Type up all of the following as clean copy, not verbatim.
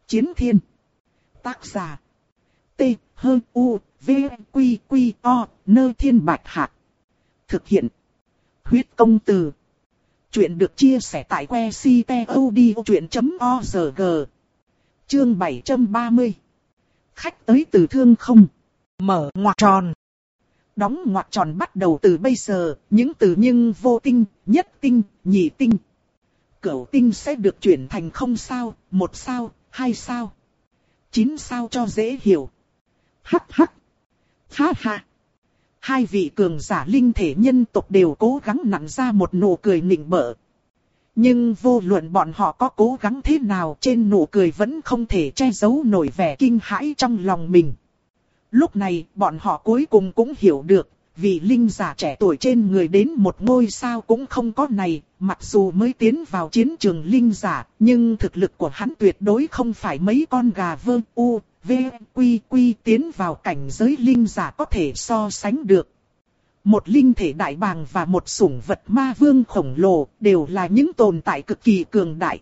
Chiến thiên. Tác giả. T-H-U-V-Q-Q-O, Nơ Thiên Bạch Hạc. Thực hiện. Huyết công từ. Chuyện được chia sẻ tại que ctod.org. Chương 730. Khách tới từ thương không. Mở ngoặc tròn. Đóng ngoặc tròn bắt đầu từ bây giờ, những từ nhưng vô tinh, nhất tinh, nhị tinh. Cửu tinh sẽ được chuyển thành 0 sao, 1 sao, 2 sao, 9 sao cho dễ hiểu. Hắc hắc. Ha ha. Hai vị cường giả linh thể nhân tộc đều cố gắng nặn ra một nụ cười nịnh bợ. Nhưng vô luận bọn họ có cố gắng thế nào, trên nụ cười vẫn không thể che giấu nổi vẻ kinh hãi trong lòng mình. Lúc này, bọn họ cuối cùng cũng hiểu được, vị linh giả trẻ tuổi trên người đến một ngôi sao cũng không có này, mặc dù mới tiến vào chiến trường linh giả, nhưng thực lực của hắn tuyệt đối không phải mấy con gà vơ u, v, quy quy tiến vào cảnh giới linh giả có thể so sánh được. Một linh thể đại bàng và một sủng vật ma vương khổng lồ đều là những tồn tại cực kỳ cường đại.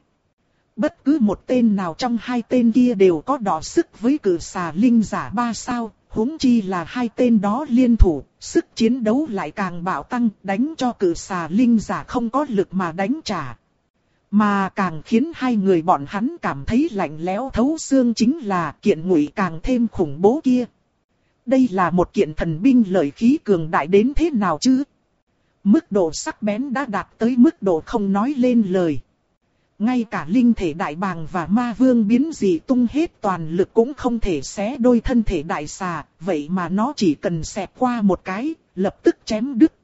Bất cứ một tên nào trong hai tên kia đều có đọ sức với cự xà linh giả 3 sao, huống chi là hai tên đó liên thủ, sức chiến đấu lại càng bạo tăng, đánh cho cự xà linh giả không có lực mà đánh trả. Mà càng khiến hai người bọn hắn cảm thấy lạnh lẽo thấu xương chính là kiện ngụy càng thêm khủng bố kia. Đây là một kiện thần binh lợi khí cường đại đến thế nào chứ? Mức độ sắc bén đã đạt tới mức độ không nói lên lời. Ngay cả linh thể đại bàng và ma vương biến dị tung hết toàn lực cũng không thể xé đôi thân thể đại xà, vậy mà nó chỉ cần xẹt qua một cái, lập tức chém đứt.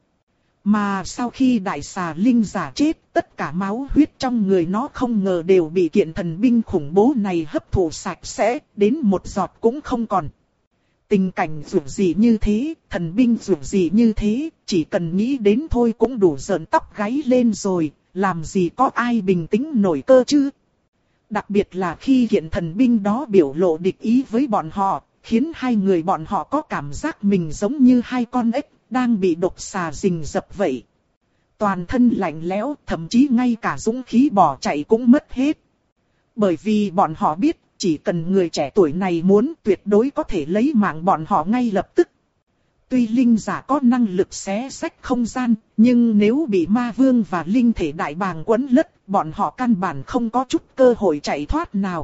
Mà sau khi đại xà linh giả chết, tất cả máu huyết trong người nó không ngờ đều bị kiện thần binh khủng bố này hấp thụ sạch sẽ, đến một giọt cũng không còn. Tình cảnh dù gì như thế, thần binh dù gì như thế, chỉ cần nghĩ đến thôi cũng đủ rợn tóc gáy lên rồi, làm gì có ai bình tĩnh nổi cơ chứ. Đặc biệt là khi kiện thần binh đó biểu lộ địch ý với bọn họ, khiến hai người bọn họ có cảm giác mình giống như hai con ếch đang bị độc xà rình rập vậy. Toàn thân lạnh lẽo, thậm chí ngay cả dũng khí bỏ chạy cũng mất hết. Bởi vì bọn họ biết, chỉ cần người trẻ tuổi này muốn tuyệt đối có thể lấy mạng bọn họ ngay lập tức. Tuy linh giả có năng lực xé rách không gian, nhưng nếu bị ma vương và linh thể đại bàng quấn lất, bọn họ căn bản không có chút cơ hội chạy thoát nào.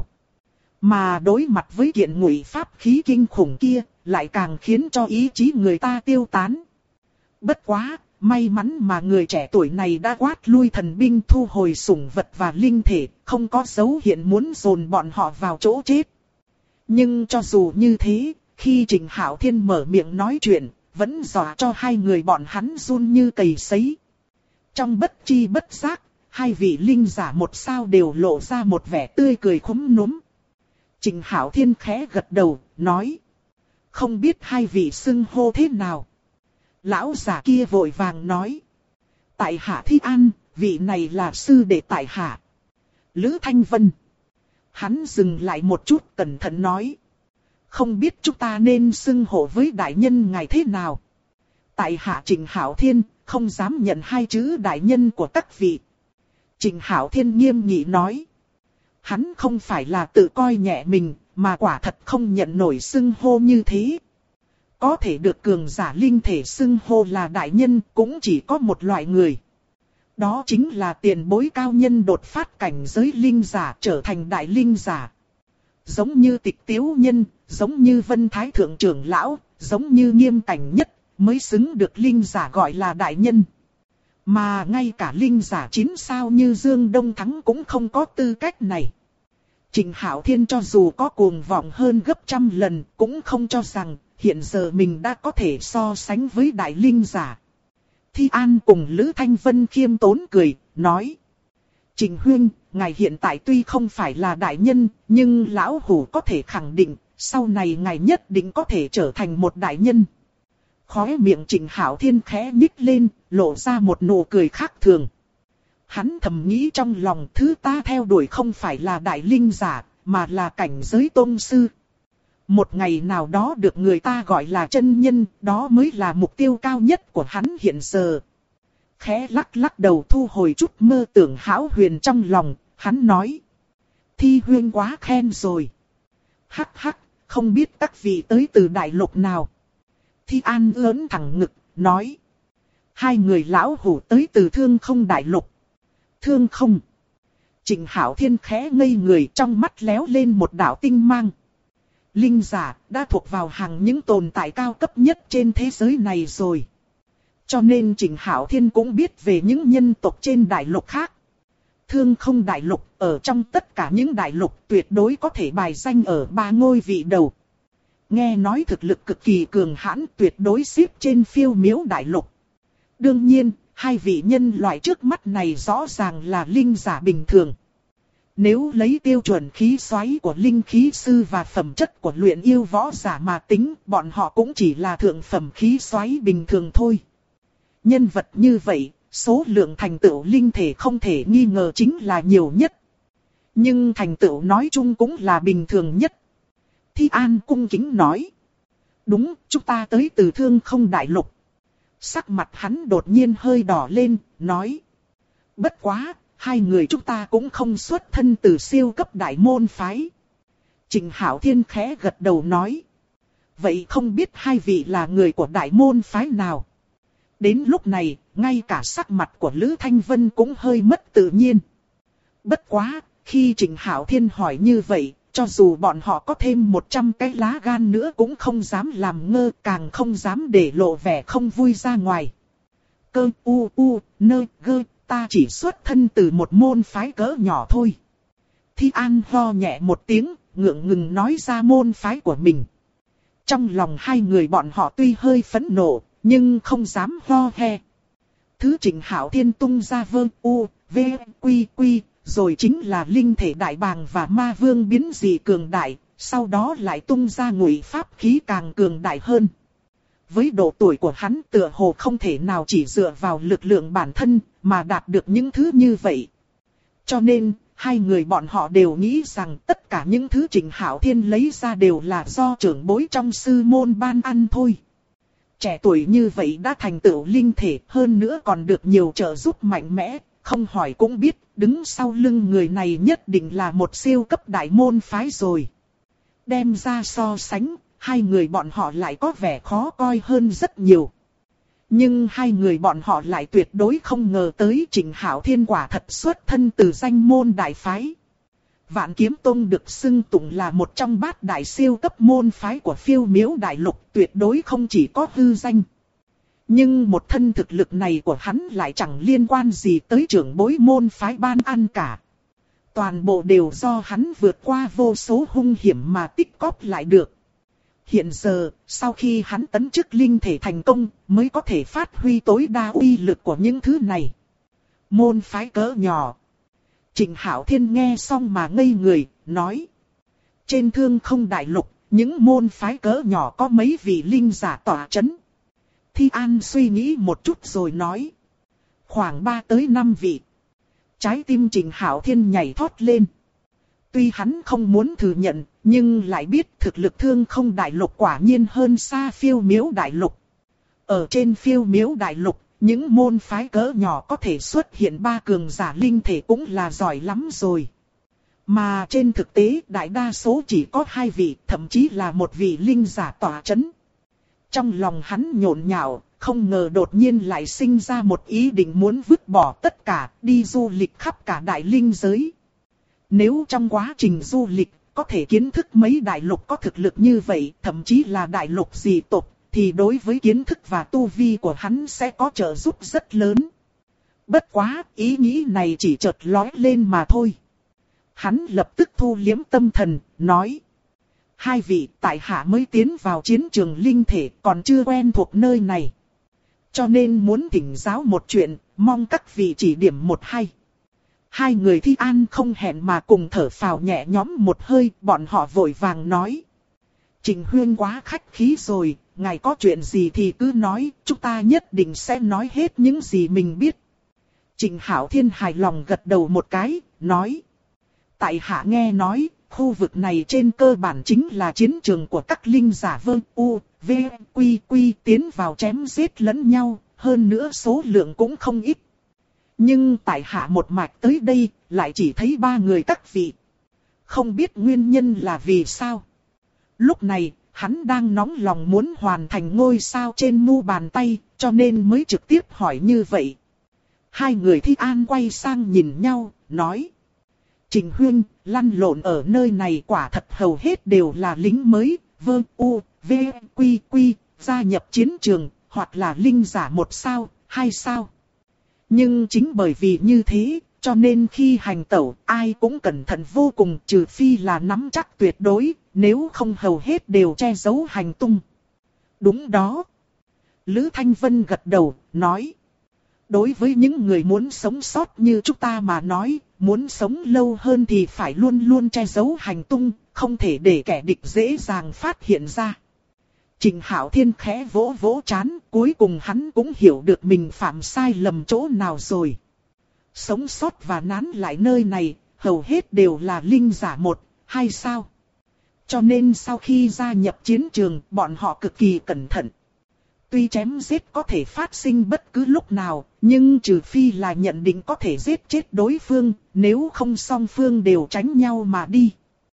Mà đối mặt với kiện ngụy pháp khí kinh khủng kia, lại càng khiến cho ý chí người ta tiêu tán. Bất quá, may mắn mà người trẻ tuổi này đã quát lui thần binh, thu hồi sủng vật và linh thể, không có dấu hiện muốn dồn bọn họ vào chỗ chết. Nhưng cho dù như thế, khi Trịnh Hạo Thiên mở miệng nói chuyện, vẫn dọa cho hai người bọn hắn run như cầy sấy. Trong bất chi bất giác, hai vị linh giả 1 sao đều lộ ra một vẻ tươi cười khúm núm. Trịnh Hạo Thiên khẽ gật đầu, nói: không biết hai vị xưng hô thế nào? Lão giả kia vội vàng nói: tại hạ Thi An, vị này là sư đệ tại hạ, Lữ Thanh Vân. Hắn dừng lại một chút, cẩn thận nói: không biết chúng ta nên xưng hô với đại nhân ngài thế nào? Tại hạ Trịnh Hạo Thiên, không dám nhận hai chữ đại nhân của các vị. Trịnh Hạo Thiên nghiêm nghị nói. Hắn không phải là tự coi nhẹ mình, mà quả thật không nhận nổi xưng hô như thế. Có thể được cường giả linh thể xưng hô là đại nhân cũng chỉ có một loại người. Đó chính là tiền bối cao nhân đột phát cảnh giới linh giả trở thành đại linh giả. Giống như Tịch Tiếu Nhân, giống như Vân Thái Thượng Trưởng Lão, giống như Nghiêm Cảnh Nhất, mới xứng được linh giả gọi là đại nhân. Mà ngay cả linh giả 9 sao như Dương Đông Thắng cũng không có tư cách này. Trịnh Hạo Thiên cho dù có cuồng vọng hơn gấp trăm lần, cũng không cho rằng hiện giờ mình đã có thể so sánh với đại linh giả. Thi An cùng Lữ Thanh Vân khiêm tốn cười, nói: Trịnh huynh, ngài hiện tại tuy không phải là đại nhân, nhưng lão hủ có thể khẳng định, sau này ngài nhất định có thể trở thành một đại nhân. Khóe miệng Trịnh Hạo Thiên khẽ nhích lên, lộ ra một nụ cười khác thường. Hắn thầm nghĩ trong lòng, thứ ta theo đuổi không phải là đại linh giả, mà là cảnh giới tôn sư. Một ngày nào đó được người ta gọi là chân nhân, đó mới là mục tiêu cao nhất của hắn hiện giờ. Khẽ lắc lắc đầu thu hồi chút mơ tưởng hão huyền trong lòng, hắn nói: Thi Huyên quá khen rồi. Hắc hắc, không biết các vị tới từ đại lục nào. Thi An lớn thẳng ngực, nói. Hai người lão hủ tới từ Thương Không đại lục. Thương Không. Trịnh Hạo Thiên khẽ ngây người, trong mắt léo lên một đạo tinh mang. Linh giả đã thuộc vào hàng những tồn tại cao cấp nhất trên thế giới này rồi. Cho nên Trịnh Hạo Thiên cũng biết về những nhân tộc trên đại lục khác. Thương Không đại lục, ở trong tất cả những đại lục tuyệt đối có thể bài danh ở 3 ngôi vị đầu. Nghe nói thực lực cực kỳ cường hãn, tuyệt đối xếp trên Phiêu Miếu đại lục. Đương nhiên, hai vị nhân loại trước mắt này rõ ràng là linh giả bình thường. Nếu lấy tiêu chuẩn khí xoáy của linh khí sư và phẩm chất của luyện yêu võ giả mà tính, bọn họ cũng chỉ là thượng phẩm khí xoáy bình thường thôi. Nhân vật như vậy, số lượng thành tựu linh thể không thể nghi ngờ chính là nhiều nhất. Nhưng thành tựu nói chung cũng là bình thường nhất. Thi An cung kính nói. Đúng, chúng ta tới từ Thương Không đại lục. Sắc mặt hắn đột nhiên hơi đỏ lên, nói. Bất quá, hai người chúng ta cũng không xuất thân từ siêu cấp đại môn phái. Trịnh Hạo Thiên khẽ gật đầu nói. Vậy không biết hai vị là người của đại môn phái nào? Đến lúc này, ngay cả sắc mặt của Lữ Thanh Vân cũng hơi mất tự nhiên. Bất quá, khi Trịnh Hạo Thiên hỏi như vậy, cho dù bọn họ có thêm 100 cái lá gan nữa cũng không dám làm ngơ, càng không dám để lộ vẻ không vui ra ngoài. Cơ nơ gơ, ta chỉ xuất thân từ một môn phái cỡ nhỏ thôi. Thi An ho nhẹ một tiếng, ngượng ngùng nói ra môn phái của mình. Trong lòng hai người bọn họ tuy hơi phẫn nộ, nhưng không dám ho he. Thứ Trịnh Hạo Thiên tung ra rồi chính là linh thể đại bàng và ma vương biến dị cường đại, sau đó lại tung ra ngụy pháp khí càng cường đại hơn. Với độ tuổi của hắn tựa hồ không thể nào chỉ dựa vào lực lượng bản thân mà đạt được những thứ như vậy. Cho nên, hai người bọn họ đều nghĩ rằng tất cả những thứ Trịnh Hạo Thiên lấy ra đều là do trưởng bối trong sư môn ban ăn thôi. Trẻ tuổi như vậy đã thành tựu linh thể, hơn nữa còn được nhiều trợ giúp mạnh mẽ, không hỏi cũng biết, đứng sau lưng người này nhất định là một siêu cấp đại môn phái rồi. Đem ra so sánh, hai người bọn họ lại có vẻ khó coi hơn rất nhiều. Nhưng hai người bọn họ lại tuyệt đối không ngờ tới Trịnh Hạo Thiên quả thật xuất thân từ danh môn đại phái. Vạn Kiếm Tông được xưng tụng là một trong bát đại siêu cấp môn phái của Phiêu Miếu đại lục, tuyệt đối không chỉ có hư danh. Nhưng một thân thực lực này của hắn lại chẳng liên quan gì tới trưởng bối môn phái ban ăn cả. Toàn bộ đều do hắn vượt qua vô số hung hiểm mà tích cóp lại được. Hiện giờ, sau khi hắn tấn chức linh thể thành công, mới có thể phát huy tối đa uy lực của những thứ này. Môn phái cỡ nhỏ. Trịnh Hạo Thiên nghe xong mà ngây người, nói. Trên Thương Không đại lục, những môn phái cỡ nhỏ có mấy vị linh giả tỏa chấn. Thi An suy nghĩ một chút rồi nói. Khoảng 3 tới 5 vị. Trái tim Trịnh Hạo Thiên nhảy thoát lên. Tuy hắn không muốn thừa nhận, nhưng lại biết thực lực Thương Không đại lục quả nhiên hơn xa Phiêu Miếu đại lục. Ở trên Phiêu Miếu đại lục, những môn phái cỡ nhỏ có thể xuất hiện 3 cường giả linh thể cũng là giỏi lắm rồi. Mà trên thực tế đại đa số chỉ có 2 vị, thậm chí là một vị linh giả tỏa chấn. Trong lòng hắn nhộn nhạo, không ngờ đột nhiên lại sinh ra một ý định muốn vứt bỏ tất cả, đi du lịch khắp cả đại linh giới. Nếu trong quá trình du lịch, có thể kiến thức mấy đại lục có thực lực như vậy, thậm chí là đại lục dị tộc, thì đối với kiến thức và tu vi của hắn sẽ có trợ giúp rất lớn. Bất quá, ý nghĩ này chỉ chợt lóe lên mà thôi. Hắn lập tức thu liếm tâm thần, nói. 2 vị tại hạ mới tiến vào chiến trường linh thể, còn chưa quen thuộc nơi này. Cho nên muốn thỉnh giáo một chuyện, mong các vị chỉ điểm một hay. 2 người Thi An không hẹn mà cùng thở phào nhẹ nhõm một hơi, bọn họ vội vàng nói. Trịnh Huyên quá khách khí rồi, ngài có chuyện gì thì cứ nói, chúng ta nhất định sẽ nói hết những gì mình biết. Trịnh Hạo Thiên hài lòng gật đầu một cái, nói. Tại hạ nghe nói, khu vực này trên cơ bản chính là chiến trường của các linh giả quy tiến vào chém giết lẫn nhau, hơn nữa số lượng cũng không ít. Nhưng tại hạ một mạch tới đây, lại chỉ thấy 3 người các vị. không biết nguyên nhân là vì sao. Lúc này, hắn đang nóng lòng muốn hoàn thành ngôi sao trên mu bàn tay, cho nên mới trực tiếp hỏi như vậy. Hai người Thi An quay sang nhìn nhau, nói. Trình Huyên, lăn lộn ở nơi này quả thật hầu hết đều là lính mới, Quy, gia nhập chiến trường, hoặc là linh giả 1 sao, 2 sao. Nhưng chính bởi vì như thế, cho nên khi hành tẩu, ai cũng cẩn thận vô cùng, trừ phi là nắm chắc tuyệt đối, nếu không hầu hết đều che giấu hành tung. Đúng đó. Lữ Thanh Vân gật đầu, nói. Đối với những người muốn sống sót như chúng ta mà nói, muốn sống lâu hơn thì phải luôn luôn che giấu hành tung, không thể để kẻ địch dễ dàng phát hiện ra. Trình Hạo Thiên khẽ vỗ vỗ trán, cuối cùng hắn cũng hiểu được mình phạm sai lầm chỗ nào rồi. Sống sót và nán lại nơi này, hầu hết đều là linh giả 1, 2 sao. Cho nên sau khi gia nhập chiến trường, bọn họ cực kỳ cẩn thận. Tuy chém giết có thể phát sinh bất cứ lúc nào, nhưng trừ phi là nhận định có thể giết chết đối phương, nếu không song phương đều tránh nhau mà đi.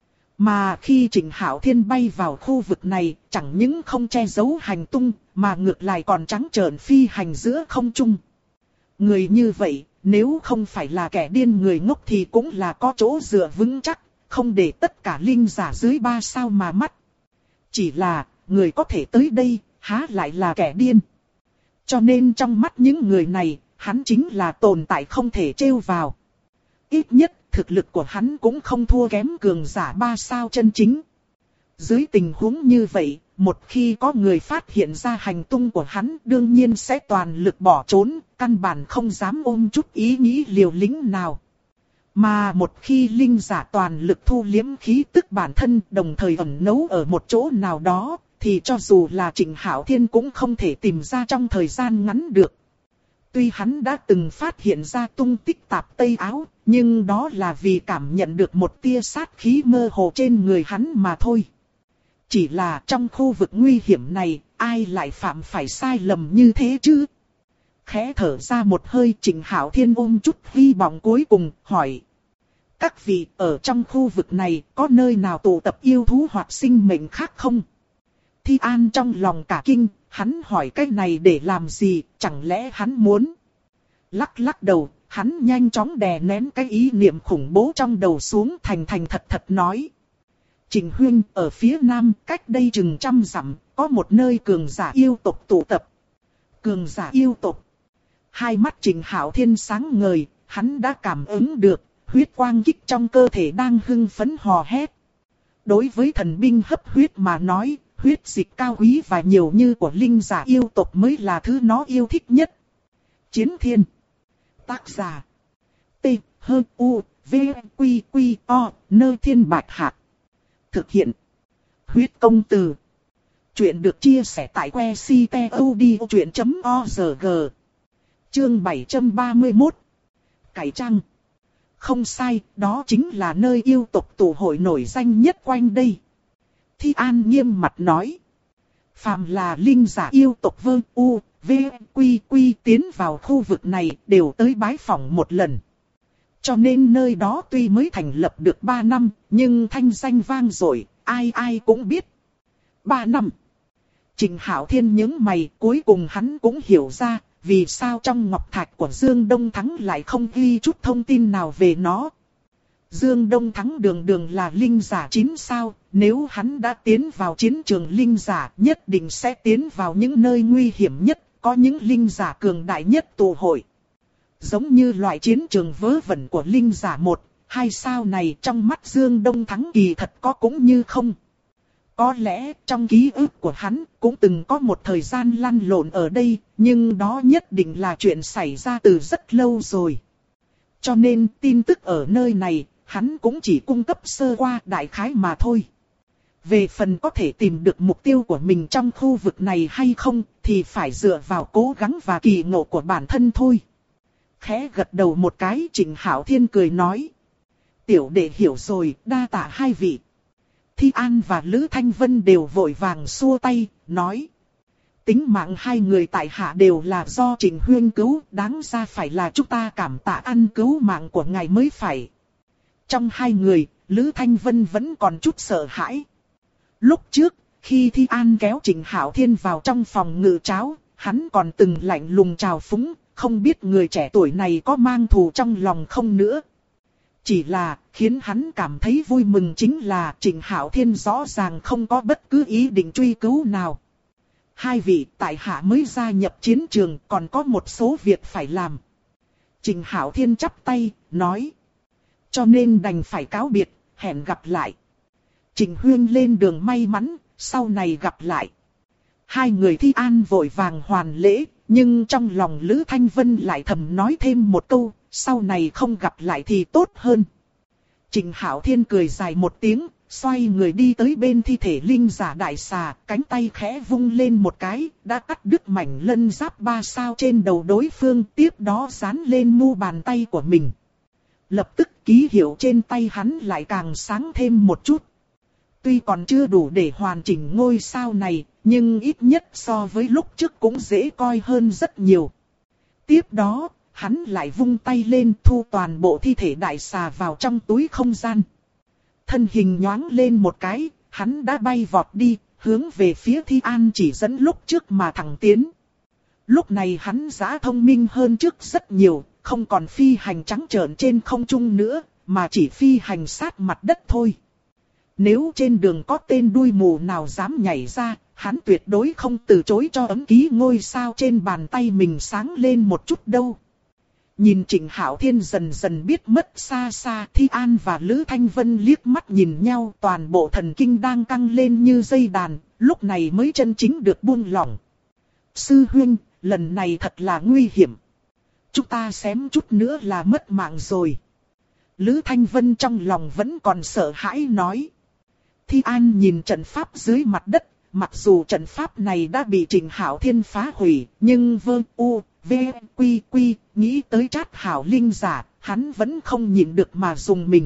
Mà khi Trình Hạo Thiên bay vào khu vực này, chẳng những không che giấu hành tung, mà ngược lại còn trắng trợn phi hành giữa không trung. Người như vậy, nếu không phải là kẻ điên người ngốc thì cũng là có chỗ dựa vững chắc, không để tất cả linh giả dưới 3 sao mà mắt. Chỉ là, người có thể tới đây, há lại là kẻ điên. Cho nên trong mắt những người này, hắn chính là tồn tại không thể trêu vào. Ít nhất, thực lực của hắn cũng không thua kém cường giả 3 sao chân chính. Dưới tình huống như vậy, một khi có người phát hiện ra hành tung của hắn, đương nhiên sẽ toàn lực bỏ trốn, căn bản không dám ôm chút ý nghĩ liều lĩnh nào. Mà một khi linh giả toàn lực thu liếm khí tức bản thân, đồng thời ẩn nấu ở một chỗ nào đó, thì cho dù là Trình Hạo Thiên cũng không thể tìm ra trong thời gian ngắn được. Tuy hắn đã từng phát hiện ra tung tích tạp tây áo, nhưng đó là vì cảm nhận được một tia sát khí mơ hồ trên người hắn mà thôi. Chỉ là trong khu vực nguy hiểm này, ai lại phạm phải sai lầm như thế chứ? Khẽ thở ra một hơi, Trình Hạo Thiên ôm chút hy vọng cuối cùng, hỏi. Các vị, ở trong khu vực này, có nơi nào tụ tập yêu thú hoặc sinh mệnh khác không? Thi An trong lòng cả kinh, hắn hỏi cái này để làm gì, chẳng lẽ hắn muốn? Lắc lắc đầu, hắn nhanh chóng đè nén cái ý niệm khủng bố trong đầu xuống, thành thật thật nói. Trình Huyên, ở phía nam, cách đây chừng 100 dặm, có một nơi cường giả yêu tộc tụ tập. Cường giả yêu tộc. Hai mắt Trình Hạo Thiên sáng ngời, hắn đã cảm ứng được, huyết quang kích trong cơ thể đang hưng phấn hò hét. Đối với thần binh hấp huyết mà nói, huyết dịch cao quý và nhiều như của linh giả yêu tộc mới là thứ nó yêu thích nhất. Chiến Thiên. Tác giả. T, H, U, V, Quy, Quy, O, Nơ Thiên Bạch Hạc. Thực hiện. Huyết công từ. Chuyện được chia sẻ tại que ctod.org. Chương 731. Cải Trăng. Không sai, đó chính là nơi yêu tộc tụ hội nổi danh nhất quanh đây. Thi An nghiêm mặt nói. Phàm là linh giả yêu tộc Quy tiến vào khu vực này đều tới bái phỏng một lần. Cho nên nơi đó tuy mới thành lập được 3 năm, nhưng thanh danh vang dội, ai ai cũng biết. 3 năm. Trình Hạo Thiên nhướng mày, cuối cùng hắn cũng hiểu ra, vì sao trong ngọc thạch của Dương Đông Thắng lại không ghi chút thông tin nào về nó. Dương Đông Thắng đường đường là linh giả 9 sao, nếu hắn đã tiến vào chiến trường linh giả, nhất định sẽ tiến vào những nơi nguy hiểm nhất, có những linh giả cường đại nhất tụ hội. Giống như loại chiến trường vớ vẩn của linh giả 1, 2 sao này trong mắt Dương Đông Thắng kỳ thật có cũng như không. Có lẽ trong ký ức của hắn cũng từng có một thời gian lăn lộn ở đây, nhưng đó nhất định là chuyện xảy ra từ rất lâu rồi. Cho nên tin tức ở nơi này, hắn cũng chỉ cung cấp sơ qua đại khái mà thôi. Về phần có thể tìm được mục tiêu của mình trong khu vực này hay không, thì phải dựa vào cố gắng và kỳ ngộ của bản thân thôi. Khẽ gật đầu một cái, Trình Hạo Thiên cười nói. Tiểu đệ hiểu rồi, đa tạ hai vị. Thi An và Lữ Thanh Vân đều vội vàng xua tay, nói. Tính mạng hai người tại hạ đều là do Trình Huyên cứu, đáng ra phải là chúng ta cảm tạ ân cứu mạng của ngài mới phải. Trong hai người, Lữ Thanh Vân vẫn còn chút sợ hãi. Lúc trước, khi Thi An kéo Trịnh Hạo Thiên vào trong phòng ngự tráo, hắn còn từng lạnh lùng trào phúng, không biết người trẻ tuổi này có mang thù trong lòng không nữa. Chỉ là, khiến hắn cảm thấy vui mừng chính là Trịnh Hạo Thiên rõ ràng không có bất cứ ý định truy cứu nào. Hai vị tại hạ mới gia nhập chiến trường còn có một số việc phải làm. Trịnh Hạo Thiên chắp tay, nói. Cho nên đành phải cáo biệt, hẹn gặp lại. Trịnh Huyên lên đường may mắn, sau này gặp lại. Hai người Thi An vội vàng hoàn lễ, nhưng trong lòng Lữ Thanh Vân lại thầm nói thêm một câu, sau này không gặp lại thì tốt hơn. Trịnh Hạo Thiên cười dài một tiếng, xoay người đi tới bên thi thể linh giả đại xà, cánh tay khẽ vung lên một cái, đã cắt đứt mảnh lân giáp 3 sao trên đầu đối phương, tiếp đó dán lên mu bàn tay của mình. Lập tức ký hiệu trên tay hắn lại càng sáng thêm một chút. Tuy còn chưa đủ để hoàn chỉnh ngôi sao này, nhưng ít nhất so với lúc trước cũng dễ coi hơn rất nhiều. Tiếp đó, hắn lại vung tay lên thu toàn bộ thi thể đại xà vào trong túi không gian. Thân hình nhoáng lên một cái, hắn đã bay vọt đi, hướng về phía Thi An chỉ dẫn lúc trước mà thẳng tiến. Lúc này hắn đã thông minh hơn trước rất nhiều, không còn phi hành trắng trợn trên không trung nữa, mà chỉ phi hành sát mặt đất thôi. Nếu trên đường có tên đuôi mù nào dám nhảy ra, hắn tuyệt đối không từ chối cho ấm ký ngôi sao trên bàn tay mình sáng lên một chút đâu. Nhìn Trịnh Hạo Thiên dần dần biết mất xa xa, Thi An và Lữ Thanh Vân liếc mắt nhìn nhau, toàn bộ thần kinh đang căng lên như dây đàn, lúc này mới chân chính được buông lỏng. Sư huynh, lần này thật là nguy hiểm. Chúng ta xém chút nữa là mất mạng rồi. Lữ Thanh Vân trong lòng vẫn còn sợ hãi nói. Thi An nhìn trận pháp dưới mặt đất, mặc dù trận pháp này đã bị Trịnh Hạo Thiên phá hủy, nhưng nghĩ tới Trát Hảo linh giả, hắn vẫn không nhịn được mà dùng mình.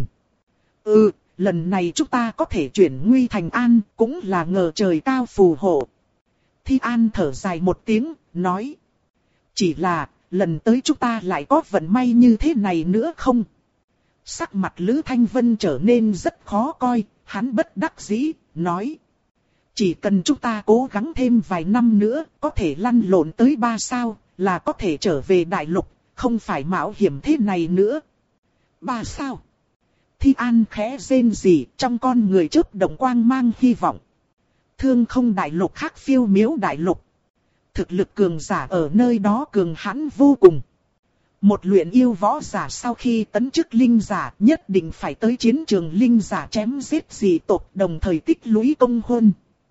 Lần này chúng ta có thể chuyển nguy thành an, cũng là ngờ trời cao phù hộ. Thi An thở dài một tiếng, nói. Chỉ là, lần tới chúng ta lại có vận may như thế này nữa không? Sắc mặt Lữ Thanh Vân trở nên rất khó coi, hắn bất đắc dĩ, nói. Chỉ cần chúng ta cố gắng thêm vài năm nữa, có thể lăn lộn tới 3 sao, là có thể trở về đại lục, không phải mạo hiểm thế này nữa. 3 sao? Thi An khẽ rên rỉ, trong con người chớp động quang mang hy vọng. Thương không đại lục khác phiêu miếu đại lục. Thực lực cường giả ở nơi đó cường hãn vô cùng. Một luyện yêu võ giả sau khi tấn chức linh giả nhất định phải tới chiến trường linh giả chém giết dị tộc, đồng thời tích lũy công huân.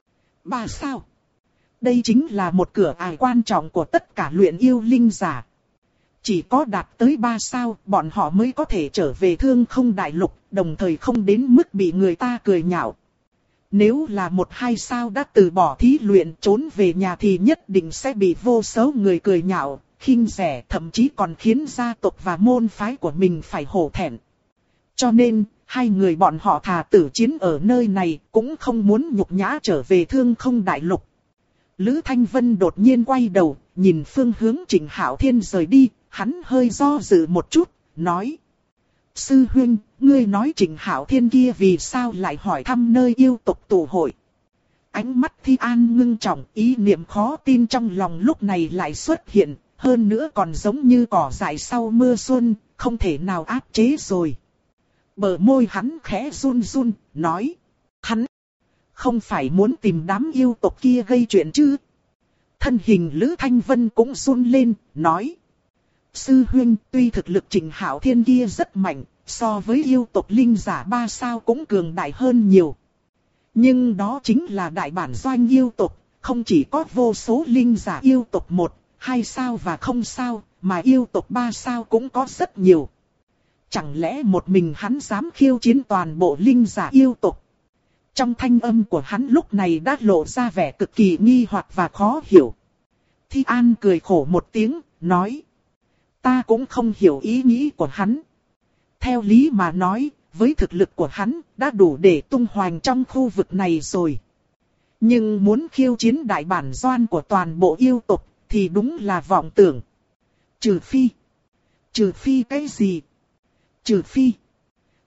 3 sao? Đây chính là một cửa ải quan trọng của tất cả luyện yêu linh giả. Chỉ có đạt tới 3 sao, bọn họ mới có thể trở về thương không đại lục, đồng thời không đến mức bị người ta cười nhạo. Nếu là 1-2 sao đã từ bỏ thí luyện trốn về nhà thì nhất định sẽ bị vô số người cười nhạo, khinh rẻ, thậm chí còn khiến gia tộc và môn phái của mình phải hổ thẹn. Cho nên, hai người bọn họ thà tử chiến ở nơi này, cũng không muốn nhục nhã trở về thương không đại lục. Lữ Thanh Vân đột nhiên quay đầu, nhìn phương hướng Trịnh Hạo Thiên rời đi, hắn hơi do dự một chút, nói. Sư huynh, ngươi nói Trịnh Hạo Thiên kia vì sao lại hỏi thăm nơi yêu tộc tụ hội? Ánh mắt Thi An ngưng trọng, ý niệm khó tin trong lòng lúc này lại xuất hiện, hơn nữa còn giống như cỏ dại sau mưa xuân, không thể nào áp chế rồi. Bờ môi hắn khẽ run run, nói. Hắn không phải muốn tìm đám yêu tộc kia gây chuyện chứ? Thân hình Lữ Thanh Vân cũng run lên, nói. Sư huynh, tuy thực lực Trịnh Hạo Thiên kia rất mạnh, so với yêu tộc linh giả 3 sao cũng cường đại hơn nhiều. Nhưng đó chính là đại bản doanh yêu tộc, không chỉ có vô số linh giả yêu tộc 1-2 sao và 0 sao, mà yêu tộc 3 sao cũng có rất nhiều. Chẳng lẽ một mình hắn dám khiêu chiến toàn bộ linh giả yêu tộc? Trong thanh âm của hắn lúc này đã lộ ra vẻ cực kỳ nghi hoặc và khó hiểu. Thi An cười khổ một tiếng, nói. Ta cũng không hiểu ý nghĩ của hắn. Theo lý mà nói, với thực lực của hắn, đã đủ để tung hoành trong khu vực này rồi. Nhưng muốn khiêu chiến đại bản doanh của toàn bộ yêu tộc, thì đúng là vọng tưởng. Trừ phi cái gì? Trừ phi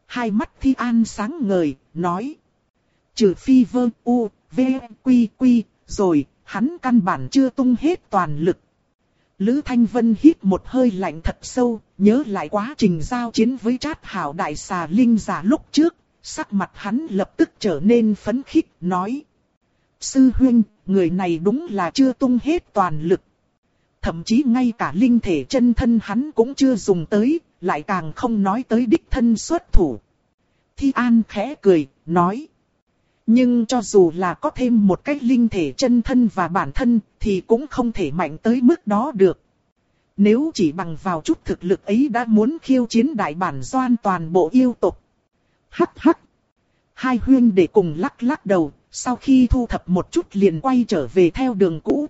Hai mắt Thi An sáng ngời, nói. Trừ phi vơ u, v, quy quy, rồi, hắn căn bản chưa tung hết toàn lực. Lữ Thanh Vân hít một hơi lạnh thật sâu, nhớ lại quá trình giao chiến với Trát Hảo đại xà linh giả lúc trước, sắc mặt hắn lập tức trở nên phấn khích, nói. Sư huynh, người này đúng là chưa tung hết toàn lực. Thậm chí ngay cả linh thể chân thân hắn cũng chưa dùng tới, lại càng không nói tới đích thân xuất thủ. Thi An khẽ cười, nói. Nhưng cho dù là có thêm một cái linh thể chân thân và bản thân, thì cũng không thể mạnh tới mức đó được. Nếu chỉ bằng vào chút thực lực ấy đã muốn khiêu chiến đại bản doan toàn bộ yêu tộc. Hắc hắc. Hai huynh đệ cùng lắc lắc đầu, sau khi thu thập một chút liền quay trở về theo đường cũ.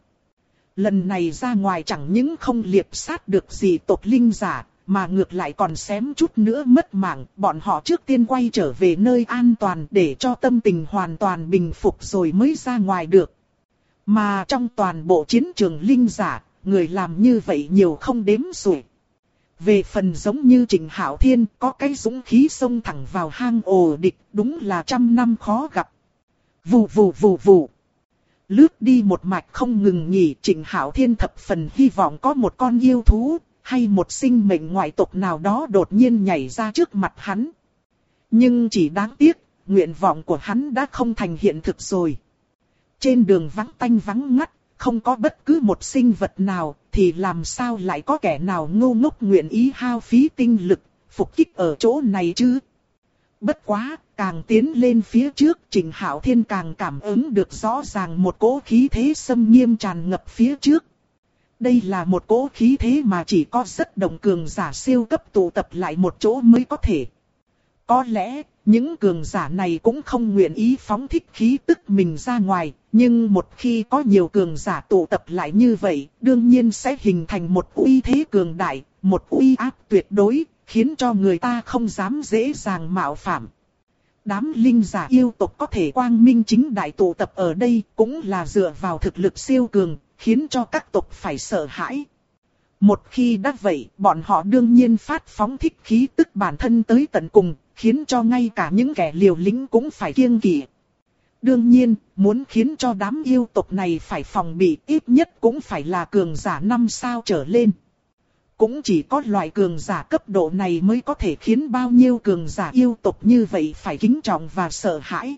Lần này ra ngoài chẳng những không liệp sát được gì tộc linh giả, mà ngược lại còn xém chút nữa mất mạng. Bọn họ trước tiên quay trở về nơi an toàn để cho tâm tình hoàn toàn bình phục rồi mới ra ngoài được. Mà trong toàn bộ chiến trường linh giả, người làm như vậy nhiều không đếm xuể. Về phần giống như Trịnh Hạo Thiên có cái dũng khí xông thẳng vào hang ổ địch, đúng là trăm năm khó gặp. Vù vù vù vù. Lướt đi một mạch không ngừng nghỉ, Trịnh Hạo Thiên thập phần hy vọng có một con yêu thú, hay một sinh mệnh ngoại tộc nào đó đột nhiên nhảy ra trước mặt hắn. Nhưng chỉ đáng tiếc, nguyện vọng của hắn đã không thành hiện thực rồi. Trên đường vắng tanh vắng ngắt, không có bất cứ một sinh vật nào, thì làm sao lại có kẻ nào ngu ngốc nguyện ý hao phí tinh lực, phục kích ở chỗ này chứ? Bất quá, càng tiến lên phía trước, Trịnh Hạo Thiên càng cảm ứng được rõ ràng một cỗ khí thế xâm nghiêm tràn ngập phía trước. Đây là một cỗ khí thế mà chỉ có rất đồng cường giả siêu cấp tụ tập lại một chỗ mới có thể. Có lẽ, những cường giả này cũng không nguyện ý phóng thích khí tức mình ra ngoài, nhưng một khi có nhiều cường giả tụ tập lại như vậy, đương nhiên sẽ hình thành một uy thế cường đại, một uy áp tuyệt đối, khiến cho người ta không dám dễ dàng mạo phạm. Đám linh giả yêu tộc có thể quang minh chính đại tụ tập ở đây cũng là dựa vào thực lực siêu cường, khiến cho các tộc phải sợ hãi. Một khi đã vậy, bọn họ đương nhiên phát phóng thích khí tức bản thân tới tận cùng, khiến cho ngay cả những kẻ liều lĩnh cũng phải kiêng kỵ. Đương nhiên, muốn khiến cho đám yêu tộc này phải phòng bị ít nhất cũng phải là cường giả 5 sao trở lên. Cũng chỉ có loại cường giả cấp độ này mới có thể khiến bao nhiêu cường giả yêu tộc như vậy phải kính trọng và sợ hãi.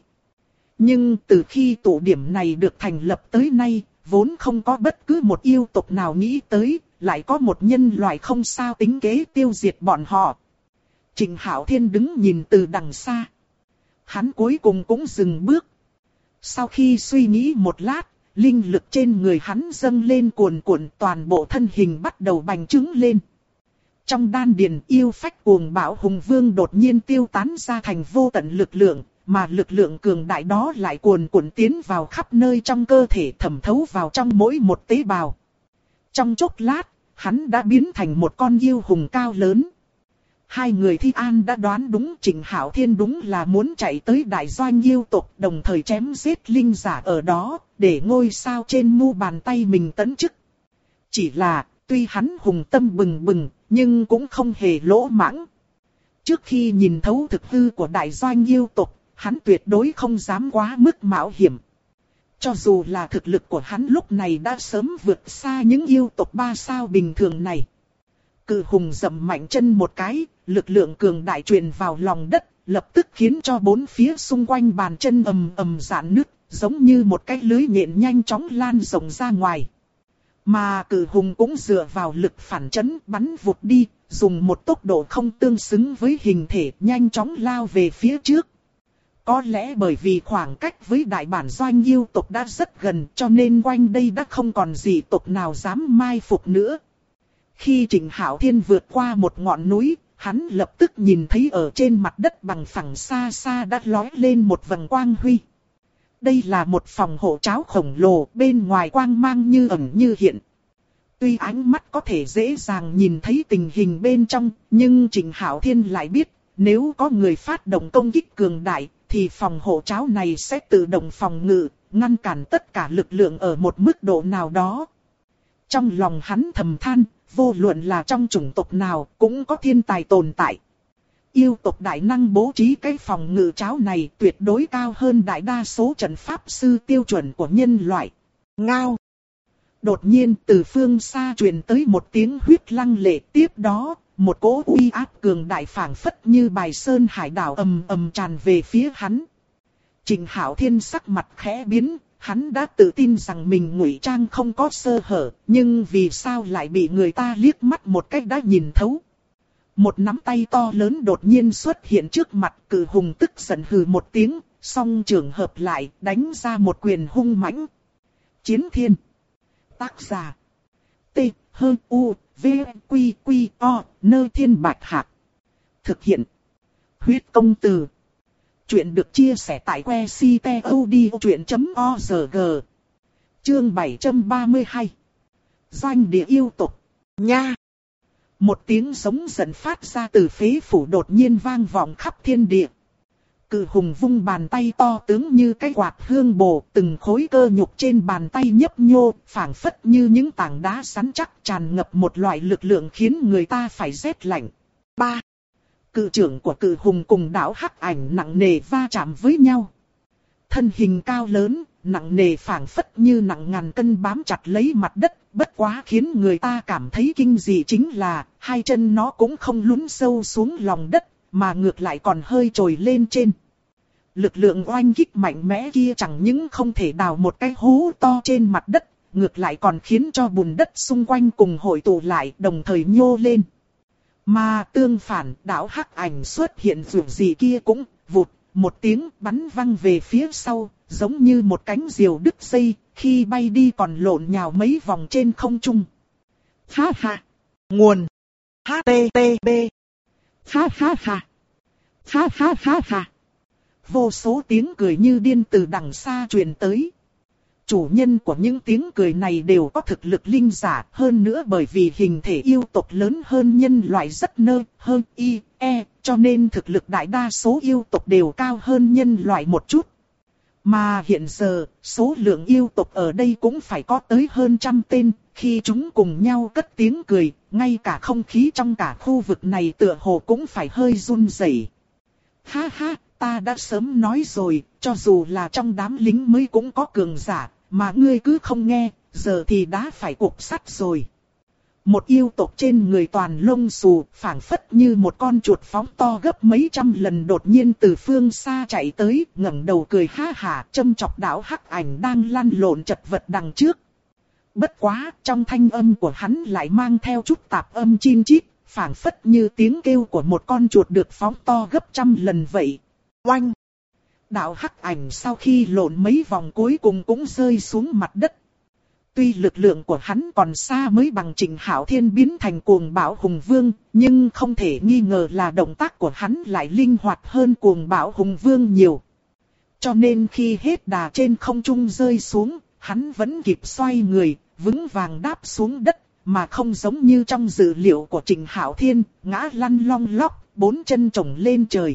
Nhưng từ khi tụ điểm này được thành lập tới nay, vốn không có bất cứ một yêu tộc nào nghĩ tới, lại có một nhân loại không sao tính kế tiêu diệt bọn họ. Trịnh Hạo Thiên đứng nhìn từ đằng xa. Hắn cuối cùng cũng dừng bước. Sau khi suy nghĩ một lát, linh lực trên người hắn dâng lên cuồn cuộn, toàn bộ thân hình bắt đầu bành trướng lên. Trong đan điền yêu phách cuồng bạo hùng vương đột nhiên tiêu tán ra thành vô tận lực lượng, mà lực lượng cường đại đó lại cuồn cuộn tiến vào khắp nơi trong cơ thể, thẩm thấu vào trong mỗi một tế bào. Trong chốc lát, hắn đã biến thành một con yêu hùng cao lớn. Hai người Thi An đã đoán đúng, Trịnh Hạo Thiên đúng là muốn chạy tới đại doanh yêu tộc, đồng thời chém giết linh giả ở đó, để ngôi sao trên mu bàn tay mình tấn chức. Chỉ là, tuy hắn hùng tâm bừng bừng, nhưng cũng không hề lỗ mãng. Trước khi nhìn thấu thực hư của đại doanh yêu tộc, hắn tuyệt đối không dám quá mức mạo hiểm. Cho dù là thực lực của hắn lúc này đã sớm vượt xa những yêu tộc 3 sao bình thường này. Cự hùng dậm mạnh chân một cái, lực lượng cường đại truyền vào lòng đất, lập tức khiến cho bốn phía xung quanh bàn chân ầm ầm rạn nứt, giống như một cái lưới nhện nhanh chóng lan rộng ra ngoài. Mà cự hùng cũng dựa vào lực phản chấn bắn vụt đi, dùng một tốc độ không tương xứng với hình thể, nhanh chóng lao về phía trước. Có lẽ bởi vì khoảng cách với đại bản doanh yêu tộc đã rất gần, cho nên quanh đây đã không còn gì tộc nào dám mai phục nữa. Khi Trịnh Hạo Thiên vượt qua một ngọn núi, hắn lập tức nhìn thấy ở trên mặt đất bằng phẳng xa xa đã lói lên một vầng quang huy. Đây là một phòng hộ cháo khổng lồ, bên ngoài quang mang như ẩn như hiện. Tuy ánh mắt có thể dễ dàng nhìn thấy tình hình bên trong, nhưng Trịnh Hạo Thiên lại biết, nếu có người phát động công kích cường đại, thì phòng hộ cháo này sẽ tự động phòng ngự, ngăn cản tất cả lực lượng ở một mức độ nào đó. Trong lòng hắn thầm than, vô luận là trong chủng tộc nào cũng có thiên tài tồn tại. Yêu tộc đại năng bố trí cái phòng ngự cháo này tuyệt đối cao hơn đại đa số trận pháp sư tiêu chuẩn của nhân loại. Ngao. Đột nhiên từ phương xa truyền tới một tiếng huyết lăng lệ, tiếp đó, một cỗ uy áp cường đại phảng phất như bài sơn hải đảo ầm ầm tràn về phía hắn. Trình Hạo Thiên sắc mặt khẽ biến, hắn đã tự tin rằng mình ngụy trang không có sơ hở, nhưng vì sao lại bị người ta liếc mắt một cách đã nhìn thấu. Một nắm tay to lớn đột nhiên xuất hiện trước mặt, Cự Hùng tức giận hừ một tiếng, song trường hợp lại đánh ra một quyền hung mãnh. Chiến Thiên. Tác giả. T. H. U. V. Q. Q. O. Nơ Thiên Bạch Hạc. Thực hiện. Huyết Công Từ. Chuyện được chia sẻ tại que ctod.org. Chương 732. Doanh địa yêu tộc. Nha. Một tiếng giống giận phát ra từ phế phủ đột nhiên vang vọng khắp thiên địa. Cự Hùng vung bàn tay to tướng như cái quạt hương bổ, từng khối cơ nhục trên bàn tay nhấp nhô, phảng phất như những tảng đá rắn chắc, tràn ngập một loại lực lượng khiến người ta phải rét lạnh. 3. Cự trưởng của Cự Hùng cùng Đạo Hắc Ảnh nặng nề va chạm với nhau. Thân hình cao lớn, nặng nề phảng phất như nặng ngàn cân bám chặt lấy mặt đất, bất quá khiến người ta cảm thấy kinh dị chính là hai chân nó cũng không lún sâu xuống lòng đất, mà ngược lại còn hơi trồi lên trên. Lực lượng oanh kích mạnh mẽ kia chẳng những không thể đào một cái hố to trên mặt đất, ngược lại còn khiến cho bùn đất xung quanh cùng hội tụ lại đồng thời nhô lên. Mà tương phản, Đạo Hắc Ảnh xuất hiện dù gì kia cũng vụt một tiếng bắn văng về phía sau, giống như một cánh diều đứt dây, khi bay đi còn lộn nhào mấy vòng trên không trung. Ha ha. Nguồn. HTTP. Ha ha ha. Ha ha ha ha. Vô số tiếng cười như điên từ đằng xa truyền tới. Chủ nhân của những tiếng cười này đều có thực lực linh giả, hơn nữa bởi vì hình thể yêu tộc lớn hơn nhân loại rất hơn cho nên thực lực đại đa số yêu tộc đều cao hơn nhân loại một chút. Mà hiện giờ, số lượng yêu tộc ở đây cũng phải có tới hơn 100 tên, khi chúng cùng nhau cất tiếng cười, ngay cả không khí trong cả khu vực này tựa hồ cũng phải hơi run rẩy. Ha ha, ta đã sớm nói rồi, cho dù là trong đám lính mới cũng có cường giả, mà ngươi cứ không nghe, giờ thì đã phải cục sắt rồi. Một yêu tộc trên người toàn lông xù, phảng phất như một con chuột phóng to gấp mấy trăm lần đột nhiên từ phương xa chạy tới, ngẩng đầu cười ha hả, châm chọc Đạo Hắc Ảnh đang lăn lộn chật vật đằng trước. Bất quá, trong thanh âm của hắn lại mang theo chút tạp âm chin chít, phảng phất như tiếng kêu của một con chuột được phóng to gấp trăm lần vậy. Oanh! Đạo Hắc Ảnh sau khi lộn mấy vòng cuối cùng cũng rơi xuống mặt đất. Tuy lực lượng của hắn còn xa mới bằng Trình Hạo Thiên biến thành Cuồng Bạo Hùng Vương, nhưng không thể nghi ngờ là động tác của hắn lại linh hoạt hơn Cuồng Bạo Hùng Vương nhiều. Cho nên khi hết đà trên không trung rơi xuống, hắn vẫn kịp xoay người, vững vàng đáp xuống đất, mà không giống như trong dự liệu của Trình Hạo Thiên, ngã lăn long lóc, bốn chân chồng lên trời.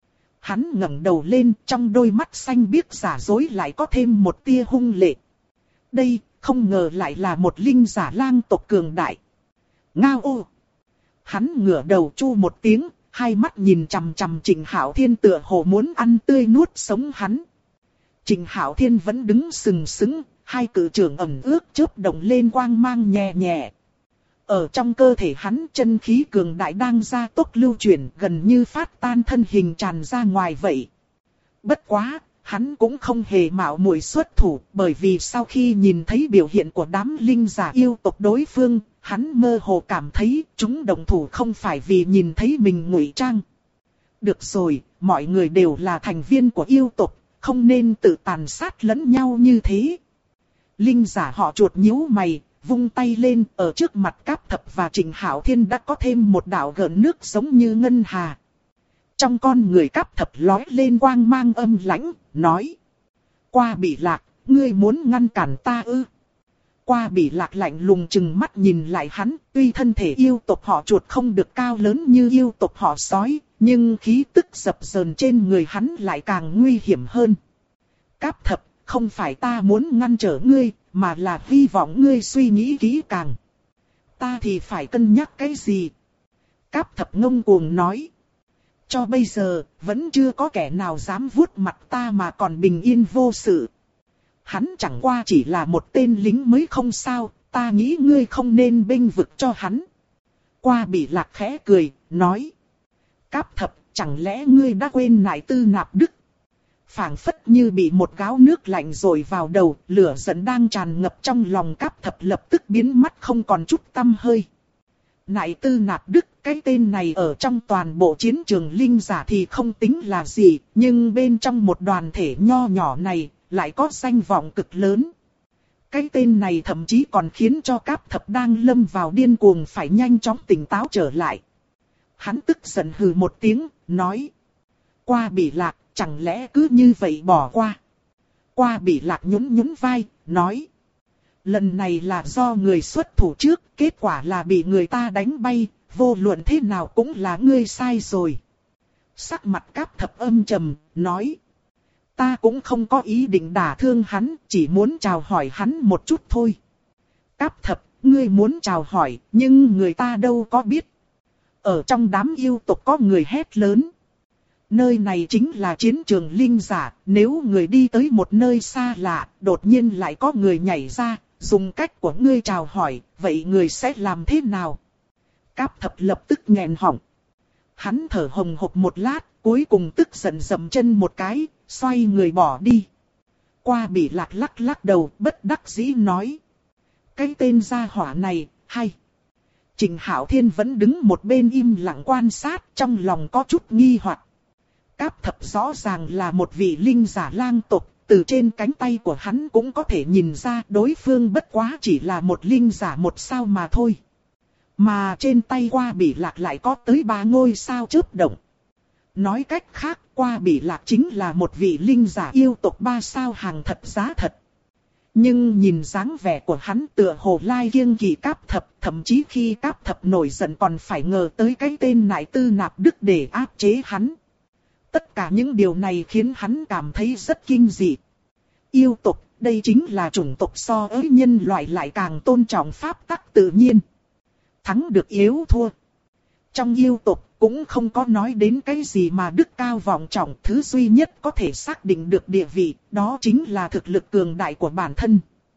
Hắn ngẩng đầu lên, trong đôi mắt xanh biếc giả dối lại có thêm một tia hung lệ. Đây, không ngờ lại là một linh giả lang tộc cường đại. Ngao ô! Hắn ngửa đầu chu một tiếng, hai mắt nhìn chằm chằm Trình Hạo Thiên tựa hồ muốn ăn tươi nuốt sống hắn. Trình Hạo Thiên vẫn đứng sừng sững, hai cự trưởng ẩm ướt chớp động lên quang mang nhẹ nhẹ. Ở trong cơ thể hắn chân khí cường đại đang gia tốc lưu chuyển, gần như phát tan thân hình tràn ra ngoài vậy. Bất quá, hắn cũng không hề mạo muội xuất thủ, bởi vì sau khi nhìn thấy biểu hiện của đám linh giả yêu tộc đối phương, hắn mơ hồ cảm thấy chúng đồng thủ không phải vì nhìn thấy mình ngụy trang. Được rồi, mọi người đều là thành viên của yêu tộc, không nên tự tàn sát lẫn nhau như thế. Linh giả họ chuột nhíu mày, vung tay lên, ở trước mặt Cáp Thập và Trình Hạo Thiên đã có thêm một đạo gợn nước giống như ngân hà. Trong con người Cáp Thập lói lên quang mang âm lãnh, nói: Qua Bị Lạc, ngươi muốn ngăn cản ta ư? Qua Bị Lạc lạnh lùng chừng mắt nhìn lại hắn, tuy thân thể yêu tộc họ chuột không được cao lớn như yêu tộc họ sói, nhưng khí tức dập dờn trên người hắn lại càng nguy hiểm hơn. Cáp Thập, không phải ta muốn ngăn trở ngươi, mà là hy vọng ngươi suy nghĩ kỹ càng. Ta thì phải cân nhắc cái gì? Cáp Thập ngông cuồng nói. cho bây giờ, vẫn chưa có kẻ nào dám vuốt mặt ta mà còn bình yên vô sự. Hắn chẳng qua chỉ là một tên lính mới không sao, ta nghĩ ngươi không nên bênh vực cho hắn. Qua Bị Lạc khẽ cười, nói. Cáp Thập, chẳng lẽ ngươi đã quên Nại Tư Nạp Đức? Phảng phất như bị một gáo nước lạnh dội vào đầu, lửa giận đang tràn ngập trong lòng Cáp Thập lập tức biến mất không còn chút tăm hơi. Nại Tư Nạp Đức, cái tên này ở trong toàn bộ chiến trường linh giả thì không tính là gì, nhưng bên trong một đoàn thể nho nhỏ này, lại có danh vọng cực lớn. Cái tên này thậm chí còn khiến cho Cáp Thập đang lâm vào điên cuồng phải nhanh chóng tỉnh táo trở lại. Hắn tức giận hừ một tiếng, nói. Qua Bị Lạc, chẳng lẽ cứ như vậy bỏ qua? Qua Bị Lạc nhún nhún vai, nói. Lần này là do người xuất thủ trước, kết quả là bị người ta đánh bay, vô luận thế nào cũng là ngươi sai rồi. Sắc mặt Cáp Thập âm trầm, nói. Ta cũng không có ý định đả thương hắn, chỉ muốn chào hỏi hắn một chút thôi. Cáp Thập, ngươi muốn chào hỏi, nhưng người ta đâu có biết. Ở trong đám yêu tộc có người hét lớn. Nơi này chính là chiến trường linh giả, nếu người đi tới một nơi xa lạ, đột nhiên lại có người nhảy ra, dùng cách của ngươi chào hỏi, vậy người sẽ làm thế nào? Cáp Thập lập tức nghẹn họng. Hắn thở hồng hộc một lát, cuối cùng tức giận dậm chân một cái, xoay người bỏ đi. Qua Bị Lạc lắc lắc đầu, bất đắc dĩ nói. Cái tên gia hỏa này, hay. Trình Hạo Thiên vẫn đứng một bên im lặng quan sát, trong lòng có chút nghi hoặc. Cáp Thập rõ ràng là một vị linh giả lang tộc, từ trên cánh tay của hắn cũng có thể nhìn ra đối phương bất quá chỉ là một linh giả một sao mà thôi. Mà trên tay Qua Bị Lạc lại có tới 3 ngôi sao chớp động. Nói cách khác, Qua Bị Lạc chính là một vị linh giả yêu tộc 3 sao hàng thật giá thật. Nhưng nhìn dáng vẻ của hắn tựa hồ lai kiêng kỵ Cáp Thập, thậm chí khi Cáp Thập nổi giận còn phải ngờ tới cái tên Nại Tư Nạp Đức để áp chế hắn. Tất cả những điều này khiến hắn cảm thấy rất kinh dị. Yêu tộc, đây chính là chủng tộc so với nhân loại lại càng tôn trọng pháp tắc tự nhiên. Thắng được yếu thua. Trong yêu tộc cũng không có nói đến cái gì mà đức cao vọng trọng, thứ duy nhất có thể xác định được địa vị, đó chính là thực lực cường đại của bản thân.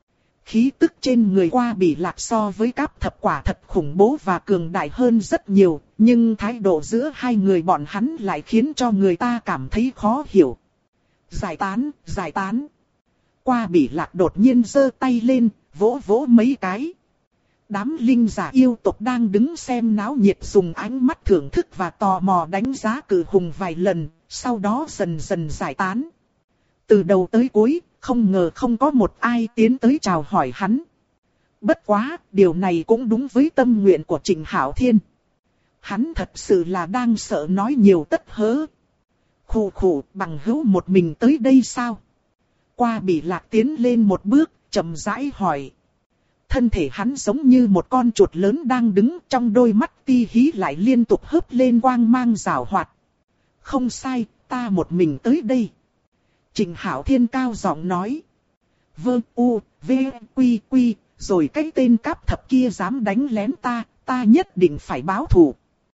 Khí tức trên người Qua Bị Lạc so với Cáp Thập quả thật khủng bố và cường đại hơn rất nhiều, nhưng thái độ giữa hai người bọn hắn lại khiến cho người ta cảm thấy khó hiểu. Giải tán, giải tán. Qua Bị Lạc đột nhiên giơ tay lên, vỗ vỗ mấy cái. Đám linh giả yêu tộc đang đứng xem náo nhiệt dùng ánh mắt thưởng thức và tò mò đánh giá cử hùng vài lần, sau đó dần dần giải tán. Từ đầu tới cuối, không ngờ không có một ai tiến tới chào hỏi hắn. Bất quá, điều này cũng đúng với tâm nguyện của Trình Hạo Thiên. Hắn thật sự là đang sợ nói nhiều tất hớ. Khụ khụ, bằng hữu một mình tới đây sao? Qua Bị Lạc tiến lên một bước, chậm rãi hỏi. Thân thể hắn giống như một con chuột lớn đang đứng, trong đôi mắt ti hí lại liên tục hớp lên quang mang rảo hoạt. Không sai, ta một mình tới đây. Trình Hạo Thiên cao giọng nói. Vâng u, v, quy quy, rồi cái tên Cáp Thập kia dám đánh lén ta, ta nhất định phải báo thù.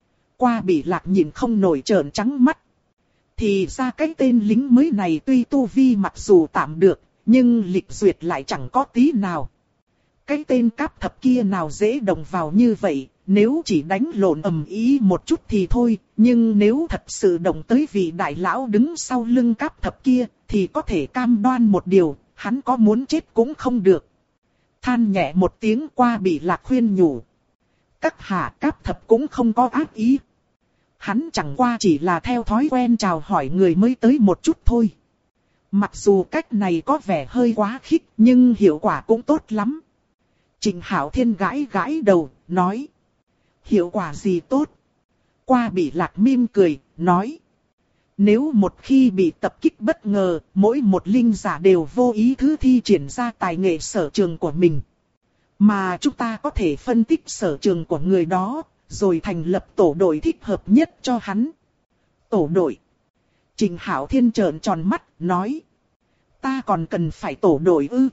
Qua Bị Lạc nhìn không nổi trợn trắng mắt. Thì ra cái tên lính mới này tuy tu vi mặc dù tạm được, nhưng lịch duyệt lại chẳng có tí nào. Cái tên Cáp Thập kia nào dễ động vào như vậy, nếu chỉ đánh lộn ầm ĩ một chút thì thôi, nhưng nếu thật sự động tới vị đại lão đứng sau lưng Cáp Thập kia, thì có thể cam đoan một điều, hắn có muốn chết cũng không được. Than nhẹ một tiếng Qua Bị Lạc khuyên nhủ. Các hạ Cáp Thập cũng không có ác ý. Hắn chẳng qua chỉ là theo thói quen chào hỏi người mới tới một chút thôi. Mặc dù cách này có vẻ hơi quá khích, nhưng hiệu quả cũng tốt lắm. Trình Hạo Thiên gãi gãi đầu, nói. Hiệu quả gì tốt? Qua Bị Lạc mỉm cười, nói. Nếu một khi bị tập kích bất ngờ, mỗi một linh giả đều vô ý thứ thi triển ra tài nghệ sở trường của mình. Mà chúng ta có thể phân tích sở trường của người đó, rồi thành lập tổ đội thích hợp nhất cho hắn. Tổ đội. Trình Hạo Thiên trợn tròn mắt, nói. Ta còn cần phải tổ đội ư?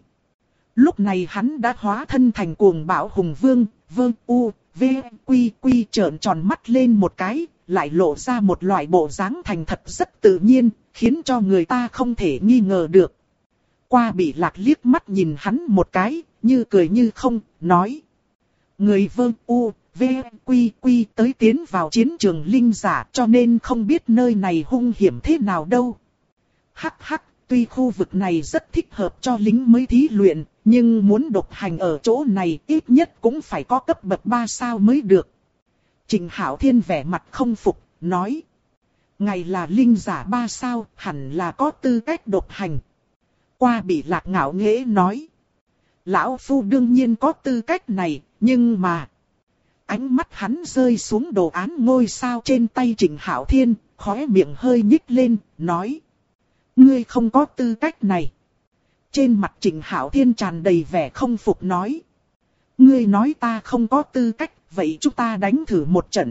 Lúc này hắn đã hóa thân thành cuồng bạo hùng vương, vương u, v, quy quy trợn tròn mắt lên một cái, lại lộ ra một loại bộ dáng thành thật rất tự nhiên, khiến cho người ta không thể nghi ngờ được. Qua Bị Lạc liếc mắt nhìn hắn một cái, như cười như không, nói. Người Vương U, V, Quy Quy tới tiến vào chiến trường linh giả cho nên không biết nơi này hung hiểm thế nào đâu. Hắc hắc, tuy khu vực này rất thích hợp cho lính mới thí luyện, nhưng muốn độc hành ở chỗ này ít nhất cũng phải có cấp bậc 3 sao mới được. Trình Hạo Thiên vẻ mặt không phục, nói. Ngài là linh giả 3 sao, hẳn là có tư cách độc hành. Qua Bị Lạc ngạo nghễ nói. Lão Phu đương nhiên có tư cách này, nhưng mà... Ánh mắt hắn rơi xuống đồ án ngôi sao trên tay Trình Hạo Thiên, khóe miệng hơi nhích lên, nói. Ngươi không có tư cách này. Trên mặt Trình Hạo Thiên tràn đầy vẻ không phục nói. Ngươi nói ta không có tư cách, vậy chúng ta đánh thử một trận.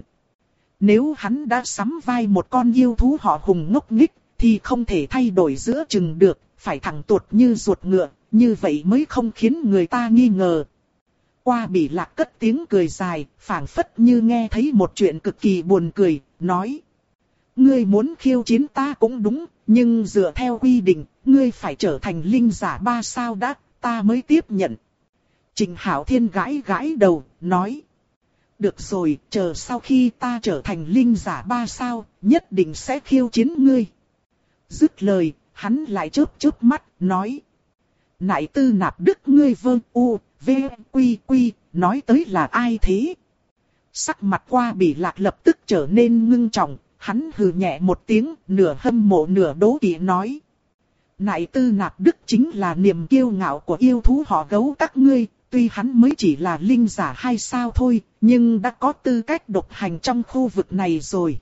Nếu hắn đã sắm vai một con yêu thú họ Hùng ngốc nghích, thì không thể thay đổi giữa chừng được, phải thẳng tuột như ruột ngựa, như vậy mới không khiến người ta nghi ngờ. Qua Bị Lạc cất tiếng cười dài, phảng phất như nghe thấy một chuyện cực kỳ buồn cười, nói. Ngươi muốn khiêu chiến ta cũng đúng, nhưng dựa theo quy định, ngươi phải trở thành linh giả 3 sao đã, ta mới tiếp nhận. Trình Hạo Thiên gãi gãi đầu, nói. Được rồi, chờ sau khi ta trở thành linh giả 3 sao, nhất định sẽ khiêu chiến ngươi. Dứt lời, hắn lại chớp chớp mắt, nói. Nại Tư Nạp Đức ngươi Vương U, V, Quy Quy, nói tới là ai thế? Sắc mặt Qua Bị Lạc lập tức trở nên ngưng trọng, hắn hừ nhẹ một tiếng, nửa hâm mộ nửa đố kỵ nói. Nại Tư Nạp Đức chính là niềm kiêu ngạo của yêu thú họ Gấu các ngươi, tuy hắn mới chỉ là linh giả 2 sao thôi, nhưng đã có tư cách độc hành trong khu vực này rồi.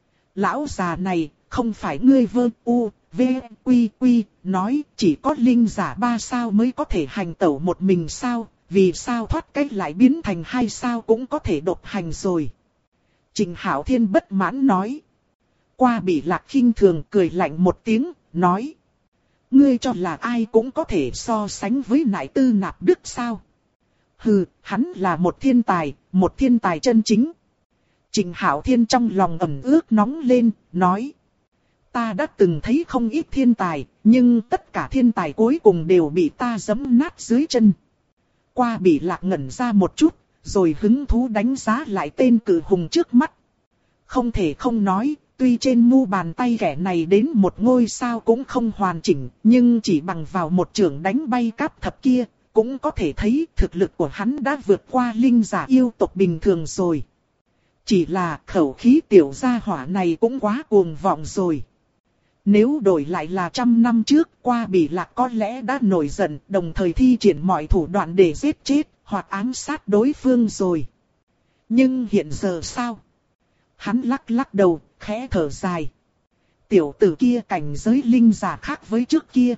Lão già này, không phải ngươi Vương U, V, Quy Quy, nói chỉ có linh giả 3 sao mới có thể hành tẩu một mình sao, vì sao thoát cách lại biến thành 2 sao cũng có thể độc hành rồi. Trình Hạo Thiên bất mãn nói. Qua Bị Lạc khinh thường cười lạnh một tiếng, nói. Ngươi cho là ai cũng có thể so sánh với Nại Tư Nạp Đức sao? Hừ, hắn là một thiên tài chân chính. Trình Hạo Thiên trong lòng ẩm ướt nóng lên, nói. Ta đã từng thấy không ít thiên tài, nhưng tất cả thiên tài cuối cùng đều bị ta giẫm nát dưới chân. Qua Bị Lạc ngẩn ra một chút, rồi hứng thú đánh giá lại tên cự hùng trước mắt. Không thể không nói, tuy trên mu bàn tay kẻ này đến một ngôi sao cũng không hoàn chỉnh, nhưng chỉ bằng vào một chưởng đánh bay cáp thập kia, cũng có thể thấy thực lực của hắn đã vượt qua linh giả yêu tộc bình thường rồi. Chỉ là khẩu khí tiểu gia hỏa này cũng quá cuồng vọng rồi. Nếu đổi lại là 100 năm trước, Qua Bị Lạc có lẽ đã nổi giận, đồng thời thi triển mọi thủ đoạn để giết chết, hoặc ám sát đối phương rồi. Nhưng hiện giờ sao? Hắn lắc lắc đầu, khẽ thở dài. Tiểu tử kia cảnh giới linh giả khác với trước kia.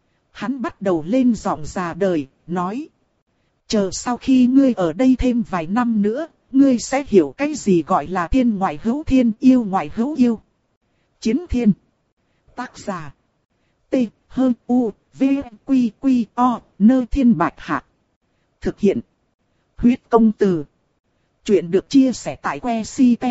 Hắn bắt đầu lên giọng già đời, nói. Chờ sau khi ngươi ở đây thêm vài năm nữa, ngươi sẽ hiểu cái gì gọi là thiên ngoại hữu thiên, yêu ngoại hữu yêu. Chiến thiên. Tác giả. T, H, U, V, Quy, Quy, O, Nơ Thiên Bạch Hạc. Thực hiện. Huyết công từ. Chuyện được chia sẻ tại que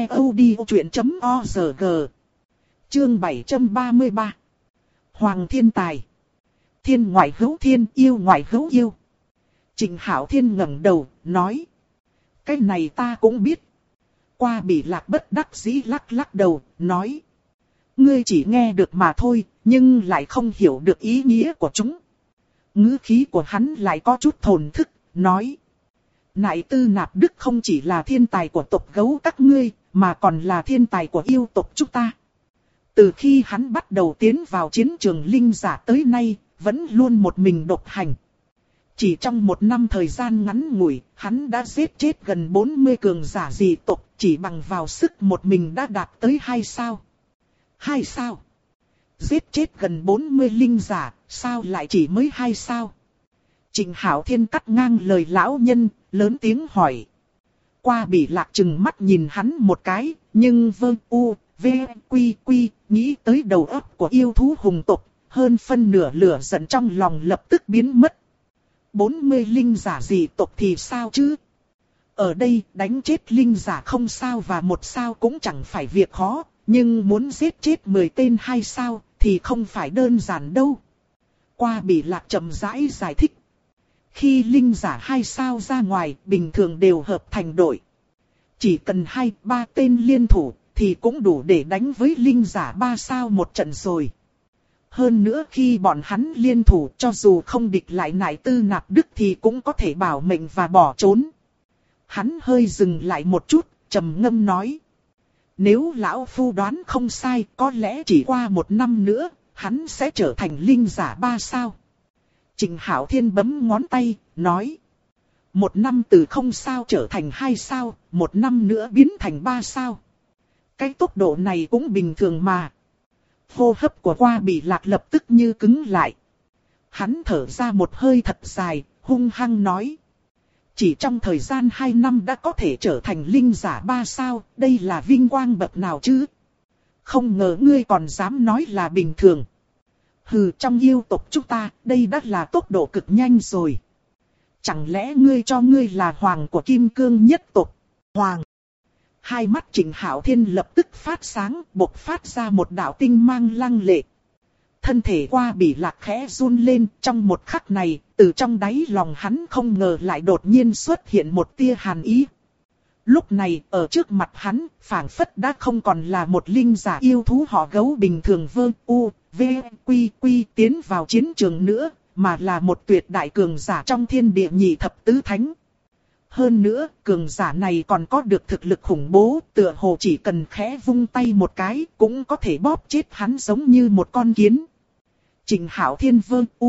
ctod.org. Chương 733. Hoàng thiên tài. Thiên ngoại hữu thiên, yêu ngoại hữu yêu. Trình Hạo Thiên ngẩng đầu, nói. Cái này ta cũng biết. Qua Bị Lạc bất đắc dĩ lắc lắc đầu, nói. Ngươi chỉ nghe được mà thôi, nhưng lại không hiểu được ý nghĩa của chúng. Ngữ khí của hắn lại có chút thổn thức, nói. Nại Tư Nạp Đức không chỉ là thiên tài của tộc Gấu các ngươi, mà còn là thiên tài của yêu tộc chúng ta. Từ khi hắn bắt đầu tiến vào chiến trường linh giả tới nay, vẫn luôn một mình độc hành. Chỉ trong một năm thời gian ngắn ngủi, hắn đã giết chết gần 40 cường giả dị tộc, chỉ bằng vào sức một mình đã đạt tới 2 sao. 2 sao? Giết chết gần 40 linh giả, sao lại chỉ mới 2 sao? Trình Hạo Thiên cắt ngang lời lão nhân, lớn tiếng hỏi. Qua Bị Lạc trừng mắt nhìn hắn một cái, nhưng Vương U, V, Quy Quy, nghĩ tới đầu óc của yêu thú hùng tộc, hơn phân nửa lửa giận trong lòng lập tức biến mất. 40 linh giả dị tộc thì sao chứ? Ở đây đánh chết linh giả không sao và một sao cũng chẳng phải việc khó, nhưng muốn giết chết 10 tên 2 sao thì không phải đơn giản đâu. Qua Bỉ Lạc chậm rãi giải thích. Khi linh giả 2 sao ra ngoài bình thường đều hợp thành đội. Chỉ cần 2-3 tên liên thủ thì cũng đủ để đánh với linh giả 3 sao một trận rồi. Hơn nữa khi bọn hắn liên thủ cho dù không địch lại Nại Tư Nạp Đức thì cũng có thể bảo mệnh và bỏ trốn. Hắn hơi dừng lại một chút, trầm ngâm nói. Nếu lão phu đoán không sai, có lẽ chỉ qua 1 năm nữa, hắn sẽ trở thành linh giả 3 sao. Trịnh Hạo Thiên bấm ngón tay, nói. 1 năm từ 0 sao trở thành 2 sao, 1 năm nữa biến thành 3 sao. Cái tốc độ này cũng bình thường mà. Hô hấp của Qua Bỉ Lạc lập tức như cứng lại. Hắn thở ra một hơi thật dài, hung hăng nói. Chỉ trong thời gian 2 năm đã có thể trở thành linh giả 3 sao, đây là vinh quang bậc nào chứ? Không ngờ ngươi còn dám nói là bình thường. Hừ, trong yêu tộc chúng ta, đây đã là tốc độ cực nhanh rồi. Chẳng lẽ ngươi cho ngươi là hoàng của Kim Cương nhất tộc? Hoàng! Hai mắt Trịnh Hạo Thiên lập tức phát sáng, bộc phát ra một đạo tinh mang lăng lệ. Thân thể Qua Bỉ Lạc khẽ run lên, trong một khắc này, từ trong đáy lòng hắn không ngờ lại đột nhiên xuất hiện một tia hàn ý. Lúc này, ở trước mặt hắn, phảng phất đã không còn là một linh giả yêu thú họ gấu bình thường quy tiến vào chiến trường nữa, mà là một tuyệt đại cường giả trong thiên địa nhị thập tứ thánh. Hơn nữa, cường giả này còn có được thực lực khủng bố, tựa hồ chỉ cần khẽ vung tay một cái, cũng có thể bóp chết hắn giống như một con kiến. Trịnh Hạo Thiên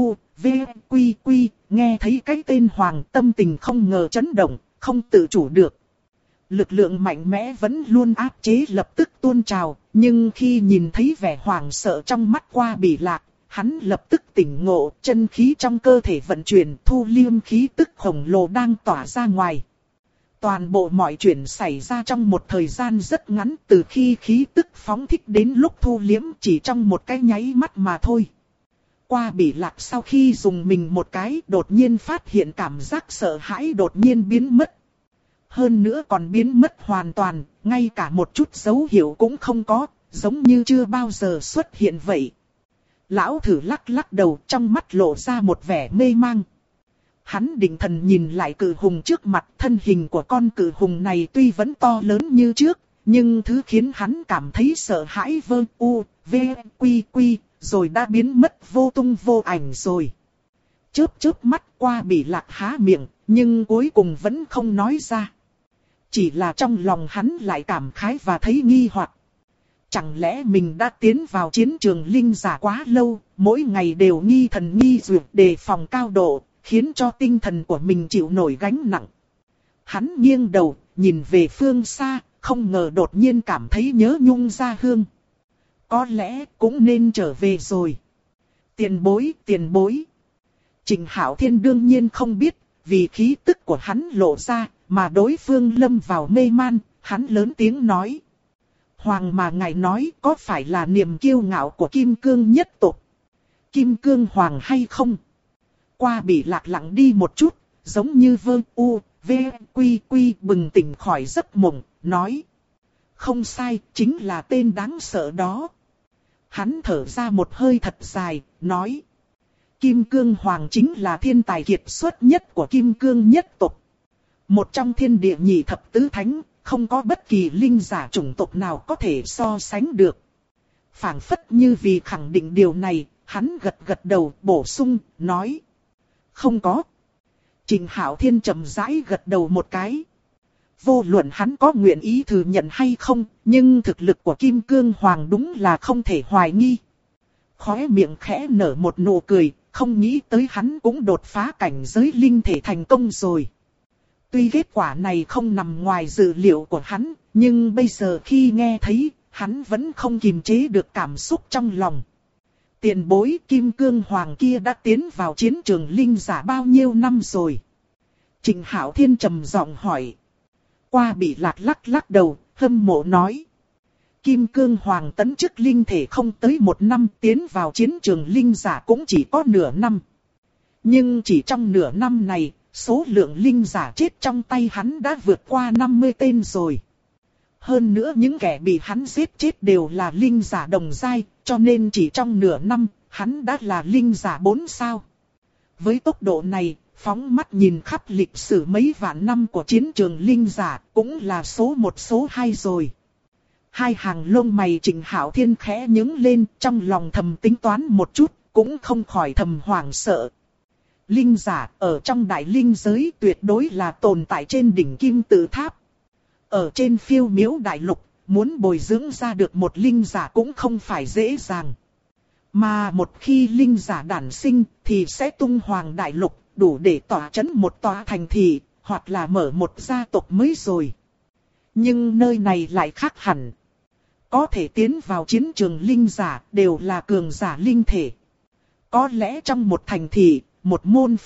quy, nghe thấy cái tên Hoàng, tâm tình không ngờ chấn động, không tự chủ được. Lực lượng mạnh mẽ vẫn luôn áp chế lập tức tuôn trào, nhưng khi nhìn thấy vẻ hoảng sợ trong mắt Qua Bỉ Lạc, hắn lập tức tỉnh ngộ, chân khí trong cơ thể vận chuyển, thu liêm khí tức khổng lồ đang tỏa ra ngoài. Toàn bộ mọi chuyện xảy ra trong một thời gian rất ngắn, từ khi khí tức phóng thích đến lúc thu liếm chỉ trong một cái nháy mắt mà thôi. Qua Bỉ Lạc sau khi dùng mình một cái, đột nhiên phát hiện cảm giác sợ hãi đột nhiên biến mất. Hơn nữa còn biến mất hoàn toàn, ngay cả một chút dấu hiệu cũng không có, giống như chưa bao giờ xuất hiện vậy. Lão thử lắc lắc đầu, trong mắt lộ ra một vẻ mê mang. Hắn định thần nhìn lại cự hùng trước mặt, thân hình của con cự hùng này tuy vẫn to lớn như trước, nhưng thứ khiến hắn cảm thấy sợ hãi quy, rồi đã biến mất vô tung vô ảnh rồi. Chớp mắt Qua Bỉ Lạc há miệng, nhưng cuối cùng vẫn không nói ra. Chỉ là trong lòng hắn lại cảm khái và thấy nghi hoặc. Chẳng lẽ mình đã tiến vào chiến trường linh giả quá lâu, mỗi ngày đều nghi thần nghi dược đề phòng cao độ, khiến cho tinh thần của mình chịu nổi gánh nặng. Hắn nghiêng đầu, nhìn về phương xa, không ngờ đột nhiên cảm thấy nhớ nhung gia hương. Có lẽ cũng nên trở về rồi. Tiền bối. Trịnh Hạo Thiên đương nhiên không biết, vì khí tức của hắn lộ ra, mà đối phương lâm vào mê man, hắn lớn tiếng nói. Hoàng mà ngài nói có phải là niềm kiêu ngạo của Kim Cương nhất tộc? Kim Cương Hoàng hay không? Qua Bỉ Lạc lặng đi một chút, giống như quy bừng tỉnh khỏi giấc mộng, nói. Không sai, chính là tên đáng sợ đó. Hắn thở ra một hơi thật dài, nói. Kim Cương Hoàng chính là thiên tài kiệt xuất nhất của Kim Cương nhất tộc. Một trong thiên địa nhị thập tứ thánh, không có bất kỳ linh giả chủng tộc nào có thể so sánh được. Phảng phất như vì khẳng định điều này, hắn gật đầu bổ sung, nói. Không có. Trịnh Hạo Thiên chậm rãi gật đầu một cái. Vô luận hắn có nguyện ý thừa nhận hay không, nhưng thực lực của Kim Cương Hoàng đúng là không thể hoài nghi. Khóe miệng khẽ nở một nụ cười, không nghĩ tới hắn cũng đột phá cảnh giới linh thể thành công rồi. Tuy kết quả này không nằm ngoài dự liệu của hắn, nhưng bây giờ khi nghe thấy, hắn vẫn không kiềm chế được cảm xúc trong lòng. Tiền bối Kim Cương Hoàng kia đã tiến vào chiến trường linh giả bao nhiêu năm rồi? Trịnh Hạo Thiên trầm giọng hỏi. Qua Bỉ Lạc lắc đầu, hâm mộ nói. Kim Cương Hoàng tấn chức linh thể không tới 1 năm, tiến vào chiến trường linh giả cũng chỉ có nửa năm. Nhưng chỉ trong nửa năm này, số lượng linh giả chết trong tay hắn đã vượt qua 50 tên rồi. Hơn nữa những kẻ bị hắn giết chết đều là linh giả đồng giai, cho nên chỉ trong nửa năm, hắn đã là linh giả 4 sao. Với tốc độ này, phóng mắt nhìn khắp lịch sử mấy vạn năm của chiến trường linh giả, cũng là số 1 số 2 rồi. Hai hàng lông mày Trịnh Hạo Thiên khẽ nhướng lên, trong lòng thầm tính toán một chút, cũng không khỏi thầm hoảng sợ. Linh giả ở trong đại linh giới tuyệt đối là tồn tại trên đỉnh kim tự tháp. Ở trên phiêu miếu đại lục, muốn bồi dưỡng ra được một linh giả cũng không phải dễ dàng. Mà một khi linh giả đản sinh thì sẽ tung hoàng đại lục, đủ để tỏa chấn một tòa thành thị, hoặc là mở một gia tộc mới rồi. Nhưng nơi này lại khác hẳn. Có thể tiến vào chiến trường linh giả đều là cường giả linh thể. Có lẽ trong một thành thị, một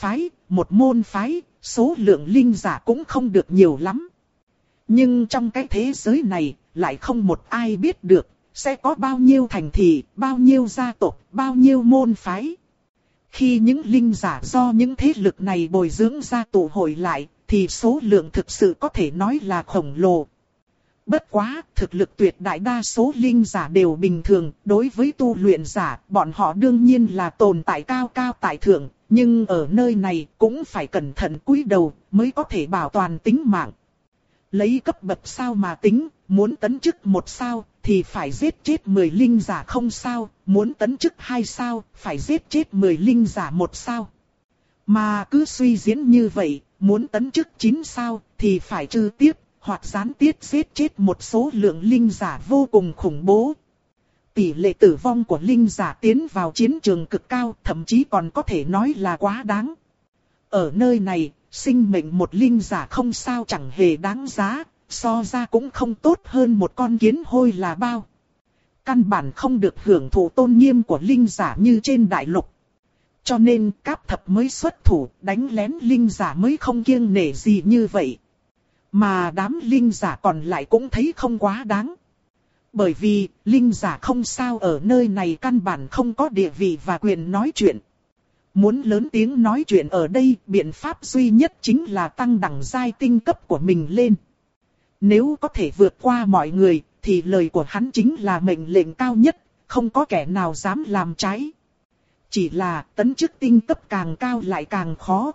môn phái, số lượng linh giả cũng không được nhiều lắm. Nhưng trong cái thế giới này, lại không một ai biết được, sẽ có bao nhiêu thành thị, bao nhiêu gia tộc, bao nhiêu môn phái. Khi những linh giả do những thế lực này bồi dưỡng ra tụ hội lại, thì số lượng thực sự có thể nói là khổng lồ. Bất quá, thực lực tuyệt đại đa số linh giả đều bình thường, đối với tu luyện giả, bọn họ đương nhiên là tồn tại cao cao tại thượng, nhưng ở nơi này cũng phải cẩn thận cúi đầu mới có thể bảo toàn tính mạng. Lấy cấp bậc sao mà tính, muốn tấn chức 1 sao thì phải giết chết 10 linh giả không sao, muốn tấn chức 2 sao phải giết chết 10 linh giả 1 sao. Mà cứ suy diễn như vậy, muốn tấn chức 9 sao thì phải trực tiếp hoặc gián tiếp giết chết một số lượng linh giả vô cùng khủng bố. Tỷ lệ tử vong của linh giả tiến vào chiến trường cực cao, thậm chí còn có thể nói là quá đáng. Ở nơi này, sinh mệnh một linh giả không sao chẳng hề đáng giá, so ra cũng không tốt hơn một con kiến hôi là bao. Căn bản không được hưởng thụ tôn nghiêm của linh giả như trên đại lục. Cho nên Cáp Thập mới xuất thủ, đánh lén linh giả mới không kiêng nể gì như vậy. Mà đám linh giả còn lại cũng thấy không quá đáng. Bởi vì, linh giả không sao ở nơi này căn bản không có địa vị và quyền nói chuyện. Muốn lớn tiếng nói chuyện ở đây, biện pháp duy nhất chính là tăng đẳng giai tinh cấp của mình lên. Nếu có thể vượt qua mọi người, thì lời của hắn chính là mệnh lệnh cao nhất, không có kẻ nào dám làm trái. Chỉ là tấn chức tinh cấp càng cao lại càng khó.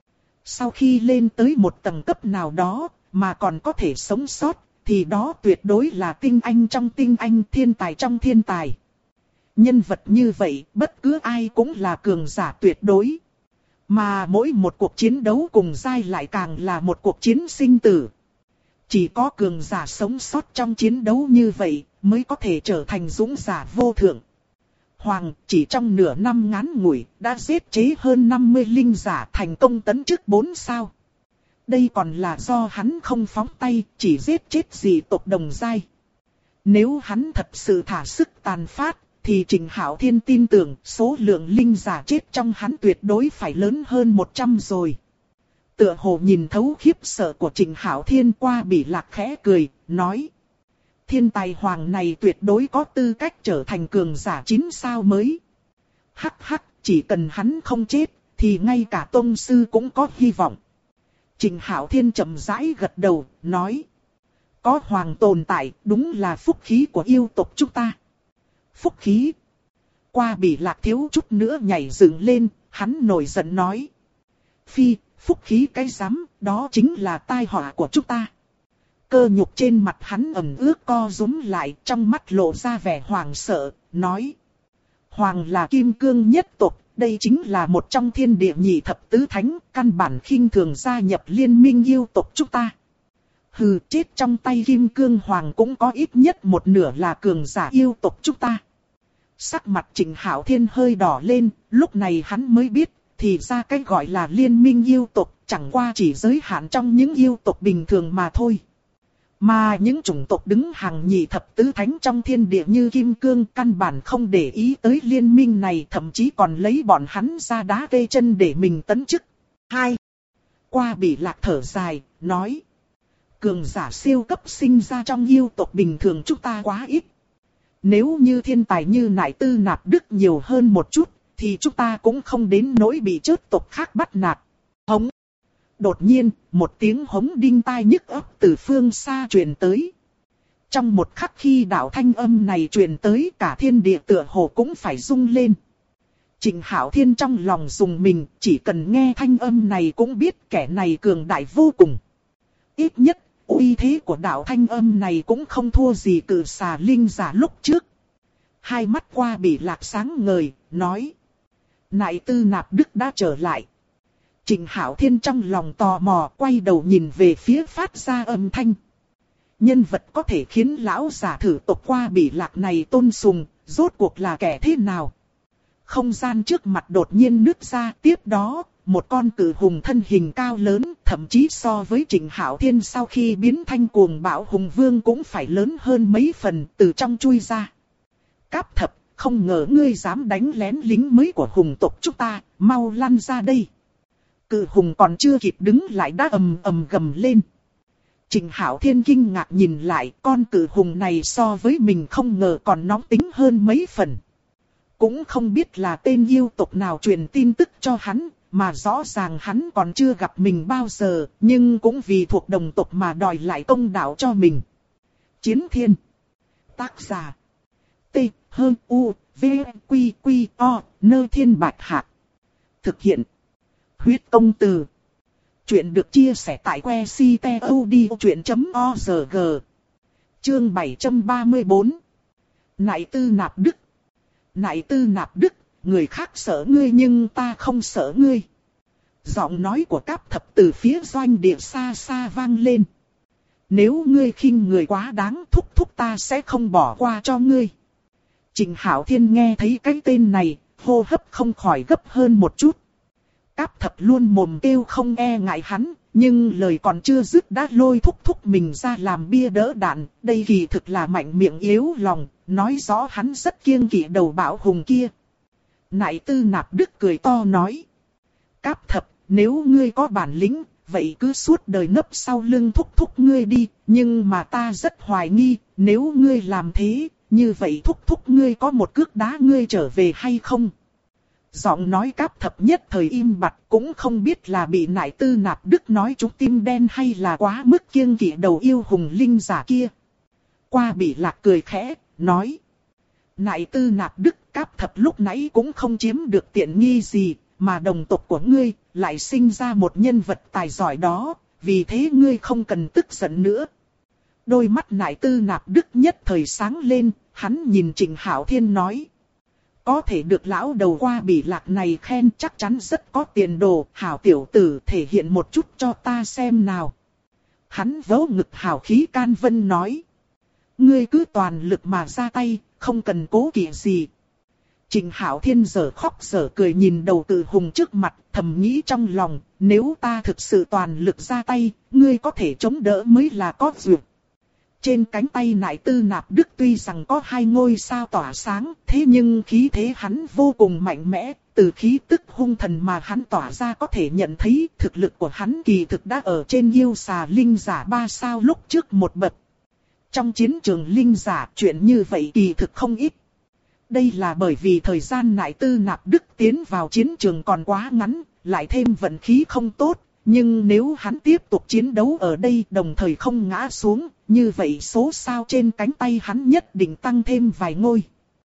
Sau khi lên tới một tầng cấp nào đó, mà còn có thể sống sót, thì đó tuyệt đối là tinh anh trong tinh anh, thiên tài trong thiên tài. Nhân vật như vậy, bất cứ ai cũng là cường giả tuyệt đối. Mà mỗi một cuộc chiến đấu cùng giai lại càng là một cuộc chiến sinh tử. Chỉ có cường giả sống sót trong chiến đấu như vậy, mới có thể trở thành dũng giả vô thượng. Hoàng chỉ trong nửa năm ngắn ngủi, đã giết chế hơn 50 linh giả thành công tấn chức 4 sao. Đây còn là do hắn không phóng tay, chỉ giết chết dị tộc đồng giai. Nếu hắn thật sự thả sức tàn phát, thì Trịnh Hạo Thiên tin tưởng số lượng linh giả chết trong hắn tuyệt đối phải lớn hơn 100 rồi. Tựa hồ nhìn thấu khiếp sợ của Trịnh Hạo Thiên, Qua Bỉ Lạc khẽ cười, nói. Thiên tài hoàng này tuyệt đối có tư cách trở thành cường giả 9 sao mới. Hắc hắc, chỉ cần hắn không chết, thì ngay cả tông sư cũng có hy vọng. Trịnh Hạo Thiên chậm rãi gật đầu, nói. Có hoàng tồn tại, đúng là phúc khí của yêu tộc chúng ta. Phúc khí. Qua Bỉ Lạc thiếu chút nữa nhảy dựng lên, hắn nổi giận nói. Phi, phúc khí cái rắm, đó chính là tai họa của chúng ta. Cơ nhục trên mặt hắn ẩm ướt co rúm lại, trong mắt lộ ra vẻ hoảng sợ, nói. Hoàng là kim cương nhất tộc, đây chính là một trong thiên địa nhị thập tứ thánh, căn bản khinh thường gia nhập liên minh yêu tộc chúng ta. Hừ, chết trong tay kim cương hoàng cũng có ít nhất một nửa là cường giả yêu tộc chúng ta. Sắc mặt Trịnh Hạo Thiên hơi đỏ lên, lúc này hắn mới biết, thì ra cái gọi là liên minh yêu tộc, chẳng qua chỉ giới hạn trong những yêu tộc bình thường mà thôi. Mà những chủng tộc đứng hàng nhị thập tứ thánh trong thiên địa như kim cương căn bản không để ý tới liên minh này, thậm chí còn lấy bọn hắn ra đá cây chân để mình tấn chức. 2. Qua Bỉ Lạc thở dài, nói. Cường giả siêu cấp sinh ra trong yêu tộc bình thường chúng ta quá ít. Nếu như thiên tài như Nại Tư Nạp Đức nhiều hơn một chút, thì chúng ta cũng không đến nỗi bị chớt tộc khác bắt nạt. Hống! Đột nhiên, một tiếng hống đinh tai nhức óc từ phương xa truyền tới. Trong một khắc khi đạo thanh âm này truyền tới, cả thiên địa tựa hồ cũng phải rung lên. Trịnh Hạo Thiên trong lòng dùng mình, chỉ cần nghe thanh âm này cũng biết kẻ này cường đại vô cùng. Ít nhất, uy thế của đạo thanh âm này cũng không thua gì cự xà linh giả lúc trước. Hai mắt Qua Bị Lạc sáng ngời, nói. Nại Tư Nạp Đức đã trở lại. Trịnh Hạo Thiên trong lòng tò mò, quay đầu nhìn về phía phát ra âm thanh. Nhân vật có thể khiến lão giả thử tộc Qua Bị Lạc này tôn sùng, rốt cuộc là kẻ thế nào? Không gian trước mặt đột nhiên nứt ra, tiếp đó, một con cự hùng thân hình cao lớn, thậm chí so với Trịnh Hạo Thiên sau khi biến thành cuồng bạo hùng vương cũng phải lớn hơn mấy phần, từ trong chui ra. Cáp Thập, không ngờ ngươi dám đánh lén lính mới của hùng tộc chúng ta, mau lăn ra đây. Cự hùng còn chưa kịp đứng lại đã ầm ầm gầm lên. Trịnh Hạo Thiên kinh ngạc nhìn lại, con cự hùng này so với mình không ngờ còn nóng tính hơn mấy phần. Cũng không biết là tên yêu tộc nào truyền tin tức cho hắn, mà rõ ràng hắn còn chưa gặp mình bao giờ, nhưng cũng vì thuộc đồng tộc mà đòi lại công đạo cho mình. Chiến Thiên. Tác giả. T, H, U, V, Quy, Quy, O, Nơ Thiên Bạch Hạc. Thực hiện. Huyết Công Từ. Chuyện được chia sẻ tại website.odchuyện.org. Chương 734. Nại Tư Nạp Đức. Nại Tư Nạp Đức, người khác sợ ngươi nhưng ta không sợ ngươi. Giọng nói của Cáp Thập từ phía doanh địa xa xa vang lên. Nếu ngươi khinh người quá đáng, thúc ta sẽ không bỏ qua cho ngươi. Trịnh Hạo Thiên nghe thấy cái tên này, hô hấp không khỏi gấp hơn một chút. Cáp Thập luôn mồm kêu không e ngại hắn, nhưng lời còn chưa dứt đã lôi thúc mình ra làm bia đỡ đạn. Đây kỳ thực là mạnh miệng yếu lòng, nói rõ hắn rất kiêng kỵ đầu bão hùng kia. Nại Tư Nạp Đức cười to nói. Cáp Thập, nếu ngươi có bản lĩnh, vậy cứ suốt đời nấp sau lưng thúc ngươi đi. Nhưng mà ta rất hoài nghi, nếu ngươi làm thế, như vậy thúc ngươi có một cước đá ngươi trở về hay không? Giọng nói Cáp Thập nhất thời im bặt, cũng không biết là bị Nại Tư Nạp Đức nói trúng tim đen hay là quá mức kiêng kỵ đầu yêu hùng linh giả kia. Qua Bị Lạc cười khẽ, nói. Nại Tư Nạp Đức, Cáp Thập lúc nãy cũng không chiếm được tiện nghi gì, mà đồng tộc của ngươi lại sinh ra một nhân vật tài giỏi đó, vì thế ngươi không cần tức giận nữa. Đôi mắt Nại Tư Nạp Đức nhất thời sáng lên, hắn nhìn Trịnh Hạo Thiên nói. Có thể được lão đầu Qua Bị Lạc này khen chắc chắn rất có tiền đồ, hảo tiểu tử thể hiện một chút cho ta xem nào. Hắn vỗ ngực hào khí can vân nói. Ngươi cứ toàn lực mà ra tay, không cần cố kỵ gì. Trịnh Hạo Thiên giờ khóc giờ cười nhìn đầu cự hùng trước mặt, thầm nghĩ trong lòng, nếu ta thực sự toàn lực ra tay, ngươi có thể chống đỡ mới là có duyệt. Trên cánh tay Nại Tư Nạp Đức tuy rằng có 2 ngôi sao tỏa sáng, thế nhưng khí thế hắn vô cùng mạnh mẽ, từ khí tức hung thần mà hắn tỏa ra có thể nhận thấy thực lực của hắn kỳ thực đã ở trên yêu xà linh giả 3 sao lúc trước một bậc. Trong chiến trường linh giả chuyện như vậy kỳ thực không ít. Đây là bởi vì thời gian Nại Tư Nạp Đức tiến vào chiến trường còn quá ngắn, lại thêm vận khí không tốt. Nhưng nếu hắn tiếp tục chiến đấu ở đây đồng thời không ngã xuống, như vậy số sao trên cánh tay hắn nhất định tăng thêm vài ngôi.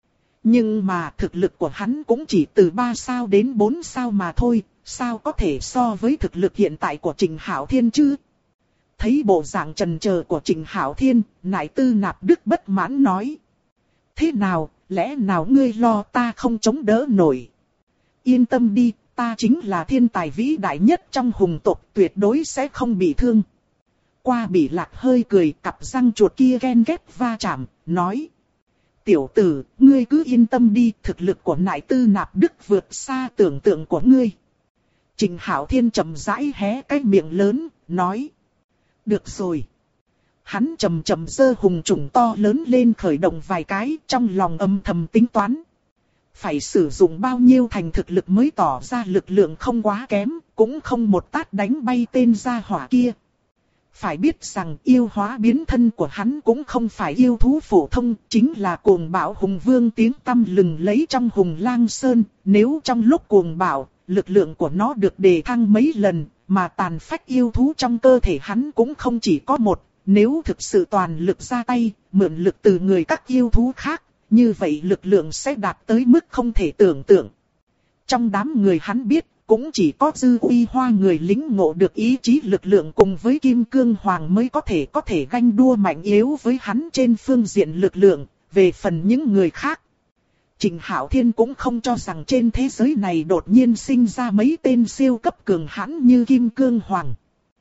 Nhưng mà thực lực của hắn cũng chỉ từ 3 sao đến 4 sao mà thôi, sao có thể so với thực lực hiện tại của Trịnh Hạo Thiên chứ? Thấy bộ dạng chần chờ của Trịnh Hạo Thiên, Nại Tư Nạp Đức bất mãn nói. Thế nào, lẽ nào ngươi lo ta không chống đỡ nổi? Yên tâm đi, ta chính là thiên tài vĩ đại nhất trong hùng tộc, tuyệt đối sẽ không bị thương. Qua Bị Lạc hơi cười, cặp răng chuột kia ghen ghét va chạm, nói. Tiểu tử, ngươi cứ yên tâm đi, thực lực của Nại Tư Nạp Đức vượt xa tưởng tượng của ngươi. Trịnh Hạo Thiên chậm rãi hé cái miệng lớn, nói. Được rồi. Hắn chậm giơ hùng trùng to lớn lên khởi động vài cái, trong lòng âm thầm tính toán. Phải sử dụng bao nhiêu thành thực lực mới tỏ ra lực lượng không quá kém, cũng không một tát đánh bay tên gia hỏa kia. Phải biết rằng yêu hóa biến thân của hắn cũng không phải yêu thú phổ thông, chính là cuồng bạo hùng vương tiếng tăm lừng lấy trong Hùng Lang Sơn. Nếu trong lúc cuồng bạo, lực lượng của nó được đề thăng mấy lần, mà tàn phách yêu thú trong cơ thể hắn cũng không chỉ có một. Nếu thực sự toàn lực ra tay, mượn lực từ người các yêu thú khác, như vậy lực lượng sẽ đạt tới mức không thể tưởng tượng. Trong đám người hắn biết, cũng chỉ có Dư Uy Hoa người lính ngộ được ý chí lực lượng cùng với Kim Cương Hoàng mới có thể ganh đua mạnh yếu với hắn trên phương diện lực lượng. Về phần những người khác, Trịnh Hạo Thiên cũng không cho rằng trên thế giới này đột nhiên sinh ra mấy tên siêu cấp cường hãn như Kim Cương Hoàng.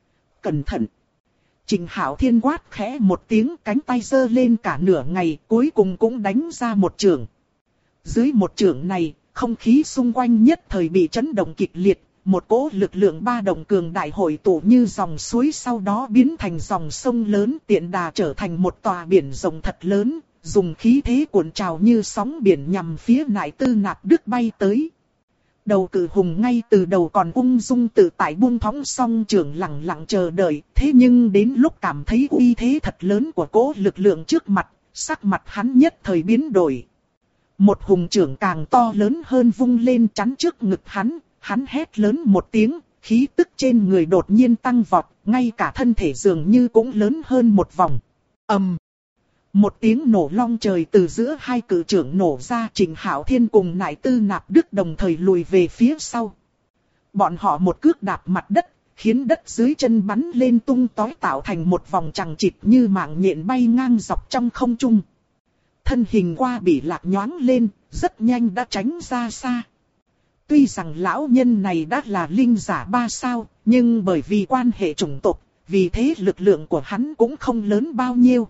Cẩn thận! Trịnh Hạo Thiên quát khẽ một tiếng, cánh tay giơ lên cả nửa ngày, cuối cùng cũng đánh ra một chưởng. Dưới một chưởng này, không khí xung quanh nhất thời bị chấn động kịch liệt, một cỗ lực lượng ba động cường đại hội tụ như dòng suối, sau đó biến thành dòng sông lớn, tiện đà trở thành một tòa biển rộng thật lớn, dùng khí thế cuộn trào như sóng biển nhằm phía Nại Tư Nạp Đức bay tới. Đầu cự hùng ngay từ đầu còn ung dung tự tại buông thõng song trưởng lặng lặng chờ đợi, thế nhưng đến lúc cảm thấy uy thế thật lớn của cỗ lực lượng trước mặt, sắc mặt hắn nhất thời biến đổi. Một hùng trưởng càng to lớn hơn vung lên chắn trước ngực hắn hét lớn một tiếng, khí tức trên người đột nhiên tăng vọt, ngay cả thân thể dường như cũng lớn hơn một vòng. Ầm! Một tiếng nổ long trời từ giữa hai cự trưởng nổ ra, Trịnh Hạo Thiên cùng Nại Tư Nạp Đức đồng thời lùi về phía sau. Bọn họ một cước đạp mặt đất, khiến đất dưới chân bắn lên tung tói tạo thành một vòng chằng chịt như mạng nhện bay ngang dọc trong không trung. Thân hình qua bị lạc nhoáng lên, rất nhanh đã tránh ra xa. Tuy rằng lão nhân này đã là linh giả 3 sao, nhưng bởi vì quan hệ chủng tộc, vì thế lực lượng của hắn cũng không lớn bao nhiêu.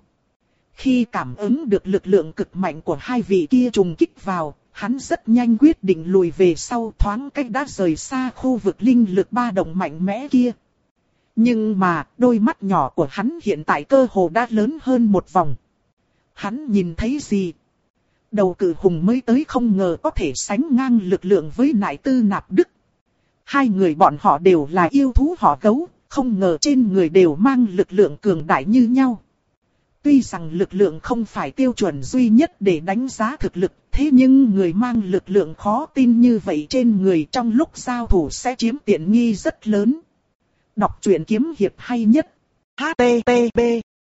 Khi cảm ứng được lực lượng cực mạnh của hai vị kia trùng kích vào, hắn rất nhanh quyết định lùi về sau, thoáng cách đã rời xa khu vực linh lực ba động mạnh mẽ kia. Nhưng mà, đôi mắt nhỏ của hắn hiện tại cơ hồ đã lớn hơn một vòng. Hắn nhìn thấy gì? Đầu cự hùng mới tới không ngờ có thể sánh ngang lực lượng với Nại Tư Nạp Đức. Hai người bọn họ đều là yêu thú họ gấu, không ngờ trên người đều mang lực lượng cường đại như nhau. Tuy rằng lực lượng không phải tiêu chuẩn duy nhất để đánh giá thực lực, thế nhưng người mang lực lượng khó tin như vậy trên người trong lúc giao thủ sẽ chiếm tiện nghi rất lớn. Đọc truyện kiếm hiệp hay nhất. HTTP.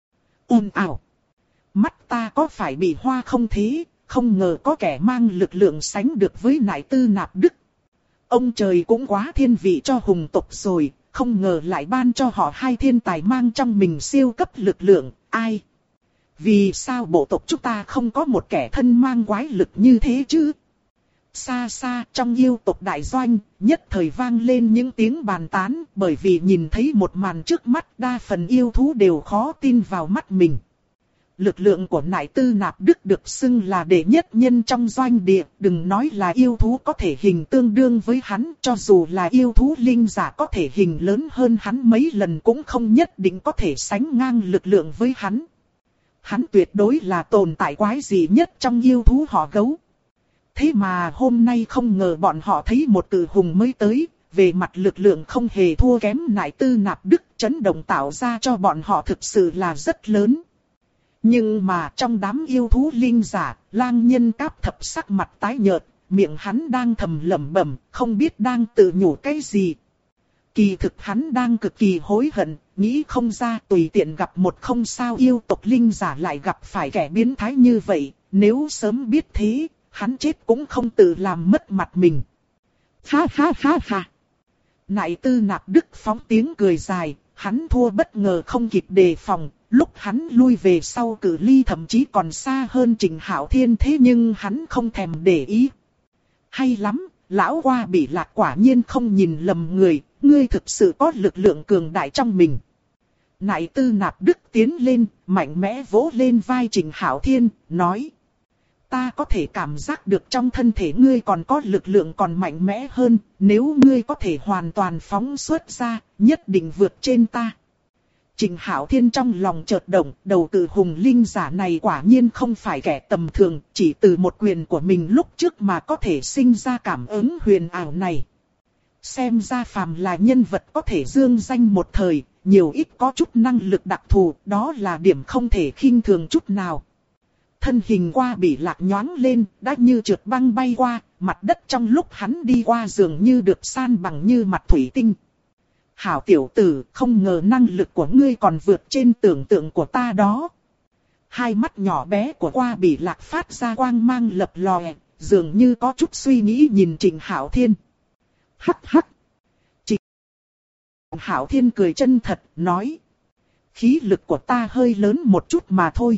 Ào. Mắt ta có phải bị hoa không thế, không ngờ có kẻ mang lực lượng sánh được với Nại Tư Nạp Đức. Ông trời cũng quá thiên vị cho hùng tộc rồi, không ngờ lại ban cho họ hai thiên tài mang trong mình siêu cấp lực lượng, ai? Vì sao bộ tộc chúng ta không có một kẻ thân mang quái lực như thế chứ? Xa xa trong yêu tộc đại doanh, nhất thời vang lên những tiếng bàn tán, bởi vì nhìn thấy một màn trước mắt, đa phần yêu thú đều khó tin vào mắt mình. Lực lượng của Nại Tư Nạp Đức được xưng là đệ nhất nhân trong doanh địa, đừng nói là yêu thú có thể hình tương đương với hắn, cho dù là yêu thú linh giả có thể hình lớn hơn hắn mấy lần cũng không nhất định có thể sánh ngang lực lượng với hắn. Hắn tuyệt đối là tồn tại quái dị nhất trong yêu thú họ gấu. Thế mà hôm nay không ngờ bọn họ thấy một cự hùng mới tới, về mặt lực lượng không hề thua kém Nại Tư Nạp Đức, chấn động tạo ra cho bọn họ thực sự là rất lớn. Nhưng mà trong đám yêu thú linh giả, lang nhân Cáp Thập sắc mặt tái nhợt, miệng hắn đang thầm lẩm bẩm, không biết đang tự nhủ cái gì. Kỳ thực hắn đang cực kỳ hối hận, nghĩ không ra tùy tiện gặp một không sao yêu tộc linh giả lại gặp phải kẻ biến thái như vậy, nếu sớm biết thế, hắn chết cũng không tự làm mất mặt mình. Ha ha ha ha. Nại Tư Nạp Đức phóng tiếng cười dài, hắn thua bất ngờ không kịp đề phòng, lúc hắn lui về sau cự ly thậm chí còn xa hơn Trịnh Hạo Thiên, thế nhưng hắn không thèm để ý. Hay lắm, lão qua bị lạc quả nhiên không nhìn lầm người, ngươi thực sự có lực lượng cường đại trong mình. Nại Tư Nạp Đức tiến lên, mạnh mẽ vỗ lên vai Trịnh Hạo Thiên, nói. Ta có thể cảm giác được trong thân thể ngươi còn có lực lượng còn mạnh mẽ hơn, nếu ngươi có thể hoàn toàn phóng xuất ra, nhất định vượt trên ta. Trịnh Hạo Thiên trong lòng chợt động, đầu cự hùng linh giả này quả nhiên không phải kẻ tầm thường, chỉ từ một quyền của mình lúc trước mà có thể sinh ra cảm ứng huyền ảo này. Xem ra phàm là nhân vật có thể dương danh một thời, nhiều ít có chút năng lực đặc thù, đó là điểm không thể khinh thường chút nào. Thân hình qua bị lạc nhoáng lên, đã như trượt băng bay qua, mặt đất trong lúc hắn đi qua dường như được san bằng như mặt thủy tinh. Hảo tiểu tử, không ngờ năng lực của ngươi còn vượt trên tưởng tượng của ta đó. Hai mắt nhỏ bé của Qua Bỉ Lạc phát ra quang mang lập lòe, dường như có chút suy nghĩ nhìn Trịnh Hạo Thiên. Hắc hắc. Trịnh Hạo Thiên cười chân thật, nói. Khí lực của ta hơi lớn một chút mà thôi.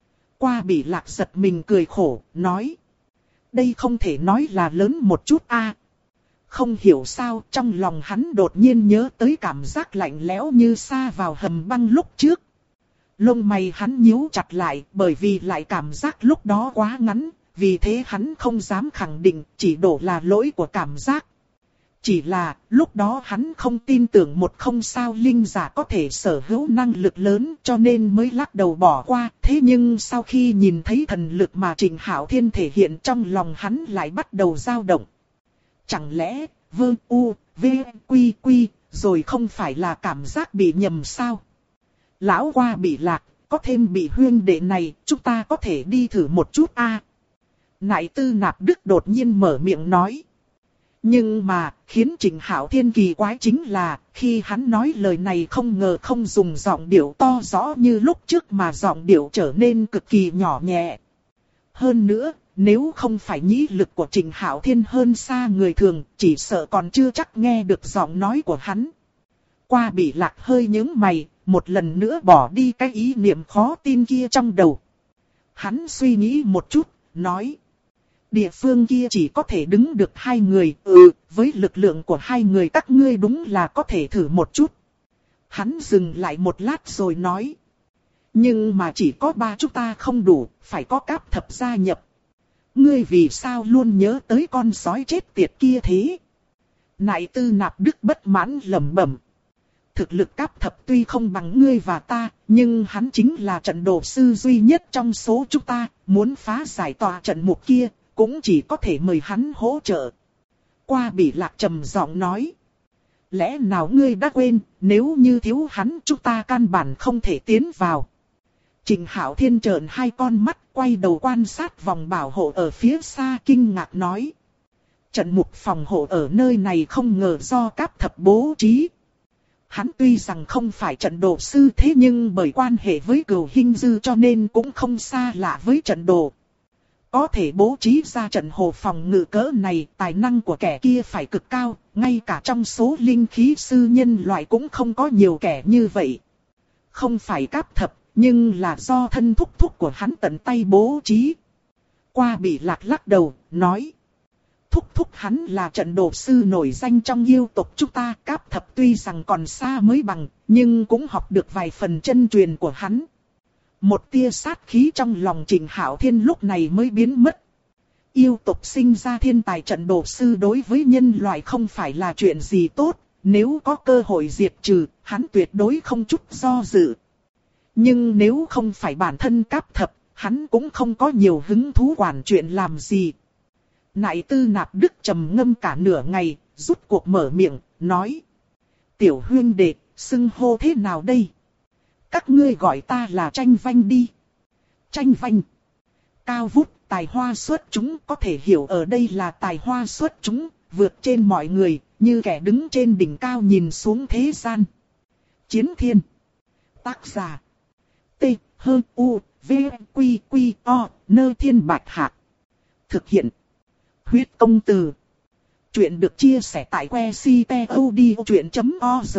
Qua Bỉ Lạc giật mình cười khổ, nói. Đây không thể nói là lớn một chút a. Không hiểu sao trong lòng hắn đột nhiên nhớ tới cảm giác lạnh lẽo như sa vào hầm băng lúc trước. Lông mày hắn nhíu chặt lại bởi vì lại cảm giác lúc đó quá ngắn, vì thế hắn không dám khẳng định chỉ đổ là lỗi của cảm giác. Chỉ là lúc đó hắn không tin tưởng một không sao linh giả có thể sở hữu năng lực lớn cho nên mới lắc đầu bỏ qua. Thế nhưng sau khi nhìn thấy thần lực mà Trịnh Hạo Thiên thể hiện trong lòng hắn lại bắt đầu dao động. Chẳng lẽ vơ u, v, quy quy, rồi không phải là cảm giác bị nhầm sao? Lão Qua Bỉ Lạc, có thêm bị huyên đệ này, chúng ta có thể đi thử một chút a. Nại Tư Nạp Đức đột nhiên mở miệng nói. Nhưng mà, khiến Trịnh Hạo Thiên kỳ quái chính là, khi hắn nói lời này không ngờ không dùng giọng điệu to rõ như lúc trước mà giọng điệu trở nên cực kỳ nhỏ nhẹ. Hơn nữa, nếu không phải nhĩ lực của Trịnh Hạo Thiên hơn xa người thường, chỉ sợ còn chưa chắc nghe được giọng nói của hắn. Qua Bỉ Lạc hơi nhướng mày, một lần nữa bỏ đi cái ý niệm khó tin kia trong đầu. Hắn suy nghĩ một chút, nói. Địa phương kia chỉ có thể đứng được hai người, với lực lượng của hai người các ngươi đúng là có thể thử một chút. Hắn dừng lại một lát rồi nói. Nhưng mà chỉ có ba chúng ta không đủ, phải có Cáp Thập gia nhập. Ngươi vì sao luôn nhớ tới con sói chết tiệt kia thế? Nại Tư Nạp Đức bất mãn lẩm bẩm. Thực lực Cáp Thập tuy không bằng ngươi và ta, nhưng hắn chính là trận đồ sư duy nhất trong số chúng ta, muốn phá giải tòa trận mục kia, cũng chỉ có thể mời hắn hỗ trợ. Qua Bỉ Lạc trầm giọng nói. Lẽ nào ngươi đã quên, nếu như thiếu hắn chúng ta căn bản không thể tiến vào. Trịnh Hạo Thiên trợn hai con mắt, quay đầu quan sát vòng bảo hộ ở phía xa kinh ngạc nói. Trận mục phòng hộ ở nơi này không ngờ do Cáp Thập bố trí. Hắn tuy rằng không phải trận đồ sư thế nhưng bởi quan hệ với Cửu Hinh Dư cho nên cũng không xa lạ với trận đồ. Có thể bố trí ra trận hồ phòng ngự cỡ này, tài năng của kẻ kia phải cực cao, ngay cả trong số linh khí sư nhân loại cũng không có nhiều kẻ như vậy. Không phải Cáp Thập, nhưng là do thân thúc thúc của hắn tận tay bố trí. Qua Bỉ Lạc lắc đầu, nói. Thúc thúc hắn là trận đồ sư nổi danh trong yêu tộc chúng ta. Cáp Thập tuy rằng còn xa mới bằng, nhưng cũng học được vài phần chân truyền của hắn. Một tia sát khí trong lòng Trịnh Hạo Thiên lúc này mới biến mất. Yêu tộc sinh ra thiên tài trận đồ sư đối với nhân loại không phải là chuyện gì tốt. Nếu có cơ hội diệt trừ, hắn tuyệt đối không chút do dự. Nhưng nếu không phải bản thân Cáp Thập, hắn cũng không có nhiều hứng thú quản chuyện làm gì. Nại Tư Nạp Đức trầm ngâm cả nửa ngày, rút cuộc mở miệng, nói. Tiểu huyên đệ, xưng hô thế nào đây? Các ngươi gọi ta là Tranh Vanh đi. Tranh Vanh. Cao vút, tài hoa xuất chúng, có thể hiểu ở đây là tài hoa xuất chúng, vượt trên mọi người, như kẻ đứng trên đỉnh cao nhìn xuống thế gian. Chiến Thiên. Tác giả. T, H, U, V, Quy, Quy, O, Nơ Thiên Bạch Hạc. Thực hiện. Huyết Công Từ. Chuyện được chia sẻ tại website.odchuyện.org.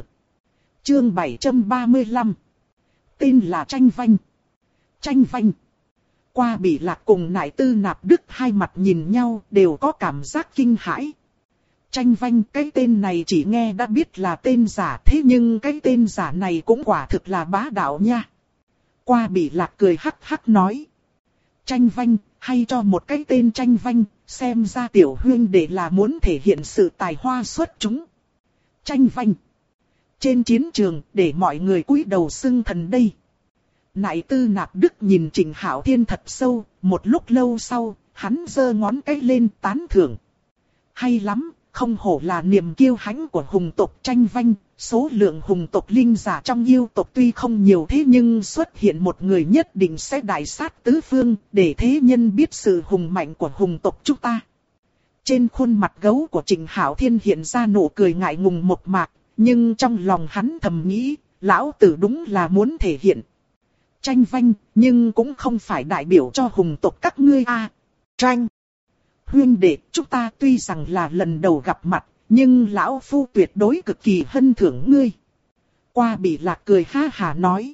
Chương 735. Tên là Tranh Vanh. Tranh Vanh. Qua Bỉ Lạc cùng Nại Tư Nạp Đức hai mặt nhìn nhau đều có cảm giác kinh hãi. Tranh Vanh, cái tên này chỉ nghe đã biết là tên giả, thế nhưng cái tên giả này cũng quả thực là bá đạo nha. Qua Bỉ Lạc cười hắc hắc nói. Tranh Vanh, hay cho một cái tên Tranh Vanh, xem ra tiểu huyên đệ là muốn thể hiện sự tài hoa xuất chúng. Tranh Vanh. Trên chiến trường, để mọi người cúi đầu xưng thần đây. Nại Tư Nạp Đức nhìn Trịnh Hạo Thiên thật sâu, một lúc lâu sau, hắn giơ ngón cái lên tán thưởng. Hay lắm, không hổ là niềm kiêu hãnh của hùng tộc Tranh Vanh. Số lượng hùng tộc linh giả trong yêu tộc tuy không nhiều thế nhưng xuất hiện một người nhất định sẽ đại sát tứ phương, để thế nhân biết sự hùng mạnh của hùng tộc chúng ta. Trên khuôn mặt gấu của Trịnh Hạo Thiên hiện ra nụ cười ngại ngùng mộc mạc, nhưng trong lòng hắn thầm nghĩ, lão tử đúng là muốn thể hiện tranh vanh, nhưng cũng không phải đại biểu cho hùng tộc các ngươi a. Tranh. Huynh đệ, chúng ta tuy rằng là lần đầu gặp mặt, nhưng lão phu tuyệt đối cực kỳ hân thưởng ngươi. Qua Bị Lạc cười ha hả nói.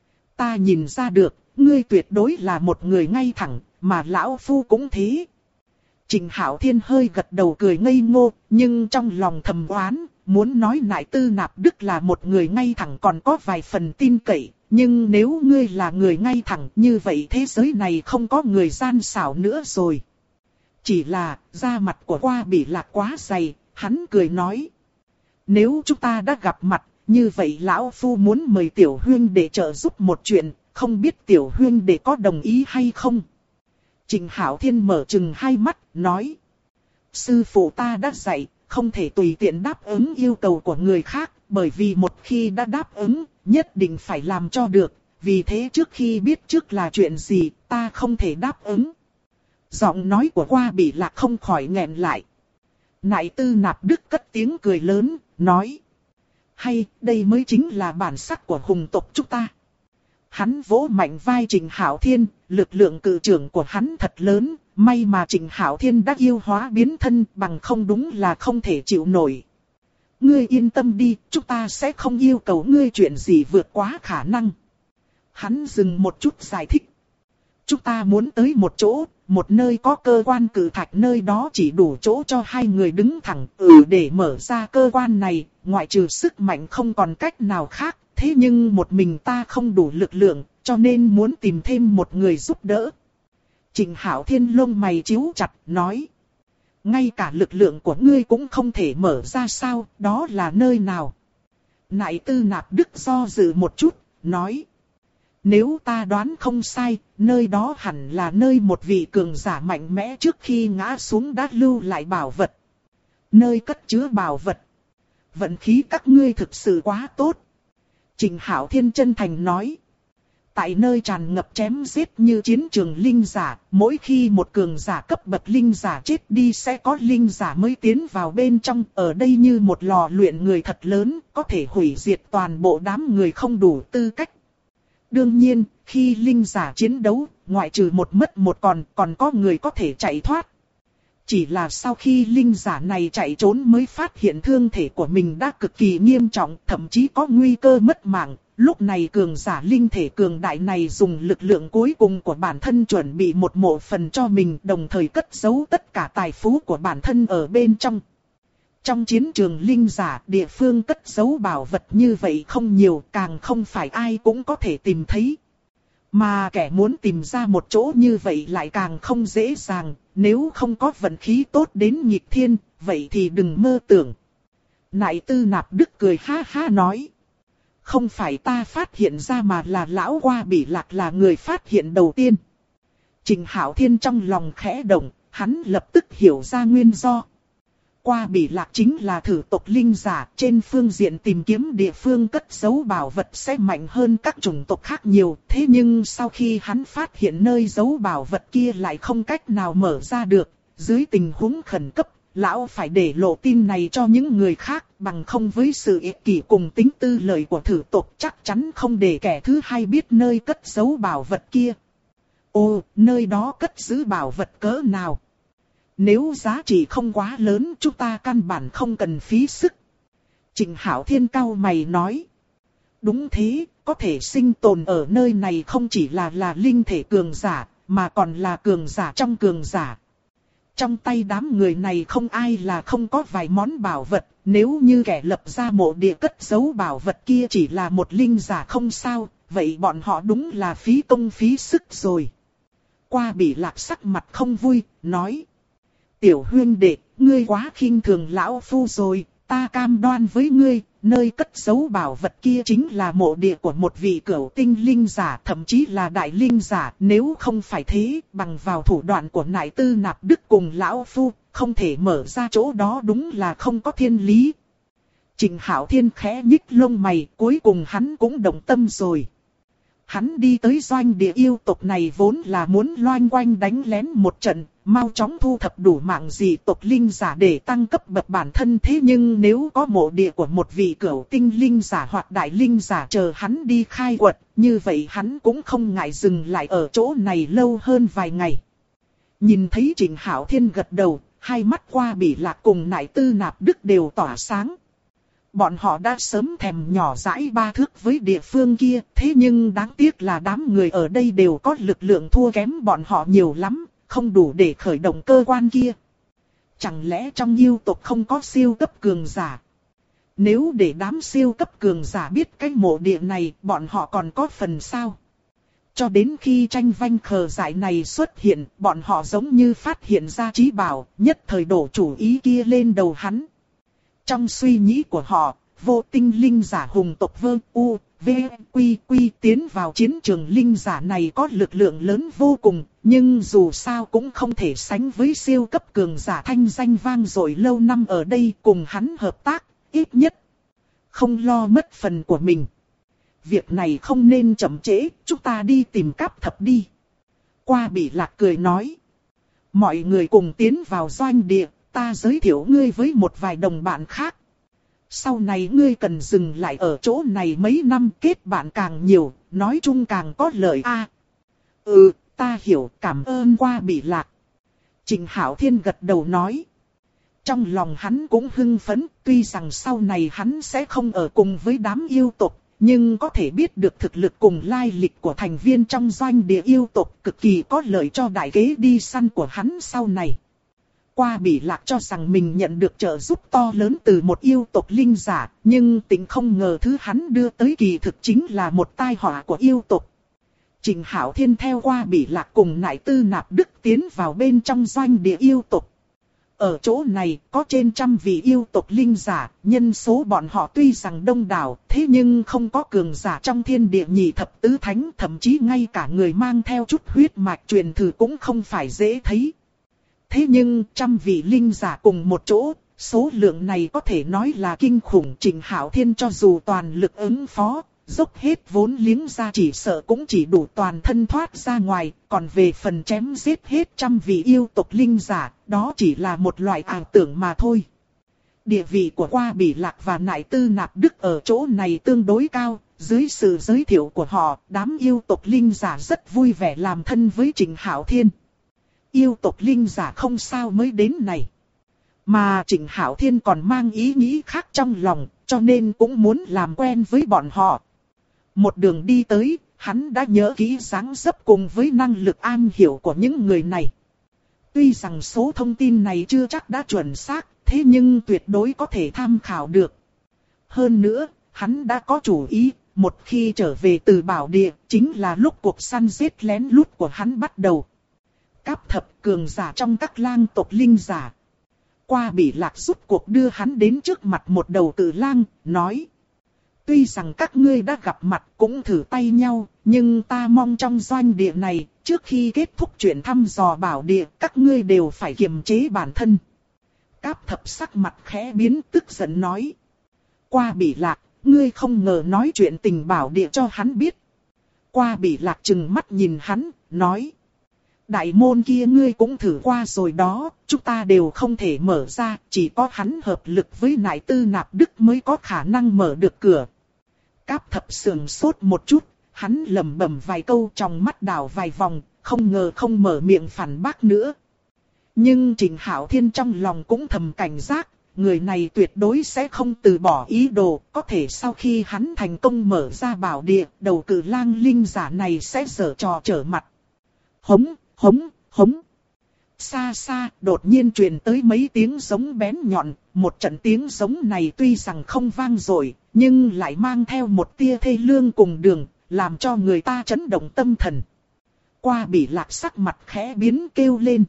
Ta nhìn ra được, ngươi tuyệt đối là một người ngay thẳng, mà lão phu cũng thế. Trịnh Hạo Thiên hơi gật đầu cười ngây ngô, nhưng trong lòng thầm oán, muốn nói Nại Tư Nạp Đức là một người ngay thẳng còn có vài phần tin cậy. Nhưng nếu ngươi là người ngay thẳng như vậy thế giới này không có người gian xảo nữa rồi. Chỉ là da mặt của Qua Bị Lạc quá dày, hắn cười nói. Nếu chúng ta đã gặp mặt, như vậy lão phu muốn mời tiểu huynh để trợ giúp một chuyện, không biết tiểu huynh để có đồng ý hay không? Trịnh Hạo Thiên mở trừng hai mắt, nói. Sư phụ ta đã dạy, không thể tùy tiện đáp ứng yêu cầu của người khác, bởi vì một khi đã đáp ứng, nhất định phải làm cho được, vì thế trước khi biết trước là chuyện gì, ta không thể đáp ứng. Giọng nói của Qua Bị Lạc không khỏi nghẹn lại. Nại Tư Nạp Đức cất tiếng cười lớn, nói. Hay, đây mới chính là bản sắc của hùng tộc chúng ta. Hắn vỗ mạnh vai Trịnh Hạo Thiên, lực lượng cự trưởng của hắn thật lớn, may mà Trịnh Hạo Thiên đã yêu hóa biến thân, bằng không đúng là không thể chịu nổi. Ngươi yên tâm đi, chúng ta sẽ không yêu cầu ngươi chuyện gì vượt quá khả năng. Hắn dừng một chút giải thích. Chúng ta muốn tới một chỗ, một nơi có cơ quan cự thạch, nơi đó chỉ đủ chỗ cho hai người đứng thẳng. Để mở ra cơ quan này, ngoại trừ sức mạnh không còn cách nào khác. Thế nhưng một mình ta không đủ lực lượng, cho nên muốn tìm thêm một người giúp đỡ. Trịnh Hạo Thiên lông mày chíu chặt, nói. Ngay cả lực lượng của ngươi cũng không thể mở ra sao, đó là nơi nào? Nại Tư Nạp Đức do dự một chút, nói. Nếu ta đoán không sai, nơi đó hẳn là nơi một vị cường giả mạnh mẽ trước khi ngã xuống đã lưu lại bảo vật. Nơi cất chứa bảo vật. Vận khí các ngươi thực sự quá tốt. Trịnh Hạo Thiên chân thành nói. Tại nơi tràn ngập chém giết như chiến trường linh giả, mỗi khi một cường giả cấp bậc linh giả chết đi sẽ có linh giả mới tiến vào bên trong. Ở đây như một lò luyện người thật lớn, có thể hủy diệt toàn bộ đám người không đủ tư cách. Đương nhiên, khi linh giả chiến đấu, ngoại trừ một mất một còn có người có thể chạy thoát. Chỉ là sau khi linh giả này chạy trốn mới phát hiện thương thể của mình đã cực kỳ nghiêm trọng, thậm chí có nguy cơ mất mạng. Lúc này cường giả linh thể cường đại này dùng lực lượng cuối cùng của bản thân chuẩn bị một mộ phần cho mình, đồng thời cất giấu tất cả tài phú của bản thân ở bên trong. Trong chiến trường linh giả, địa phương cất giấu bảo vật như vậy không nhiều, càng không phải ai cũng có thể tìm thấy. Mà kẻ muốn tìm ra một chỗ như vậy lại càng không dễ dàng, nếu không có vận khí tốt đến nghịch thiên, vậy thì đừng mơ tưởng. Nại Tư Nạp Đức cười ha ha nói. Không phải ta phát hiện ra mà là lão Qua Bị Lạc là người phát hiện đầu tiên. Trịnh Hạo Thiên trong lòng khẽ động, hắn lập tức hiểu ra nguyên do. Qua Bị Lạc chính là thử tộc linh giả, trên phương diện tìm kiếm địa phương cất giấu bảo vật sẽ mạnh hơn các chủng tộc khác nhiều. Thế nhưng sau khi hắn phát hiện nơi giấu bảo vật kia lại không cách nào mở ra được, dưới tình huống khẩn cấp, lão phải để lộ tin này cho những người khác, bằng không với sự ích kỷ cùng tính tư lợi của thử tộc chắc chắn không để kẻ thứ hai biết nơi cất giấu bảo vật kia. Ồ, nơi đó cất giữ bảo vật cỡ nào? Nếu giá trị không quá lớn chúng ta căn bản không cần phí sức. Trịnh Hạo Thiên cau mày nói. Đúng thế, có thể sinh tồn ở nơi này không chỉ là linh thể cường giả, mà còn là cường giả trong cường giả. Trong tay đám người này không ai là không có vài món bảo vật, nếu như kẻ lập ra mộ địa cất giấu bảo vật kia chỉ là một linh giả không sao, vậy bọn họ đúng là phí công phí sức rồi. Qua Bị Lạc sắc mặt không vui, nói. Tiểu huynh đệ, ngươi quá khinh thường lão phu rồi, ta cam đoan với ngươi, nơi cất giấu bảo vật kia chính là mộ địa của một vị cửu tinh linh giả, thậm chí là đại linh giả. Nếu không phải thế, bằng vào thủ đoạn của Nại Tư Nạp Đức cùng lão phu, không thể mở ra chỗ đó đúng là không có thiên lý. Trịnh Hạo Thiên khẽ nhích lông mày, cuối cùng hắn cũng động tâm rồi. hắn đi tới doanh địa yêu tộc này vốn là muốn loanh quanh đánh lén một trận, mau chóng thu thập đủ mạng dị tộc linh giả để tăng cấp bậc bản thân. Thế nhưng nếu có mộ địa của một vị cửu tinh linh giả hoặc đại linh giả chờ hắn đi khai quật, như vậy hắn cũng không ngại dừng lại ở chỗ này lâu hơn vài ngày. Nhìn thấy Trịnh Hạo Thiên gật đầu, hai mắt Qua Bỉ Lạc cùng Nại Tư Nạp Đức đều tỏa sáng. Bọn họ đã sớm thèm nhỏ dãi 3 thước với địa phương kia, thế nhưng đáng tiếc là đám người ở đây đều có lực lượng thua kém bọn họ nhiều lắm, không đủ để khởi động cơ quan kia. Chẳng lẽ trong yêu tộc không có siêu cấp cường giả? Nếu để đám siêu cấp cường giả biết cái mộ địa này, bọn họ còn có phần sao? Cho đến khi tranh vanh khờ dại này xuất hiện, bọn họ giống như phát hiện ra trí bảo, nhất thời đổ chủ ý kia lên đầu hắn. Trong suy nghĩ của họ, vô tinh linh giả hùng tộc Vơ U, V, Quy Quy tiến vào chiến trường linh giả này có lực lượng lớn vô cùng, nhưng dù sao cũng không thể sánh với siêu cấp cường giả thanh danh vang dội lâu năm ở đây cùng hắn hợp tác, ít nhất không lo mất phần của mình. Việc này không nên chậm trễ, chúng ta đi tìm Cáp Thập đi. Qua Bỉ Lạc cười nói. Mọi người cùng tiến vào doanh địa, ta giới thiệu ngươi với một vài đồng bạn khác. Sau này ngươi cần dừng lại ở chỗ này mấy năm, kết bạn càng nhiều, nói chung càng có lợi a. Ta hiểu, cảm ơn Qua Bỉ Lạc. Trịnh Hạo Thiên gật đầu nói. Trong lòng hắn cũng hưng phấn, tuy rằng sau này hắn sẽ không ở cùng với đám yêu tộc, nhưng có thể biết được thực lực cùng lai lịch của thành viên trong doanh địa yêu tộc cực kỳ có lợi cho đại kế đi săn của hắn sau này. Qua Bỉ Lạc cho rằng mình nhận được trợ giúp to lớn từ một yêu tộc linh giả, nhưng tỉnh không ngờ thứ hắn đưa tới kỳ thực chính là một tai họa của yêu tộc. Trịnh Hạo Thiên theo Qua Bỉ Lạc cùng Nại Tư Nạp Đức tiến vào bên trong doanh địa yêu tộc. Ở chỗ này có trên 100 vị yêu tộc linh giả, nhân số bọn họ tuy rằng đông đảo, thế nhưng không có cường giả trong thiên địa nhị thập tứ thánh, thậm chí ngay cả người mang theo chút huyết mạch truyền thừa cũng không phải dễ thấy. Thế nhưng 100 vị linh giả cùng một chỗ, số lượng này có thể nói là kinh khủng. Trịnh Hạo Thiên cho dù toàn lực ứng phó, dốc hết vốn liếng ra chỉ sợ cũng chỉ đủ toàn thân thoát ra ngoài, còn về phần chém giết hết 100 vị yêu tộc linh giả, đó chỉ là một loại ảo tưởng mà thôi. Địa vị của Qua Bỉ Lạc và Nại Tư Nạp Đức ở chỗ này tương đối cao, dưới sự giới thiệu của họ, đám yêu tộc linh giả rất vui vẻ làm thân với Trịnh Hạo Thiên. Yêu tộc linh giả không sao mới đến này. Mà Trịnh Hạo Thiên còn mang ý nghĩ khác trong lòng, cho nên cũng muốn làm quen với bọn họ. Một đường đi tới, hắn đã nhớ kỹ dáng dấp cùng với năng lực am hiểu của những người này. Tuy rằng số thông tin này chưa chắc đã chuẩn xác, thế nhưng tuyệt đối có thể tham khảo được. Hơn nữa, hắn đã có chủ ý, một khi trở về từ bảo địa, chính là lúc cuộc săn giết lén lút của hắn bắt đầu. Cáp Thập cường giả trong các lang tộc linh giả. Qua Bỉ Lạc rút cuộc đưa hắn đến trước mặt một đầu cự lang, nói. Tuy rằng các ngươi đã gặp mặt cũng thử tay nhau, nhưng ta mong trong doanh địa này, trước khi kết thúc chuyện thăm dò bảo địa, các ngươi đều phải kiềm chế bản thân. Cáp Thập sắc mặt khẽ biến, tức giận nói. Qua Bỉ Lạc, ngươi không ngờ nói chuyện tình bảo địa cho hắn biết. Qua Bỉ Lạc trừng mắt nhìn hắn, nói. Đại môn kia ngươi cũng thử qua rồi đó, chúng ta đều không thể mở ra, chỉ có hắn hợp lực với Nại Tư Nạp Đức mới có khả năng mở được cửa. Cáp Thập sườn sốt một chút, hắn lẩm bẩm vài câu trong mắt đảo vài vòng, không ngờ không mở miệng phản bác nữa. Nhưng Trịnh Hạo Thiên trong lòng cũng thầm cảnh giác, người này tuyệt đối sẽ không từ bỏ ý đồ, có thể sau khi hắn thành công mở ra bảo địa, đầu cự lang linh giả này sẽ giở trò trở mặt. Hống, hống, hống. Xa xa, đột nhiên truyền tới mấy tiếng giống bén nhọn, một trận tiếng giống này tuy rằng không vang dội, nhưng lại mang theo một tia thê lương cùng đường, làm cho người ta chấn động tâm thần. Qua Bỉ Lạc sắc mặt khẽ biến kêu lên.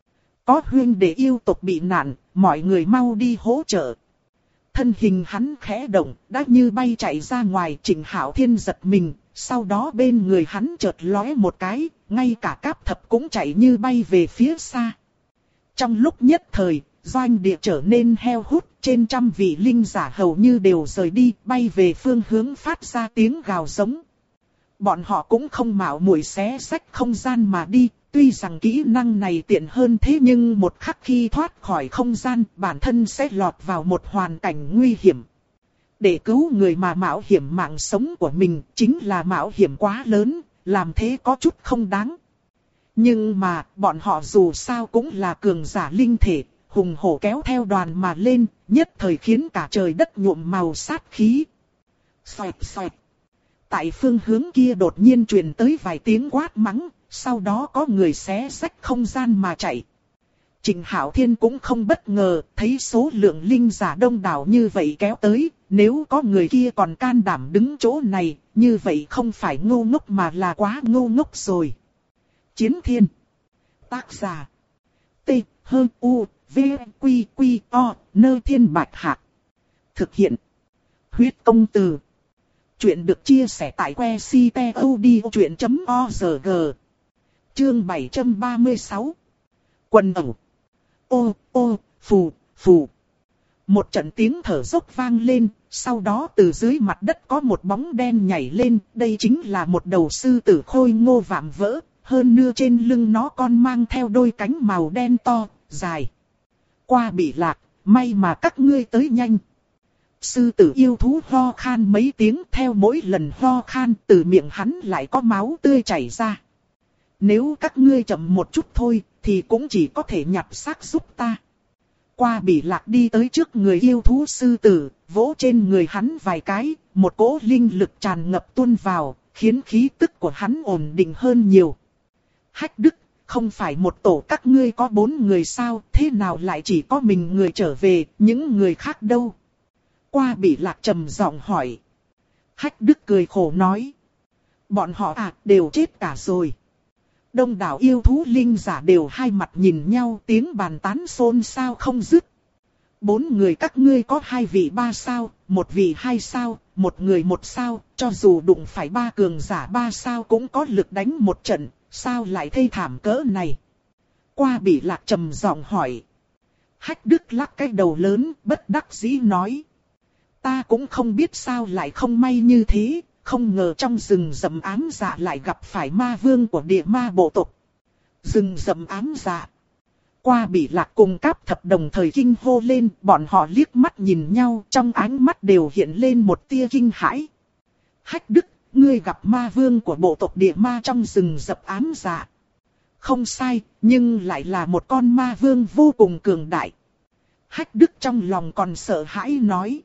Có huynh đệ yêu tộc bị nạn, mọi người mau đi hỗ trợ. Thân hình hắn khẽ động, đã như bay chạy ra ngoài. Trịnh Hạo Thiên giật mình, sau đó bên người hắn chợt lóe một cái, ngay cả Cáp Thập cũng chạy như bay về phía xa. Trong lúc nhất thời, doanh địa trở nên heo hút, trên 100 vị linh giả hầu như đều rời đi, bay về phương hướng phát ra tiếng gào giống. Bọn họ cũng không mạo muội xé rách không gian mà đi, tuy rằng kỹ năng này tiện hơn thế nhưng một khắc khi thoát khỏi không gian, bản thân sẽ lọt vào một hoàn cảnh nguy hiểm. Để cứu người mà mạo hiểm mạng sống của mình chính là mạo hiểm quá lớn, làm thế có chút không đáng. Nhưng mà, bọn họ dù sao cũng là cường giả linh thể, hùng hổ kéo theo đoàn mà lên, nhất thời khiến cả trời đất nhuộm màu sát khí. Xoẹt xoẹt. Tại phương hướng kia đột nhiên truyền tới vài tiếng quát mắng, sau đó có người xé rách không gian mà chạy. Trịnh Hạo Thiên cũng không bất ngờ, thấy số lượng linh giả đông đảo như vậy kéo tới, nếu có người kia còn can đảm đứng chỗ này, như vậy không phải ngu ngốc mà là quá ngu ngốc rồi. Chiến Thiên. Tác giả. T. H. U. V. Q. Q. O. Nơ Thiên Bạch Hạc. Thực hiện. Huyết Công Từ. Chuyện được chia sẻ tại que ctod.org. Chương 736. Quần ẩu. Ô, ô, phù, phù. Một trận tiếng thở dốc vang lên, sau đó từ dưới mặt đất có một bóng đen nhảy lên. Đây chính là một đầu sư tử khôi ngô vạm vỡ, hơn nữa trên lưng nó còn mang theo đôi cánh màu đen to, dài. Qua bị lạc, may mà các ngươi tới nhanh. Sư tử yêu thú ho khan mấy tiếng, theo mỗi lần ho khan từ miệng hắn lại có máu tươi chảy ra. Nếu các ngươi chậm một chút thôi, thì cũng chỉ có thể nhặt xác giúp ta. Qua bị lạc đi tới trước người yêu thú sư tử, vỗ trên người hắn vài cái, một cỗ linh lực tràn ngập tuôn vào, khiến khí tức của hắn ổn định hơn nhiều. Hách Đức, không phải một tổ các ngươi có 4 người sao, thế nào lại chỉ có mình người trở về, những người khác đâu? Qua bị lạc trầm giọng hỏi. Hách Đức cười khổ nói. Bọn họ đều chết cả rồi. Đông đảo yêu thú linh giả đều hai mặt nhìn nhau, tiếng bàn tán xôn xao không dứt. 4 người các ngươi có 2 vị 3 sao, 1 vị 2 sao, 1 người 1 sao, cho dù đụng phải 3 cường giả 3 sao cũng có lực đánh một trận, sao lại thê thảm cỡ này? Qua bị lạc trầm giọng hỏi. Hách Đức lắc cái đầu lớn, bất đắc dĩ nói. Ta cũng không biết sao lại không may như thế, không ngờ trong rừng rậm ám dạ lại gặp phải ma vương của địa ma bộ tộc. Rừng rậm ám dạ. Qua bị lạc cùng Cáp Thập đồng thời kinh hô lên, bọn họ liếc mắt nhìn nhau, trong ánh mắt đều hiện lên một tia kinh hãi. Hách Đức, ngươi gặp ma vương của bộ tộc địa ma trong rừng rậm ám dạ. Không sai, nhưng lại là một con ma vương vô cùng cường đại. Hách Đức trong lòng còn sợ hãi nói.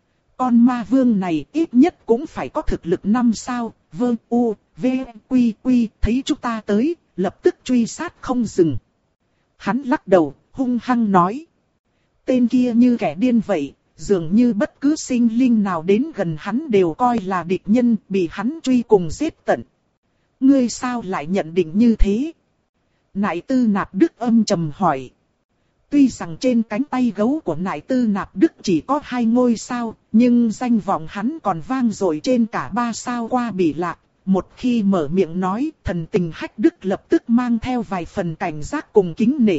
Con ma vương này ít nhất cũng phải có thực lực 5 sao, vơ u, v, quy quy, thấy chúng ta tới, lập tức truy sát không dừng. Hắn lắc đầu, hung hăng nói. Tên kia như kẻ điên vậy, dường như bất cứ sinh linh nào đến gần hắn đều coi là địch nhân, bị hắn truy cùng giết tận. Ngươi sao lại nhận định như thế? Nại Tư Nạp Đức âm trầm hỏi. Tuy rằng trên cánh tay gấu của Nại Tư Nạp Đức chỉ có 2 ngôi sao, nhưng danh vọng hắn còn vang dội trên cả 3 sao. Qua bị lạc. Một khi mở miệng nói, thần tình Hách Đức lập tức mang theo vài phần cảnh giác cùng kính nể.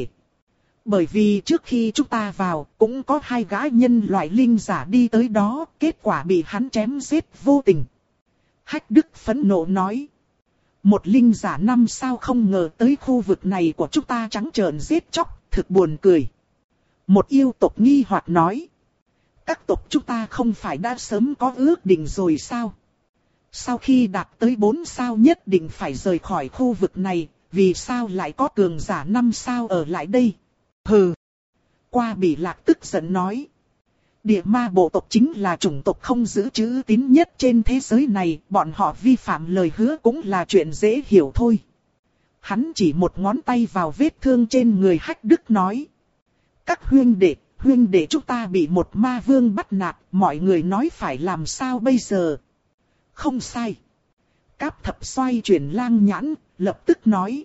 Bởi vì trước khi chúng ta vào, cũng có 2 gã nhân loại linh giả đi tới đó, kết quả bị hắn chém giết vô tình. Hách Đức phẫn nộ nói. Một linh giả 5 sao không ngờ tới khu vực này của chúng ta trắng trợn giết chóc, thực buồn cười. Một yêu tộc nghi hoặc nói. Các tộc chúng ta không phải đã sớm có ước định rồi sao? Sau khi đạt tới 4 sao nhất định phải rời khỏi khu vực này, vì sao lại có cường giả 5 sao ở lại đây? Hừ! Qua bị lạc tức giận nói. Địa ma bộ tộc chính là chủng tộc không giữ chữ tín nhất trên thế giới này, bọn họ vi phạm lời hứa cũng là chuyện dễ hiểu thôi. Hắn chỉ một ngón tay vào vết thương trên người Hách Đức nói. Các huynh đệ chúng ta bị một ma vương bắt nạt, mọi người nói phải làm sao bây giờ? Không sai. Cáp Thập xoay chuyển lang nhãn, lập tức nói.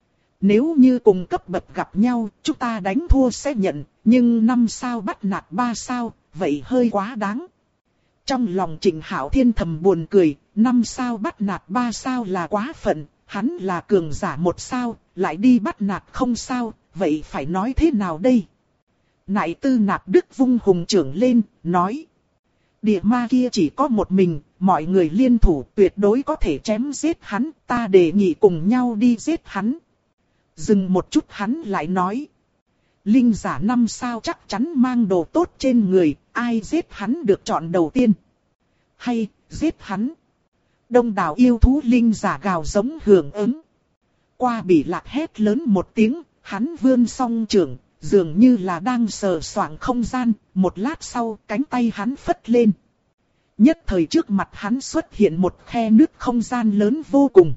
Nếu như cùng cấp bậc gặp nhau, chúng ta đánh thua sẽ nhận, nhưng 5 sao bắt nạt 3 sao, vậy hơi quá đáng. Trong lòng Trịnh Hạo Thiên thầm buồn cười, 5 sao bắt nạt 3 sao là quá phận, hắn là cường giả 1 sao, lại đi bắt nạt không sao, vậy phải nói thế nào đây? Nại Tư Nạp Đức vung hùng trưởng lên, nói. Địa ma kia chỉ có một mình, mọi người liên thủ tuyệt đối có thể chém giết hắn, ta đề nghị cùng nhau đi giết hắn. Dừng một chút hắn lại nói. Linh giả 5 sao chắc chắn mang đồ tốt trên người, ai giết hắn được chọn đầu tiên. Hay, giết hắn. Đông đảo yêu thú linh giả gào giống hưởng ứng. Qua Bỉ Lạc hét lớn một tiếng, hắn vươn song trưởng, dường như là đang sờ soạng không gian, một lát sau cánh tay hắn phất lên. Nhất thời trước mặt hắn xuất hiện một khe nứt không gian lớn vô cùng.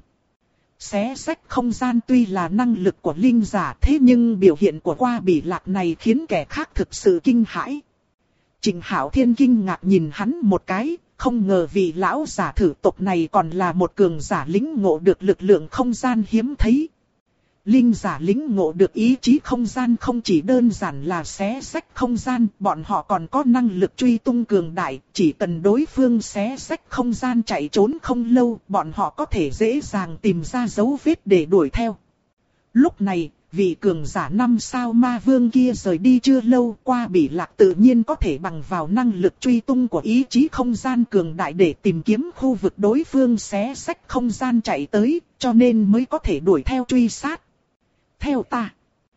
Xé rách không gian tuy là năng lực của linh giả thế nhưng biểu hiện của Qua Bỉ Lạc này khiến kẻ khác thực sự kinh hãi. Trịnh Hạo Thiên kinh ngạc nhìn hắn một cái, không ngờ vị lão giả thử tộc này còn là một cường giả lĩnh ngộ được lực lượng không gian hiếm thấy. Linh giả lĩnh ngộ được ý chí không gian không chỉ đơn giản là xé rách không gian, bọn họ còn có năng lực truy tung cường đại, chỉ cần đối phương xé rách không gian chạy trốn không lâu, bọn họ có thể dễ dàng tìm ra dấu vết để đuổi theo. Lúc này, vị cường giả 5 sao ma vương kia rời đi chưa lâu, Qua Bỉ Lạc tự nhiên có thể bằng vào năng lực truy tung của ý chí không gian cường đại để tìm kiếm khu vực đối phương xé rách không gian chạy tới, cho nên mới có thể đuổi theo truy sát. Theo ta.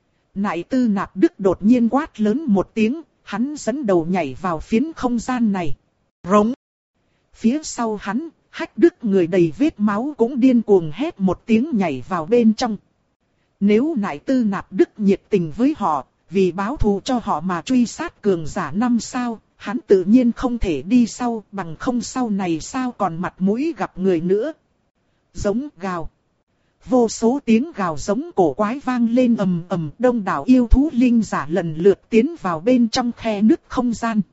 Nại Tư Nạp Đức đột nhiên quát lớn một tiếng, hắn dẫn đầu nhảy vào phiến không gian này. Rống. Phía sau hắn, Hách Đức người đầy vết máu cũng điên cuồng hét một tiếng nhảy vào bên trong. Nếu Nại Tư Nạp Đức nhiệt tình với họ, vì báo thù cho họ mà truy sát cường giả 5 sao, hắn tự nhiên không thể đi sau, bằng không sau này sao còn mặt mũi gặp người nữa. Giống gào. Vô số tiếng gào giống cổ quái vang lên ầm ầm, đông đảo yêu thú linh giả lần lượt tiến vào bên trong khe nứt không gian.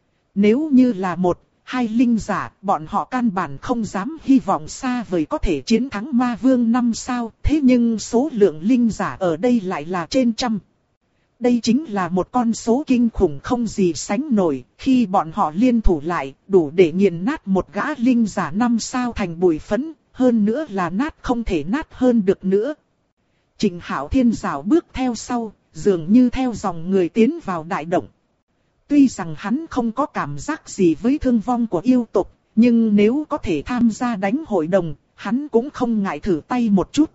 Nếu như là 1-2 linh giả, bọn họ căn bản không dám hy vọng xa vời có thể chiến thắng ma vương 5 sao, thế nhưng số lượng linh giả ở đây lại là trên trăm. Đây chính là một con số kinh khủng không gì sánh nổi, khi bọn họ liên thủ lại, đủ để nghiền nát một gã linh giả 5 sao thành bụi phấn. Hơn nữa là nát không thể nát hơn được nữa. Trịnh Hạo Thiên rảo bước theo sau, dường như theo dòng người tiến vào đại động. Tuy rằng hắn không có cảm giác gì với thương vong của yêu tộc, nhưng nếu có thể tham gia đánh hội đồng, hắn cũng không ngại thử tay một chút.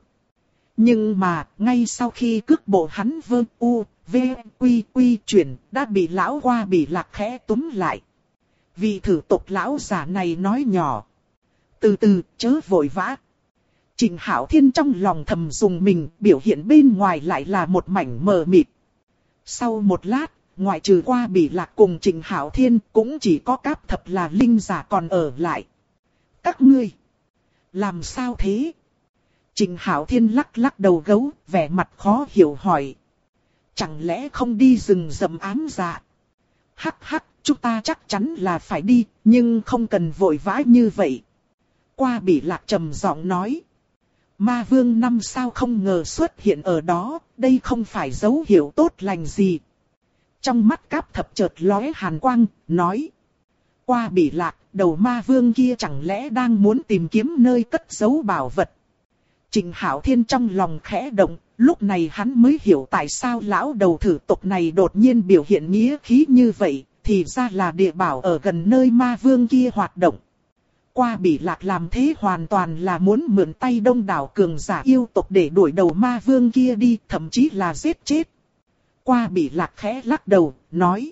Nhưng mà, ngay sau khi cước bộ hắn quy chuyển, đã bị lão Qua Bỉ Lạc khẽ túm lại. Vị thử tộc lão giả này nói nhỏ. Từ từ, chớ vội vã. Trịnh Hạo Thiên trong lòng thầm dùng mình, biểu hiện bên ngoài lại là một mảnh mờ mịt. Sau một lát, ngoại trừ Qua Bỉ Lạc cùng Trịnh Hạo Thiên, cũng chỉ có Cáp Thập là linh giả còn ở lại. Các ngươi, làm sao thế? Trịnh Hạo Thiên lắc lắc đầu gấu, vẻ mặt khó hiểu hỏi. Chẳng lẽ không đi rừng rậm ám dạ? Hắc hắc, chúng ta chắc chắn là phải đi, nhưng không cần vội vã như vậy. Qua Bỉ Lạc trầm giọng nói. Ma vương 5 sao không ngờ xuất hiện ở đó, đây không phải dấu hiệu tốt lành gì. Trong mắt Cáp Thập chợt lóe hàn quang, nói. Qua Bỉ Lạc, đầu ma vương kia chẳng lẽ đang muốn tìm kiếm nơi cất giấu bảo vật. Trịnh Hạo Thiên trong lòng khẽ động, lúc này hắn mới hiểu tại sao lão đầu thử tộc này đột nhiên biểu hiện nghĩa khí như vậy, thì ra là địa bảo ở gần nơi ma vương kia hoạt động. Qua Bỉ Lạc làm thế hoàn toàn là muốn mượn tay đông đảo cường giả yêu tộc để đuổi đầu ma vương kia đi, thậm chí là giết chết. Qua Bỉ Lạc khẽ lắc đầu, nói.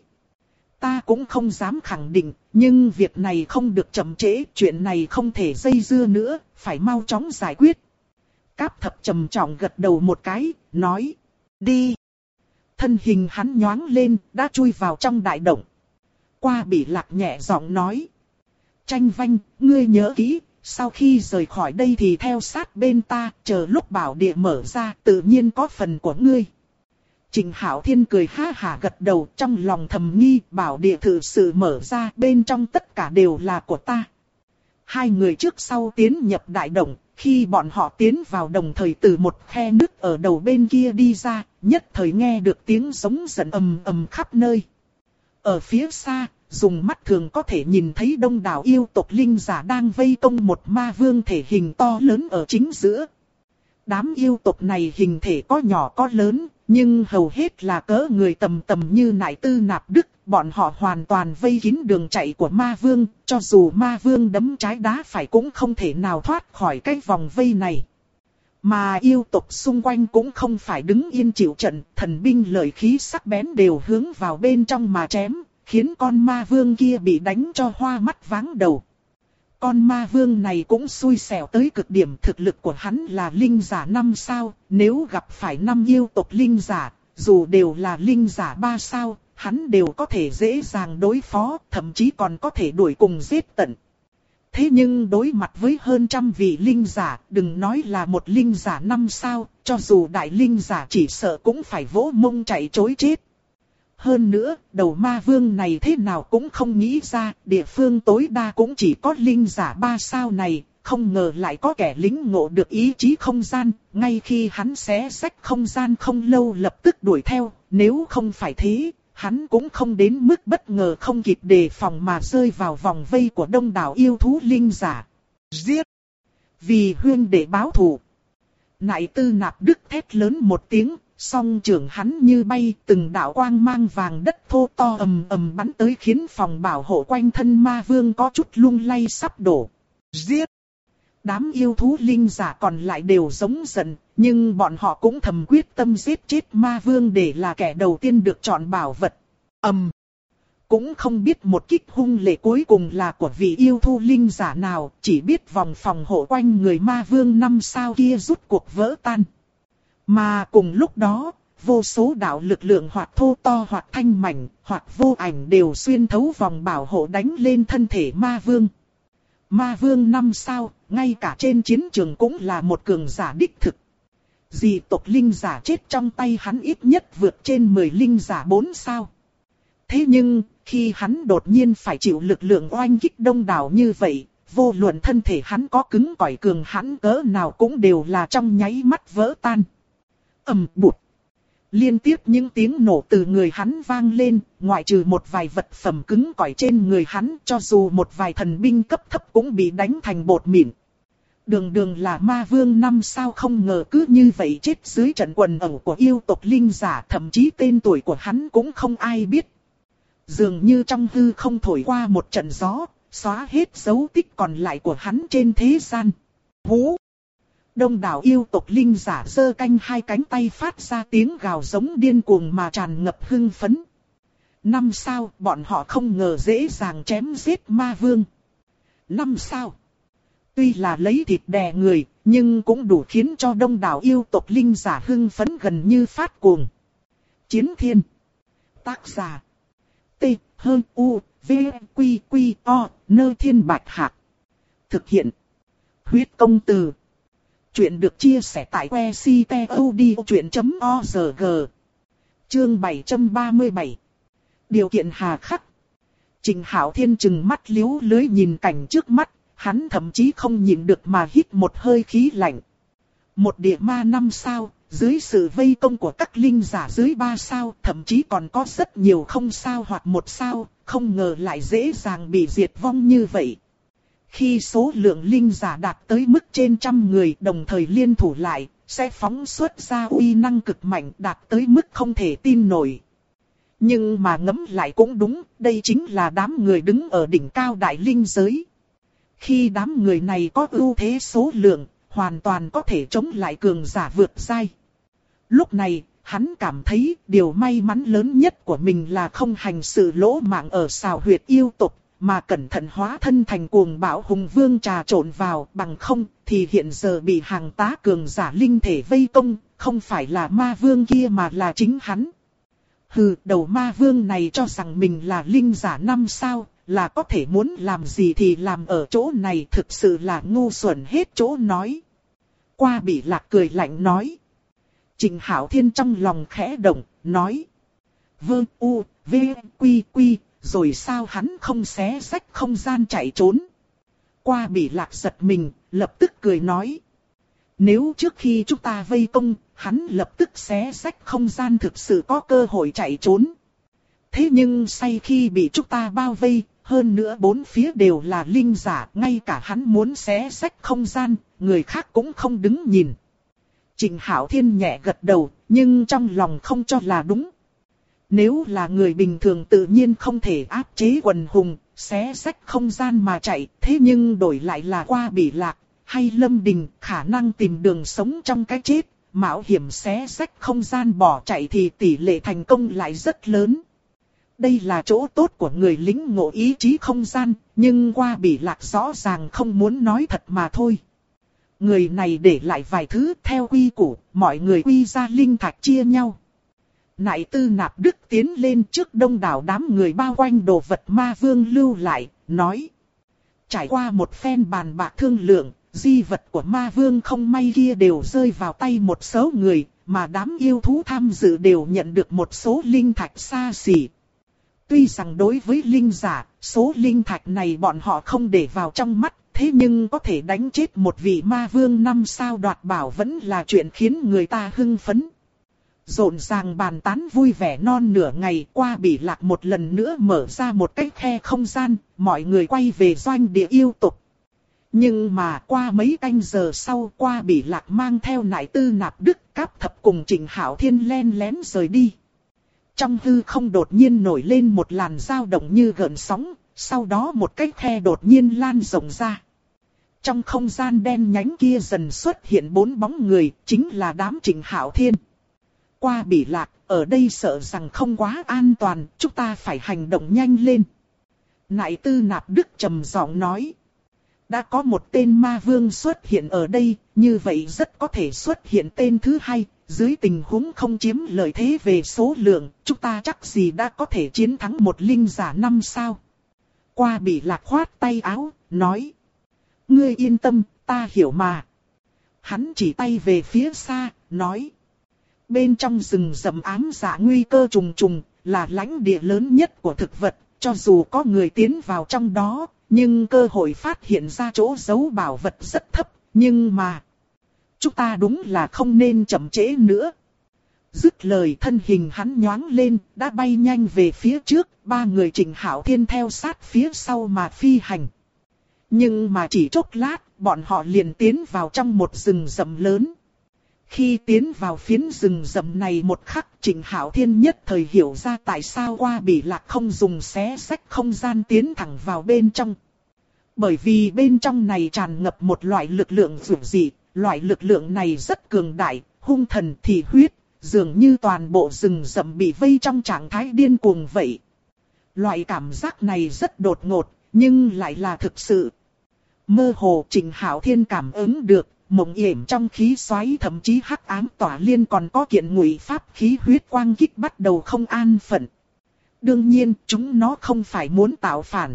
Ta cũng không dám khẳng định, nhưng việc này không được chậm trễ, chuyện này không thể dây dưa nữa, phải mau chóng giải quyết. Cáp Thập trầm trọng gật đầu một cái, nói. Đi. Thân hình hắn nhoáng lên, đã chui vào trong đại động. Qua Bỉ Lạc nhẹ giọng nói. Tranh Vanh, ngươi nhớ kỹ, sau khi rời khỏi đây thì theo sát bên ta, chờ lúc bảo địa mở ra, tự nhiên có phần của ngươi. Trịnh Hạo Thiên cười ha hả gật đầu, trong lòng thầm nghi, bảo địa thực sự mở ra, bên trong tất cả đều là của ta. Hai người trước sau tiến nhập đại động, khi bọn họ tiến vào đồng thời từ một khe nứt ở đầu bên kia đi ra, nhất thời nghe được tiếng giống giận ầm ầm khắp nơi. Ở phía xa, dùng mắt thường có thể nhìn thấy đông đảo yêu tộc linh giả đang vây công một ma vương thể hình to lớn ở chính giữa. Đám yêu tộc này hình thể có nhỏ có lớn, nhưng hầu hết là cỡ người tầm tầm như Nại Tư Nạp Đức, bọn họ hoàn toàn vây kín đường chạy của ma vương, cho dù ma vương đấm trái đá phải cũng không thể nào thoát khỏi cái vòng vây này. Mà yêu tộc xung quanh cũng không phải đứng yên chịu trận, thần binh lợi khí sắc bén đều hướng vào bên trong mà chém, khiến con ma vương kia bị đánh cho hoa mắt váng đầu. Con ma vương này cũng xui xẻo tới cực điểm, thực lực của hắn là linh giả 5 sao, nếu gặp phải 5 yêu tộc linh giả, dù đều là linh giả 3 sao, hắn đều có thể dễ dàng đối phó, thậm chí còn có thể đuổi cùng giết tận. Thế nhưng đối mặt với hơn trăm vị linh giả, đừng nói là một linh giả 5 sao, cho dù đại linh giả chỉ sợ cũng phải vỗ mông chạy trối chết. Hơn nữa, đầu ma vương này thế nào cũng không nghĩ ra, địa phương tối đa cũng chỉ có linh giả 3 sao này, không ngờ lại có kẻ lĩnh ngộ được ý chí không gian, ngay khi hắn xé rách không gian không lâu lập tức đuổi theo, nếu không phải thế, hắn cũng không đến mức bất ngờ không kịp đề phòng mà rơi vào vòng vây của đông đảo yêu thú linh giả. Giết! Vì huyên để báo thù. Nại Tư Nạp Đức thét lớn một tiếng, song trưởng hắn như bay, từng đạo quang mang vàng đất thô to ầm ầm bắn tới khiến phòng bảo hộ quanh thân ma vương có chút lung lay sắp đổ. Giết! Đám yêu thú linh giả còn lại đều giống giận, nhưng bọn họ cũng thầm quyết tâm giết chết ma vương để là kẻ đầu tiên được chọn bảo vật. Cũng không biết một kích hung lệ cuối cùng là của vị yêu thú linh giả nào, chỉ biết vòng phòng hộ quanh người ma vương 5 sao kia rút cuộc vỡ tan. Mà cùng lúc đó, vô số đạo lực lượng hoặc thô to hoặc thanh mảnh, hoặc vô ảnh đều xuyên thấu vòng bảo hộ đánh lên thân thể ma vương. Ma vương 5 sao, ngay cả trên chiến trường cũng là một cường giả đích thực. Dị tộc linh giả chết trong tay hắn ít nhất vượt trên 10 linh giả 4 sao. Thế nhưng, khi hắn đột nhiên phải chịu lực lượng oanh kích đông đảo như vậy, vô luận thân thể hắn có cứng cỏi cường hãn cỡ nào cũng đều là trong nháy mắt vỡ tan. Bụt. Liên tiếp những tiếng nổ từ người hắn vang lên, ngoại trừ một vài vật phẩm cứng cỏi trên người hắn, cho dù một vài thần binh cấp thấp cũng bị đánh thành bột mịn. Đường là ma vương 5 sao không ngờ cứ như vậy chết dưới trận quần ẩu của yêu tộc linh giả, thậm chí tên tuổi của hắn cũng không ai biết. Dường như trong hư không thổi qua một trận gió, xóa hết dấu tích còn lại của hắn trên thế gian. Hú! Đông đảo yêu tộc linh giả giơ canh hai cánh tay phát ra tiếng gào giống điên cuồng mà tràn ngập hưng phấn. 5 sao, bọn họ không ngờ dễ dàng chém giết ma vương. 5 sao. Tuy là lấy thịt đè người, nhưng cũng đủ khiến cho đông đảo yêu tộc linh giả hưng phấn gần như phát cuồng. Chiến thiên. Tác giả. T, H, U, V, Quy, Quy, O, Nơ Thiên Bạch Hạc. Thực hiện. Huyết công từ. Chuyện được chia sẻ tại website.odchuyện.org. Chương 737. Điều kiện hà khắc. Trình Hạo Thiên trừng mắt liếu lưới nhìn cảnh trước mắt, hắn thậm chí không nhịn được mà hít một hơi khí lạnh. Một địa ma 5 sao, dưới sự vây công của các linh giả dưới 3 sao, thậm chí còn có rất nhiều 0 sao hoặc 1 sao, không ngờ lại dễ dàng bị diệt vong như vậy. Khi số lượng linh giả đạt tới mức trên 100 người đồng thời liên thủ lại, sẽ phóng xuất ra uy năng cực mạnh đạt tới mức không thể tin nổi. Nhưng mà ngẫm lại cũng đúng, đây chính là đám người đứng ở đỉnh cao đại linh giới. Khi đám người này có ưu thế số lượng, hoàn toàn có thể chống lại cường giả vượt giai. Lúc này, hắn cảm thấy điều may mắn lớn nhất của mình là không hành sự lỗ mạng ở xào huyệt yêu tộc, mà cẩn thận hóa thân thành cuồng bạo hùng vương trà trộn vào, bằng không thì hiện giờ bị hàng tá cường giả linh thể vây công, không phải là ma vương kia mà là chính hắn. Hừ, đầu ma vương này cho rằng mình là linh giả 5 sao, là có thể muốn làm gì thì làm ở chỗ này, thực sự là ngu xuẩn hết chỗ nói. Qua Bị Lạc cười lạnh nói. Trình Hạo Thiên trong lòng khẽ động, nói. Vơ u, v, quy quy, rồi sao hắn không xé rách không gian chạy trốn. Qua Bị Lạc giật mình, lập tức cười nói. Nếu trước khi chúng ta vây công, hắn lập tức xé rách không gian thực sự có cơ hội chạy trốn. Thế nhưng sau khi bị chúng ta bao vây, hơn nữa bốn phía đều là linh giả, ngay cả hắn muốn xé rách không gian, người khác cũng không đứng nhìn. Trình Hạo Thiên nhẹ gật đầu, nhưng trong lòng không cho là đúng. Nếu là người bình thường tự nhiên không thể áp chế quần hùng, xé rách không gian mà chạy, thế nhưng đổi lại là Qua Bị Lạc, hay Lâm Đình, khả năng tìm đường sống trong cái chết, mạo hiểm xé rách không gian bỏ chạy thì tỷ lệ thành công lại rất lớn. Đây là chỗ tốt của người lính ngộ ý chí không gian, nhưng Qua Bị Lạc rõ ràng không muốn nói thật mà thôi. Người này để lại vài thứ theo quy củ, mọi người quy ra linh thạch chia nhau. Nại Tư Nạp Đức tiến lên trước đông đảo đám người bao quanh đồ vật ma vương lưu lại, nói. Trải qua một phen bàn bạc thương lượng, di vật của ma vương không may kia đều rơi vào tay một số người, mà đám yêu thú tham dự đều nhận được một số linh thạch xa xỉ. Tuy rằng đối với linh giả, số linh thạch này bọn họ không để vào trong mắt, thế nhưng có thể đánh chết một vị ma vương 5 sao đoạt bảo vẫn là chuyện khiến người ta hưng phấn. Rộn ràng bàn tán vui vẻ non nửa ngày, Qua Bị Lạc một lần nữa mở ra một cái khe không gian, mọi người quay về doanh địa yêu tộc. Nhưng mà qua mấy canh giờ sau, Qua Bị Lạc mang theo Nại Tư Nạp Đức, Cáp Thập cùng Trịnh Hạo Thiên len lén rời đi. Trong hư không đột nhiên nổi lên một làn dao động như gợn sóng, sau đó một cái khe đột nhiên lan rộng ra. Trong không gian đen nhánh kia dần xuất hiện 4 bóng người, chính là đám Trịnh Hạo Thiên. Qua Bị Lạc, ở đây sợ rằng không quá an toàn, chúng ta phải hành động nhanh lên. Nại Tư Nạp Đức trầm giọng nói. Đã có một tên ma vương xuất hiện ở đây, như vậy rất có thể xuất hiện tên thứ hai. Dưới tình huống không chiếm lợi thế về số lượng, chúng ta chắc gì đã có thể chiến thắng một linh giả 5 sao. Qua Bị Lạc khoát tay áo, nói. Ngươi yên tâm, ta hiểu mà. Hắn chỉ tay về phía xa, nói. Bên trong rừng rậm ám dạ nguy cơ trùng trùng, là lãnh địa lớn nhất của thực vật, cho dù có người tiến vào trong đó, nhưng cơ hội phát hiện ra chỗ giấu bảo vật rất thấp, nhưng mà chúng ta đúng là không nên chậm trễ nữa. Dứt lời thân hình hắn nhoáng lên, đã bay nhanh về phía trước, 3 người Trịnh Hạo Thiên theo sát phía sau mà phi hành. Nhưng mà chỉ chốc lát, bọn họ liền tiến vào trong một rừng rậm lớn. Khi tiến vào phiến rừng rậm này một khắc, Trịnh Hạo Thiên nhất thời hiểu ra tại sao Qua Bị Lạc không dùng xé rách không gian tiến thẳng vào bên trong. Bởi vì bên trong này tràn ngập một loại lực lượng dữ dị, loại lực lượng này rất cường đại, hung thần thị huyết, dường như toàn bộ rừng rậm bị vây trong trạng thái điên cuồng vậy. Loại cảm giác này rất đột ngột, nhưng lại là thực sự. Mơ hồ Trịnh Hạo Thiên cảm ứng được, mộng yểm trong khí xoáy thậm chí hắc ám tỏa liên còn có kiện ngụy pháp khí huyết quang kích bắt đầu không an phận. Đương nhiên, chúng nó không phải muốn tạo phản,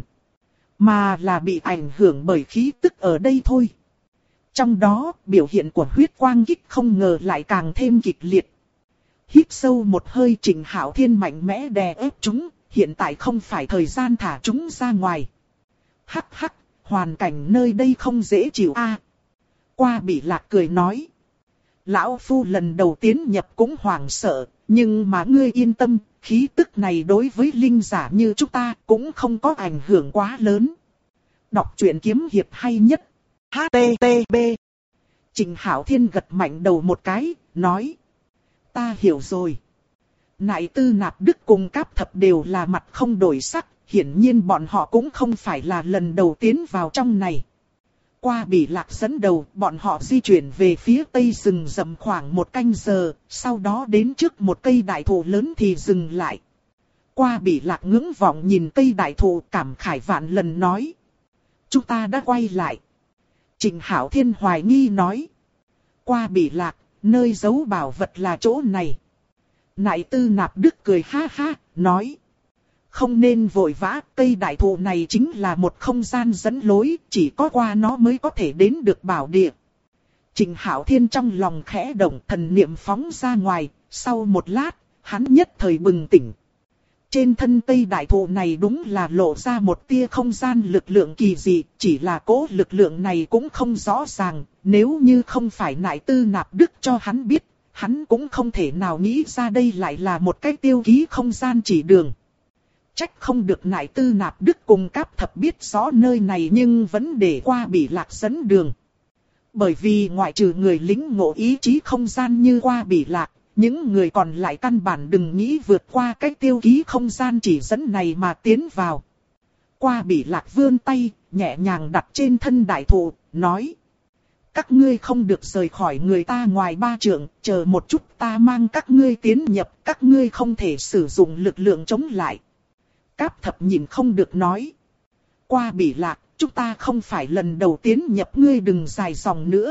mà là bị ảnh hưởng bởi khí tức ở đây thôi. Trong đó, biểu hiện của huyết quang kích không ngờ lại càng thêm kịch liệt. Hít sâu một hơi, Trịnh Hạo Thiên mạnh mẽ đè ép chúng, hiện tại không phải thời gian thả chúng ra ngoài. Hắc hắc, hoàn cảnh nơi đây không dễ chịu a. Qua Bị Lạc cười nói. Lão Phu lần đầu tiến nhập cũng hoảng sợ, nhưng mà ngươi yên tâm, khí tức này đối với linh giả như chúng ta cũng không có ảnh hưởng quá lớn. Đọc truyện kiếm hiệp hay nhất. HTTP. Trịnh Hạo Thiên gật mạnh đầu một cái, nói. Ta hiểu rồi. Nại Tư Nạp Đức cùng Cáp Thập đều là mặt không đổi sắc, hiển nhiên bọn họ cũng không phải là lần đầu tiến vào trong này. Qua Bị Lạc dẫn đầu, bọn họ di chuyển về phía tây rừng rậm khoảng 1 canh giờ, sau đó đến trước một cây đại thụ lớn thì dừng lại. Qua Bị Lạc ngưỡng vọng nhìn cây đại thụ, cảm khải vạn lần nói. Chúng ta đã quay lại. Trịnh Hạo Thiên hoài nghi nói. Qua Bị Lạc, nơi giấu bảo vật là chỗ này. Nại Tư Nạp Đức cười ha ha, nói. Không nên vội vã, cây đại thụ này chính là một không gian dẫn lối, chỉ có qua nó mới có thể đến được bảo địa. Trịnh Hạo Thiên trong lòng khẽ động, thần niệm phóng ra ngoài, sau một lát, hắn nhất thời bừng tỉnh. Trên thân cây đại thụ này đúng là lộ ra một tia không gian lực lượng kỳ dị, chỉ là cỗ lực lượng này cũng không rõ ràng, nếu như không phải Nại Tư Nạp Đức cho hắn biết, hắn cũng không thể nào nghĩ ra đây lại là một cái tiêu ký không gian chỉ đường. Trách không được Nại Tư Nạp Đức cùng Cáp Thập biết rõ nơi này nhưng vẫn để Qua Bị Lạc dẫn đường. Bởi vì ngoại trừ người lính ngộ ý chí không gian như Qua Bị Lạc, Những người còn lại căn bản đừng nghĩ vượt qua cái tiêu ký không gian chỉ dẫn này mà tiến vào. Qua Bỉ Lạc vươn tay, nhẹ nhàng đặt trên thân đại thụ, nói. Các ngươi không được rời khỏi người ta ngoài 3 trượng, chờ một chút ta mang các ngươi tiến nhập, các ngươi không thể sử dụng lực lượng chống lại. Cáp Thập nhìn không được nói. Qua Bỉ Lạc, chúng ta không phải lần đầu tiến nhập, ngươi đừng dài dòng nữa.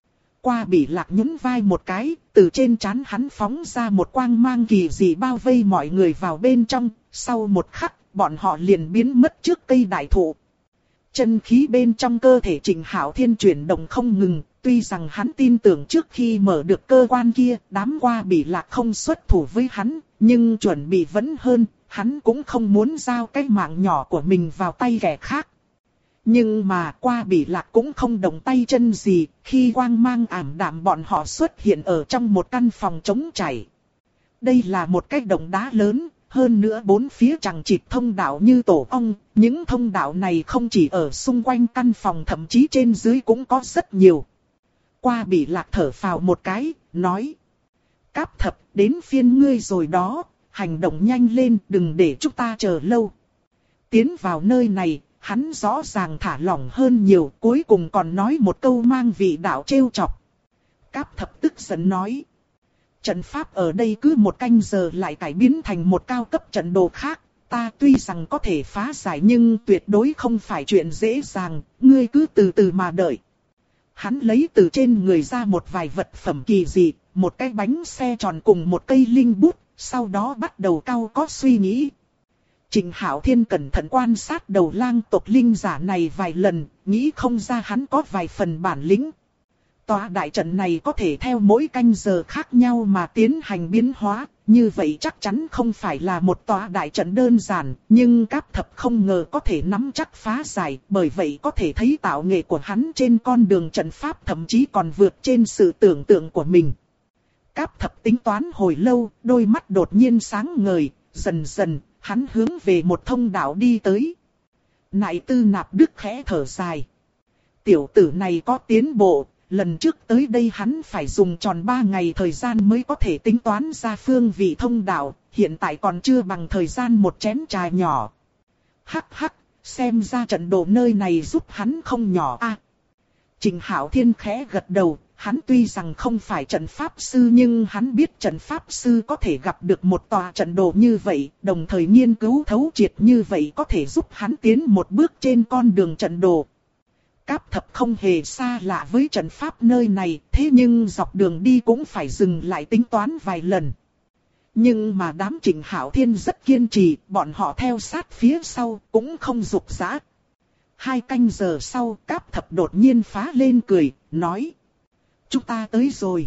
Qua Bỉ Lạc nhún vai một cái, từ trên trán hắn phóng ra một quang mang kỳ dị bao vây mọi người vào bên trong, sau một khắc, bọn họ liền biến mất trước cây đại thụ. Chân khí bên trong cơ thể Trịnh Hạo Thiên chuyển động không ngừng, tuy rằng hắn tin tưởng trước khi mở được cơ quan kia, đám Qua Bỉ Lạc không xuất thủ với hắn, nhưng chuẩn bị vẫn hơn, hắn cũng không muốn giao cái mạng nhỏ của mình vào tay kẻ khác. Nhưng mà Qua Bỉ Lạc cũng không động tay chân gì, khi quang mang ảm đạm bọn họ xuất hiện ở trong một căn phòng trống trải. Đây là một cái động đá lớn, hơn nữa bốn phía chằng chịt thông đạo như tổ ong, những thông đạo này không chỉ ở xung quanh căn phòng, thậm chí trên dưới cũng có rất nhiều. Qua Bỉ Lạc thở phào một cái, nói. Cáp Thập, đến phiên ngươi rồi đó, hành động nhanh lên, đừng để chúng ta chờ lâu. Tiến vào nơi này, hắn rõ ràng thả lỏng hơn nhiều, cuối cùng còn nói một câu mang vị đạo trêu chọc. Cáp Thập tức giận nói. Trận pháp ở đây cứ một canh giờ lại cải biến thành một cao cấp trận đồ khác, ta tuy rằng có thể phá giải nhưng tuyệt đối không phải chuyện dễ dàng, ngươi cứ từ từ mà đợi. Hắn lấy từ trên người ra một vài vật phẩm kỳ dị, một cái bánh xe tròn cùng một cây linh bút, sau đó bắt đầu cau có suy nghĩ. Trịnh Hạo Thiên cẩn thận quan sát đầu lang tộc linh giả này vài lần, nghĩ không ra hắn có vài phần bản lĩnh. Tòa đại trận này có thể theo mỗi canh giờ khác nhau mà tiến hành biến hóa, như vậy chắc chắn không phải là một tòa đại trận đơn giản, nhưng Cáp Thập không ngờ có thể nắm chắc phá giải, bởi vậy có thể thấy tạo nghệ của hắn trên con đường trận pháp thậm chí còn vượt trên sự tưởng tượng của mình. Cáp Thập tính toán hồi lâu, đôi mắt đột nhiên sáng ngời, dần dần, hắn hướng về một thông đạo đi tới. Nại Tư Nạp Đức khẽ thở dài. Tiểu tử này có tiến bộ. Lần trước tới đây hắn phải dùng tròn 3 ngày thời gian mới có thể tính toán ra phương vị thông đạo, hiện tại còn chưa bằng thời gian một chén trà nhỏ. Hắc hắc, xem ra trận đồ nơi này giúp hắn không nhỏ a. Trịnh Hạo Thiên khẽ gật đầu, hắn tuy rằng không phải trận pháp sư nhưng hắn biết trận pháp sư có thể gặp được một tòa trận đồ như vậy, đồng thời nghiên cứu thấu triệt như vậy có thể giúp hắn tiến một bước trên con đường trận đồ. Cáp Thập không hề xa lạ với trận pháp nơi này, thế nhưng dọc đường đi cũng phải dừng lại tính toán vài lần. Nhưng mà đám Trịnh Hạo Thiên rất kiên trì, bọn họ theo sát phía sau, cũng không rục rã. 2 canh giờ sau, Cáp Thập đột nhiên phá lên cười, nói. Chúng ta tới rồi.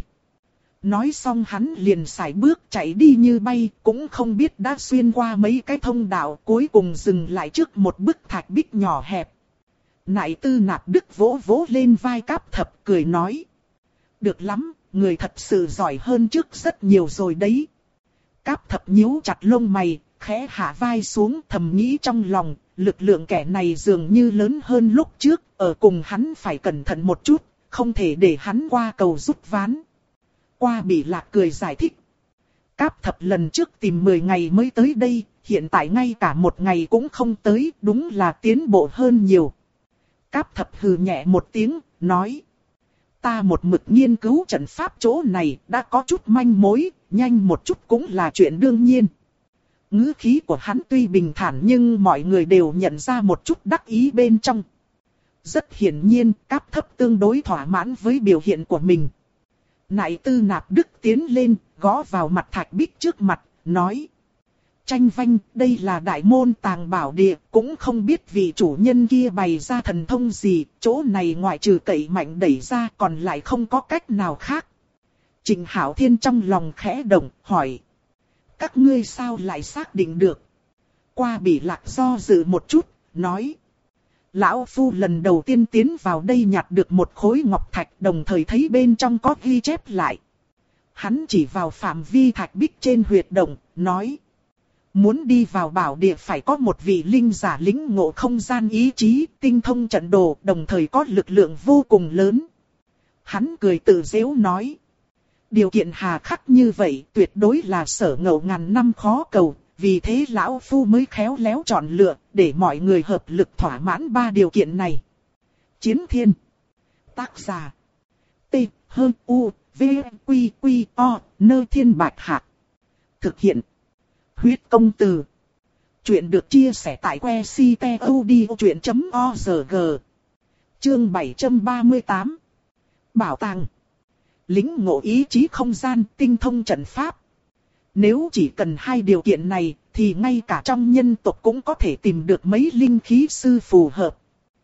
Nói xong hắn liền sải bước chạy đi như bay, cũng không biết đã xuyên qua mấy cái thông đạo, cuối cùng dừng lại trước một bức thạch bích nhỏ hẹp. Nại Tư Nạp Đức vỗ vỗ lên vai Cáp Thập cười nói. Được lắm, người thật sự giỏi hơn trước rất nhiều rồi đấy. Cáp Thập nhíu chặt lông mày, khẽ hạ vai xuống thầm nghĩ trong lòng, lực lượng kẻ này dường như lớn hơn lúc trước, ở cùng hắn phải cẩn thận một chút, không thể để hắn qua cầu rút ván. Qua Bỉ Lạc cười giải thích. Cáp Thập lần trước tìm 10 ngày mới tới đây, hiện tại ngay cả 1 ngày cũng không tới, đúng là tiến bộ hơn nhiều. Cáp Thập hừ nhẹ một tiếng, nói. Ta một mực nghiên cứu trận pháp chỗ này, đã có chút manh mối, nhanh một chút cũng là chuyện đương nhiên. Ngữ khí của hắn tuy bình thản nhưng mọi người đều nhận ra một chút đắc ý bên trong. Rất hiển nhiên, Cáp Thập tương đối thỏa mãn với biểu hiện của mình. Nại Tư Nạp Đức tiến lên, gõ vào mặt thạch bích trước mặt, nói. Tranh vanh, đây là đại môn tàng bảo địa, cũng không biết vị chủ nhân kia bày ra thần thông gì, chỗ này ngoại trừ cậy mạnh đẩy ra còn lại không có cách nào khác. Trịnh Hạo Thiên trong lòng khẽ động, hỏi. Các ngươi sao lại xác định được? Qua Bỉ Lạc do dự một chút, nói. Lão Phu lần đầu tiên tiến vào đây nhặt được một khối ngọc thạch, đồng thời thấy bên trong có ghi chép lại. Hắn chỉ vào phạm vi thạch bích trên huyệt động, nói. Muốn đi vào bảo địa phải có một vị linh giả lĩnh ngộ không gian ý chí, tinh thông trận đồ, đồng thời có lực lượng vô cùng lớn. Hắn cười tự giễu nói. Điều kiện hà khắc như vậy tuyệt đối là Sở Ngậu ngàn năm khó cầu, vì thế lão phu mới khéo léo chọn lựa để mọi người hợp lực thỏa mãn 3 điều kiện này. Chiến Thiên. Tác giả. T. U. V. Quy. Quy. O. Nơ Thiên Bạch Hạc. Thực hiện. Huyết Công Từ. Chuyện được chia sẻ tại que ctod.org. Chương 738. Bảo tàng. Lĩnh ngộ ý chí không gian, tinh thông trận pháp. Nếu chỉ cần 2 điều kiện này, thì ngay cả trong nhân tộc cũng có thể tìm được mấy linh khí sư phù hợp.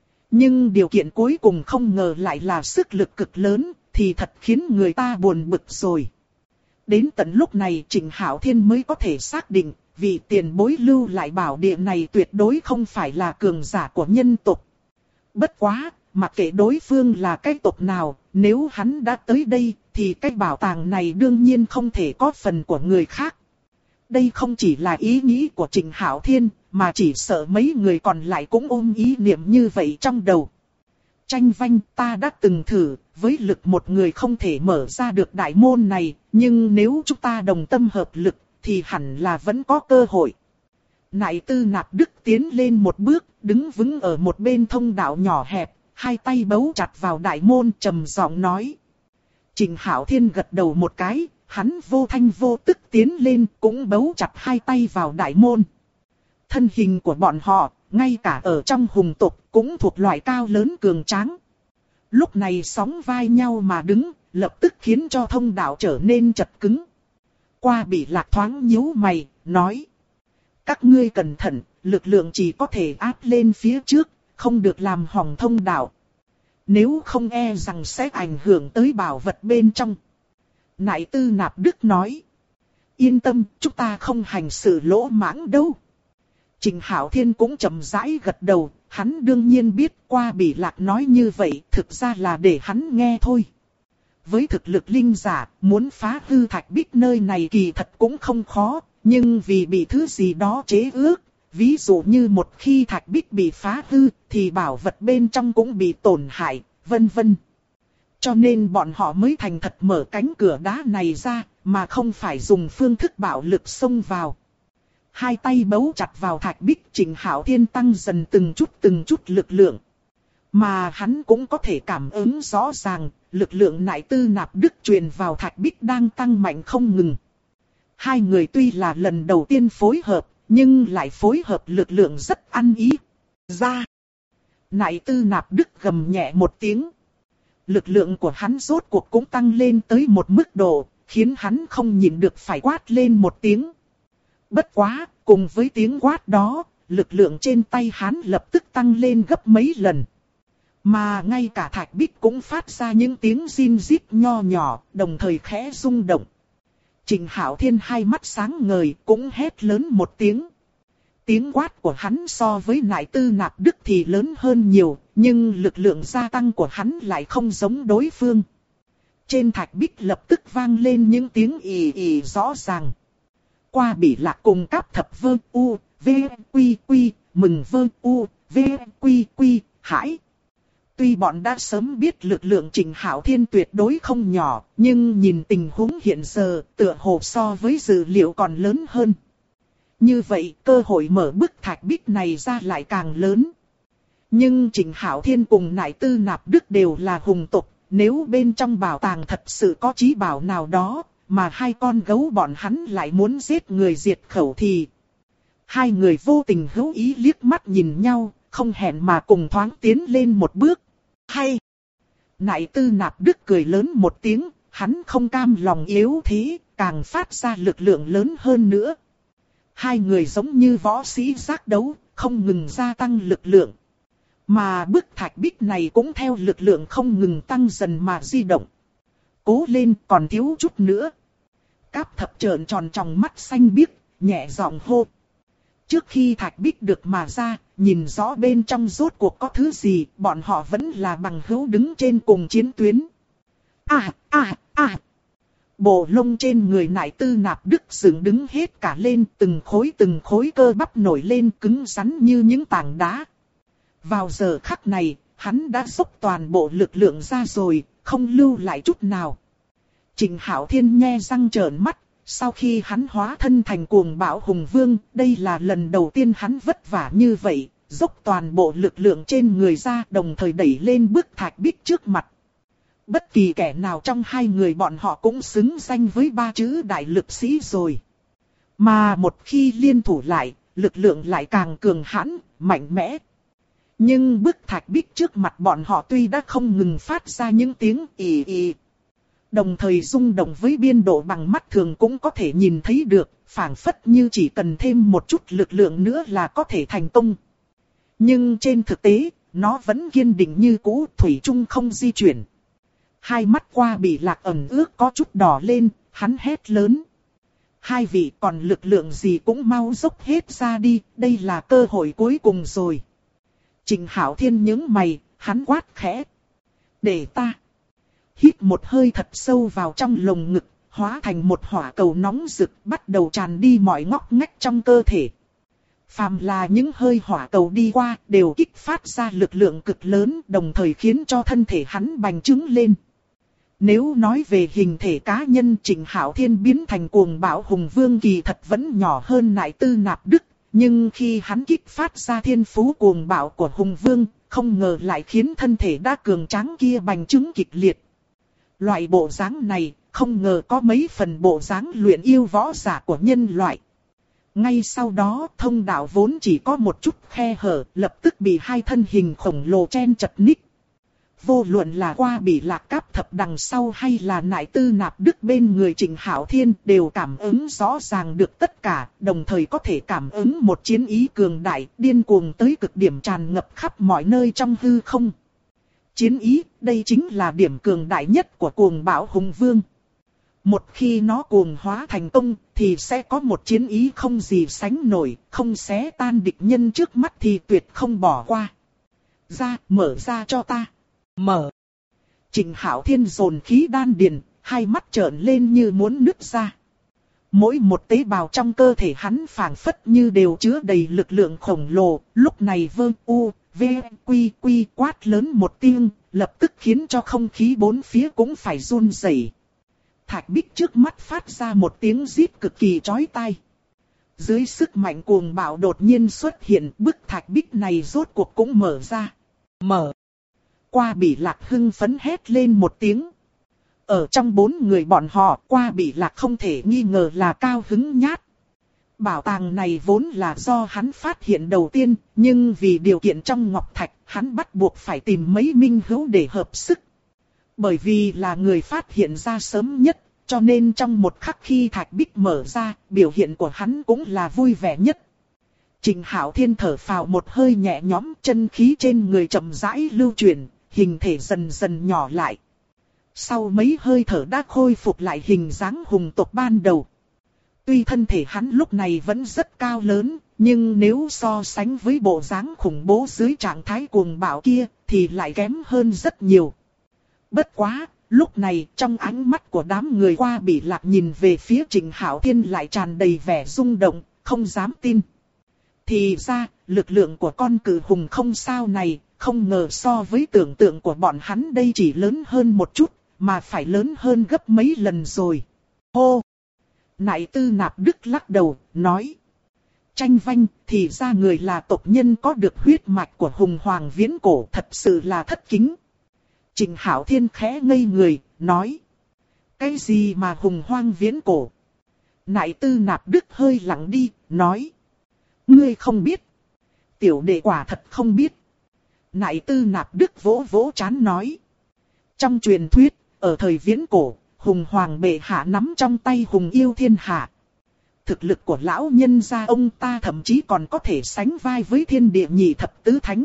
Nhưng điều kiện cuối cùng không ngờ lại là sức lực cực lớn, thì thật khiến người ta buồn bực rồi. Đến tận lúc này Trịnh Hạo Thiên mới có thể xác định, vị tiền bối lưu lại bảo địa này tuyệt đối không phải là cường giả của nhân tộc. Bất quá, mặc kệ đối phương là cái tộc nào, nếu hắn đã tới đây, thì cái bảo tàng này đương nhiên không thể có phần của người khác. Đây không chỉ là ý nghĩ của Trịnh Hạo Thiên, mà chỉ sợ mấy người còn lại cũng ôm ý niệm như vậy trong đầu. Tranh Vanh, ta đã từng thử, với lực một người không thể mở ra được đại môn này, nhưng nếu chúng ta đồng tâm hợp lực, thì hẳn là vẫn có cơ hội. Nại Tư Nạp Đức tiến lên một bước, đứng vững ở một bên thông đạo nhỏ hẹp, 2 tay bấu chặt vào đại môn trầm giọng nói. Trịnh Hạo Thiên gật đầu một cái, hắn vô thanh vô tức tiến lên cũng bấu chặt 2 tay vào đại môn. Thân hình của bọn họ, ngay cả ở trong hùng tộc cũng thuộc loại cao lớn cường tráng. Lúc này sóng vai nhau mà đứng, lập tức khiến cho thông đạo trở nên chật cứng. Qua Bị Lạc thoáng nhíu mày, nói. Các ngươi cẩn thận, lực lượng chỉ có thể áp lên phía trước, không được làm hỏng thông đạo. Nếu không e rằng sẽ ảnh hưởng tới bảo vật bên trong. Nại Tư Nạp Đức nói. Yên tâm, chúng ta không hành sự lỗ mãng đâu. Trịnh Hạo Thiên cũng chậm rãi gật đầu, hắn đương nhiên biết Qua Bị Lạc nói như vậy thực ra là để hắn nghe thôi. Với thực lực linh giả, muốn phá hư thạch bích nơi này kỳ thật cũng không khó, nhưng vì bị thứ gì đó chế ước, ví dụ như một khi thạch bích bị phá hư, thì bảo vật bên trong cũng bị tổn hại, vân vân. Cho nên bọn họ mới thành thật mở cánh cửa đá này ra, mà không phải dùng phương thức bạo lực xông vào. 2 tay bấu chặt vào thạch bích, Trịnh Hạo Thiên tăng dần từng chút lực lượng. Mà hắn cũng có thể cảm ứng rõ ràng, lực lượng Nại Tư Nạp Đức truyền vào thạch bích đang tăng mạnh không ngừng. 2 người tuy là lần đầu tiên phối hợp, nhưng lại phối hợp lực lượng rất ăn ý. Ra! Nại Tư Nạp Đức gầm nhẹ một tiếng. Lực lượng của hắn rốt cuộc cũng tăng lên tới một mức độ, khiến hắn không nhịn được phải quát lên một tiếng. Bất quá, cùng với tiếng quát đó, lực lượng trên tay hắn lập tức tăng lên gấp mấy lần. Mà ngay cả thạch bích cũng phát ra những tiếng rin rít nho nhỏ, đồng thời khẽ rung động. Trịnh Hạo Thiên 2 mắt sáng ngời cũng hét lớn một tiếng. Tiếng quát của hắn so với Nại Tư Nạp Đức thì lớn hơn nhiều, nhưng lực lượng gia tăng của hắn lại không giống đối phương. Trên thạch bích lập tức vang lên những tiếng ì ì rõ ràng. Qua Bị Lạc cùng Cáp Thập Vơ U, V, Quy Quy, Mừng Vơ U, V, Quy Quy, Hải. Tuy bọn đã sớm biết lực lượng Trịnh Hạo Thiên tuyệt đối không nhỏ, nhưng nhìn tình huống hiện giờ, tựa hồ so với dự liệu còn lớn hơn. Như vậy, cơ hội mở bức thạch bích này ra lại càng lớn. Nhưng Trịnh Hạo Thiên cùng Nại Tư Nạp Đức đều là hùng tộc, nếu bên trong bảo tàng thật sự có trí bảo nào đó, mà 2 con gấu bọn hắn lại muốn giết người diệt khẩu thì... 2 người vô tình hữu ý liếc mắt nhìn nhau, không hẹn mà cùng thoáng tiến lên một bước. Hay! Nại Tư Nạp Đức cười lớn một tiếng, hắn không cam lòng yếu thế, càng phát ra lực lượng lớn hơn nữa. 2 người giống như võ sĩ giác đấu, không ngừng gia tăng lực lượng. Mà bức thạch bích này cũng theo lực lượng không ngừng tăng dần mà di động. Cố lên, còn thiếu chút nữa. Cáp Thập trợn tròn tròng mắt xanh biếc, nhẹ giọng hô. Trước khi thạch bích được mà ra, nhìn rõ bên trong rốt cuộc có thứ gì, bọn họ vẫn là bằng hữu đứng trên cùng chiến tuyến. Bộ lông trên người Nại Tư Nạp Đức dựng đứng hết cả lên, từng khối cơ bắp nổi lên cứng rắn như những tảng đá. Vào giờ khắc này, hắn đã dốc toàn bộ lực lượng ra rồi, không lưu lại chút nào. Trịnh Hạo Thiên nhe răng trợn mắt, sau khi hắn hóa thân thành cuồng bạo hùng vương, đây là lần đầu tiên hắn vất vả như vậy, dốc toàn bộ lực lượng trên người ra, đồng thời đẩy lên bức thạch bích trước mặt. Bất kỳ kẻ nào trong hai người bọn họ cũng xứng danh với ba chữ đại lực sĩ rồi. Mà một khi liên thủ lại, lực lượng lại càng cường hãn, mạnh mẽ. Nhưng bức thạch bích trước mặt bọn họ tuy đã không ngừng phát ra những tiếng ì ì, đồng thời rung động với biên độ bằng mắt thường cũng có thể nhìn thấy được, phảng phất như chỉ cần thêm một chút lực lượng nữa là có thể thành công. Nhưng trên thực tế, nó vẫn kiên định như cũ, thủy chung không di chuyển. Hai mắt Qua Bị Lạc ẩn ước có chút đỏ lên, hắn hét lớn. Hai vị còn lực lượng gì cũng mau dốc hết ra đi, đây là cơ hội cuối cùng rồi. Trịnh Hạo Thiên nhướng mày, hắn quát khẽ. Để ta. Hít một hơi thật sâu vào trong lồng ngực, hóa thành một hỏa cầu nóng rực, bắt đầu tràn đi mọi ngóc ngách trong cơ thể. Phàm là những hơi hỏa cầu đi qua, đều kích phát ra lực lượng cực lớn, đồng thời khiến cho thân thể hắn bành trướng lên. Nếu nói về hình thể cá nhân, Trịnh Hạo Thiên biến thành cuồng bạo hùng vương kỳ thật vẫn nhỏ hơn Nại Tư Nạp Đức, nhưng khi hắn kích phát ra thiên phú cuồng bạo của hùng vương, không ngờ lại khiến thân thể đã cường tráng kia bành trướng kịch liệt. Loại bộ dáng này, không ngờ có mấy phần bộ dáng luyện yêu võ giả của nhân loại. Ngay sau đó, thông đạo vốn chỉ có một chút khe hở, lập tức bị hai thân hình khổng lồ chen chật ních. Vô luận là Qua Bị Lạc Cáp Thập đằng sau hay là Nại Tư Nạp Đức bên người Trịnh Hạo Thiên đều cảm ứng rõ ràng được tất cả, đồng thời có thể cảm ứng một chiến ý cường đại, điên cuồng tới cực điểm tràn ngập khắp mọi nơi trong hư không. Chiến ý, đây chính là điểm cường đại nhất của cuồng bạo hùng vương. Một khi nó cuồng hóa thành công, thì sẽ có một chiến ý không gì sánh nổi, không xé tan địch nhân trước mắt thì tuyệt không bỏ qua. Ra, mở ra cho ta. Mở. Trịnh Hạo Thiên dồn khí đan điền, hai mắt trợn lên như muốn nứt ra. Mỗi một tế bào trong cơ thể hắn phảng phất như đều chứa đầy lực lượng khổng lồ, lúc này Vương U, V, Quy Quy quát lớn một tiếng, lập tức khiến cho không khí bốn phía cũng phải run rẩy. Thạch bích trước mắt phát ra một tiếng rít cực kỳ chói tai. Dưới sức mạnh cuồng bạo đột nhiên xuất hiện, bức thạch bích này rốt cuộc cũng mở ra. Mở. Qua Bị Lạc hưng phấn hét lên một tiếng. Ở trong bốn người bọn họ, Qua Bị Lạc không thể nghi ngờ là cao hứng nhát. Bảo tàng này vốn là do hắn phát hiện đầu tiên, nhưng vì điều kiện trong ngọc thạch, hắn bắt buộc phải tìm mấy minh hữu để hợp sức. Bởi vì là người phát hiện ra sớm nhất, cho nên trong một khắc khi thạch bích mở ra, biểu hiện của hắn cũng là vui vẻ nhất. Trịnh Hạo Thiên thở phào một hơi nhẹ nhõm, chân khí trên người chậm rãi lưu chuyển, hình thể dần dần nhỏ lại. Sau mấy hơi thở đã khôi phục lại hình dáng hùng tộc ban đầu. Tuy thân thể hắn lúc này vẫn rất cao lớn, nhưng nếu so sánh với bộ dáng khủng bố dưới trạng thái cuồng bạo kia, thì lại kém hơn rất nhiều. Bất quá, lúc này trong ánh mắt của đám người Qua Bị Lạc nhìn về phía Trịnh Hạo Thiên lại tràn đầy vẻ rung động, không dám tin. Thì ra, lực lượng của con cự hùng không sao này, không ngờ so với tưởng tượng của bọn hắn đây chỉ lớn hơn một chút, mà phải lớn hơn gấp mấy lần rồi. Hô! Nại Tư Nạp Đức lắc đầu, nói. Tranh vanh, thì ra người là tộc nhân có được huyết mạch của hùng hoàng viễn cổ, thật sự là thất kính. Trịnh Hạo Thiên khẽ ngây người, nói. Cái gì mà hùng hoang viễn cổ? Nại Tư Nạp Đức hơi lặng đi, nói. Ngươi không biết. Tiểu đệ quả thật không biết. Nại Tư Nạp Đức vỗ vỗ trán nói. Trong truyền thuyết, ở thời viễn cổ, hùng hoàng bệ hạ nắm trong tay hùng yêu thiên hạ. Thực lực của lão nhân gia ông ta thậm chí còn có thể sánh vai với thiên địa nhị thập tứ thánh.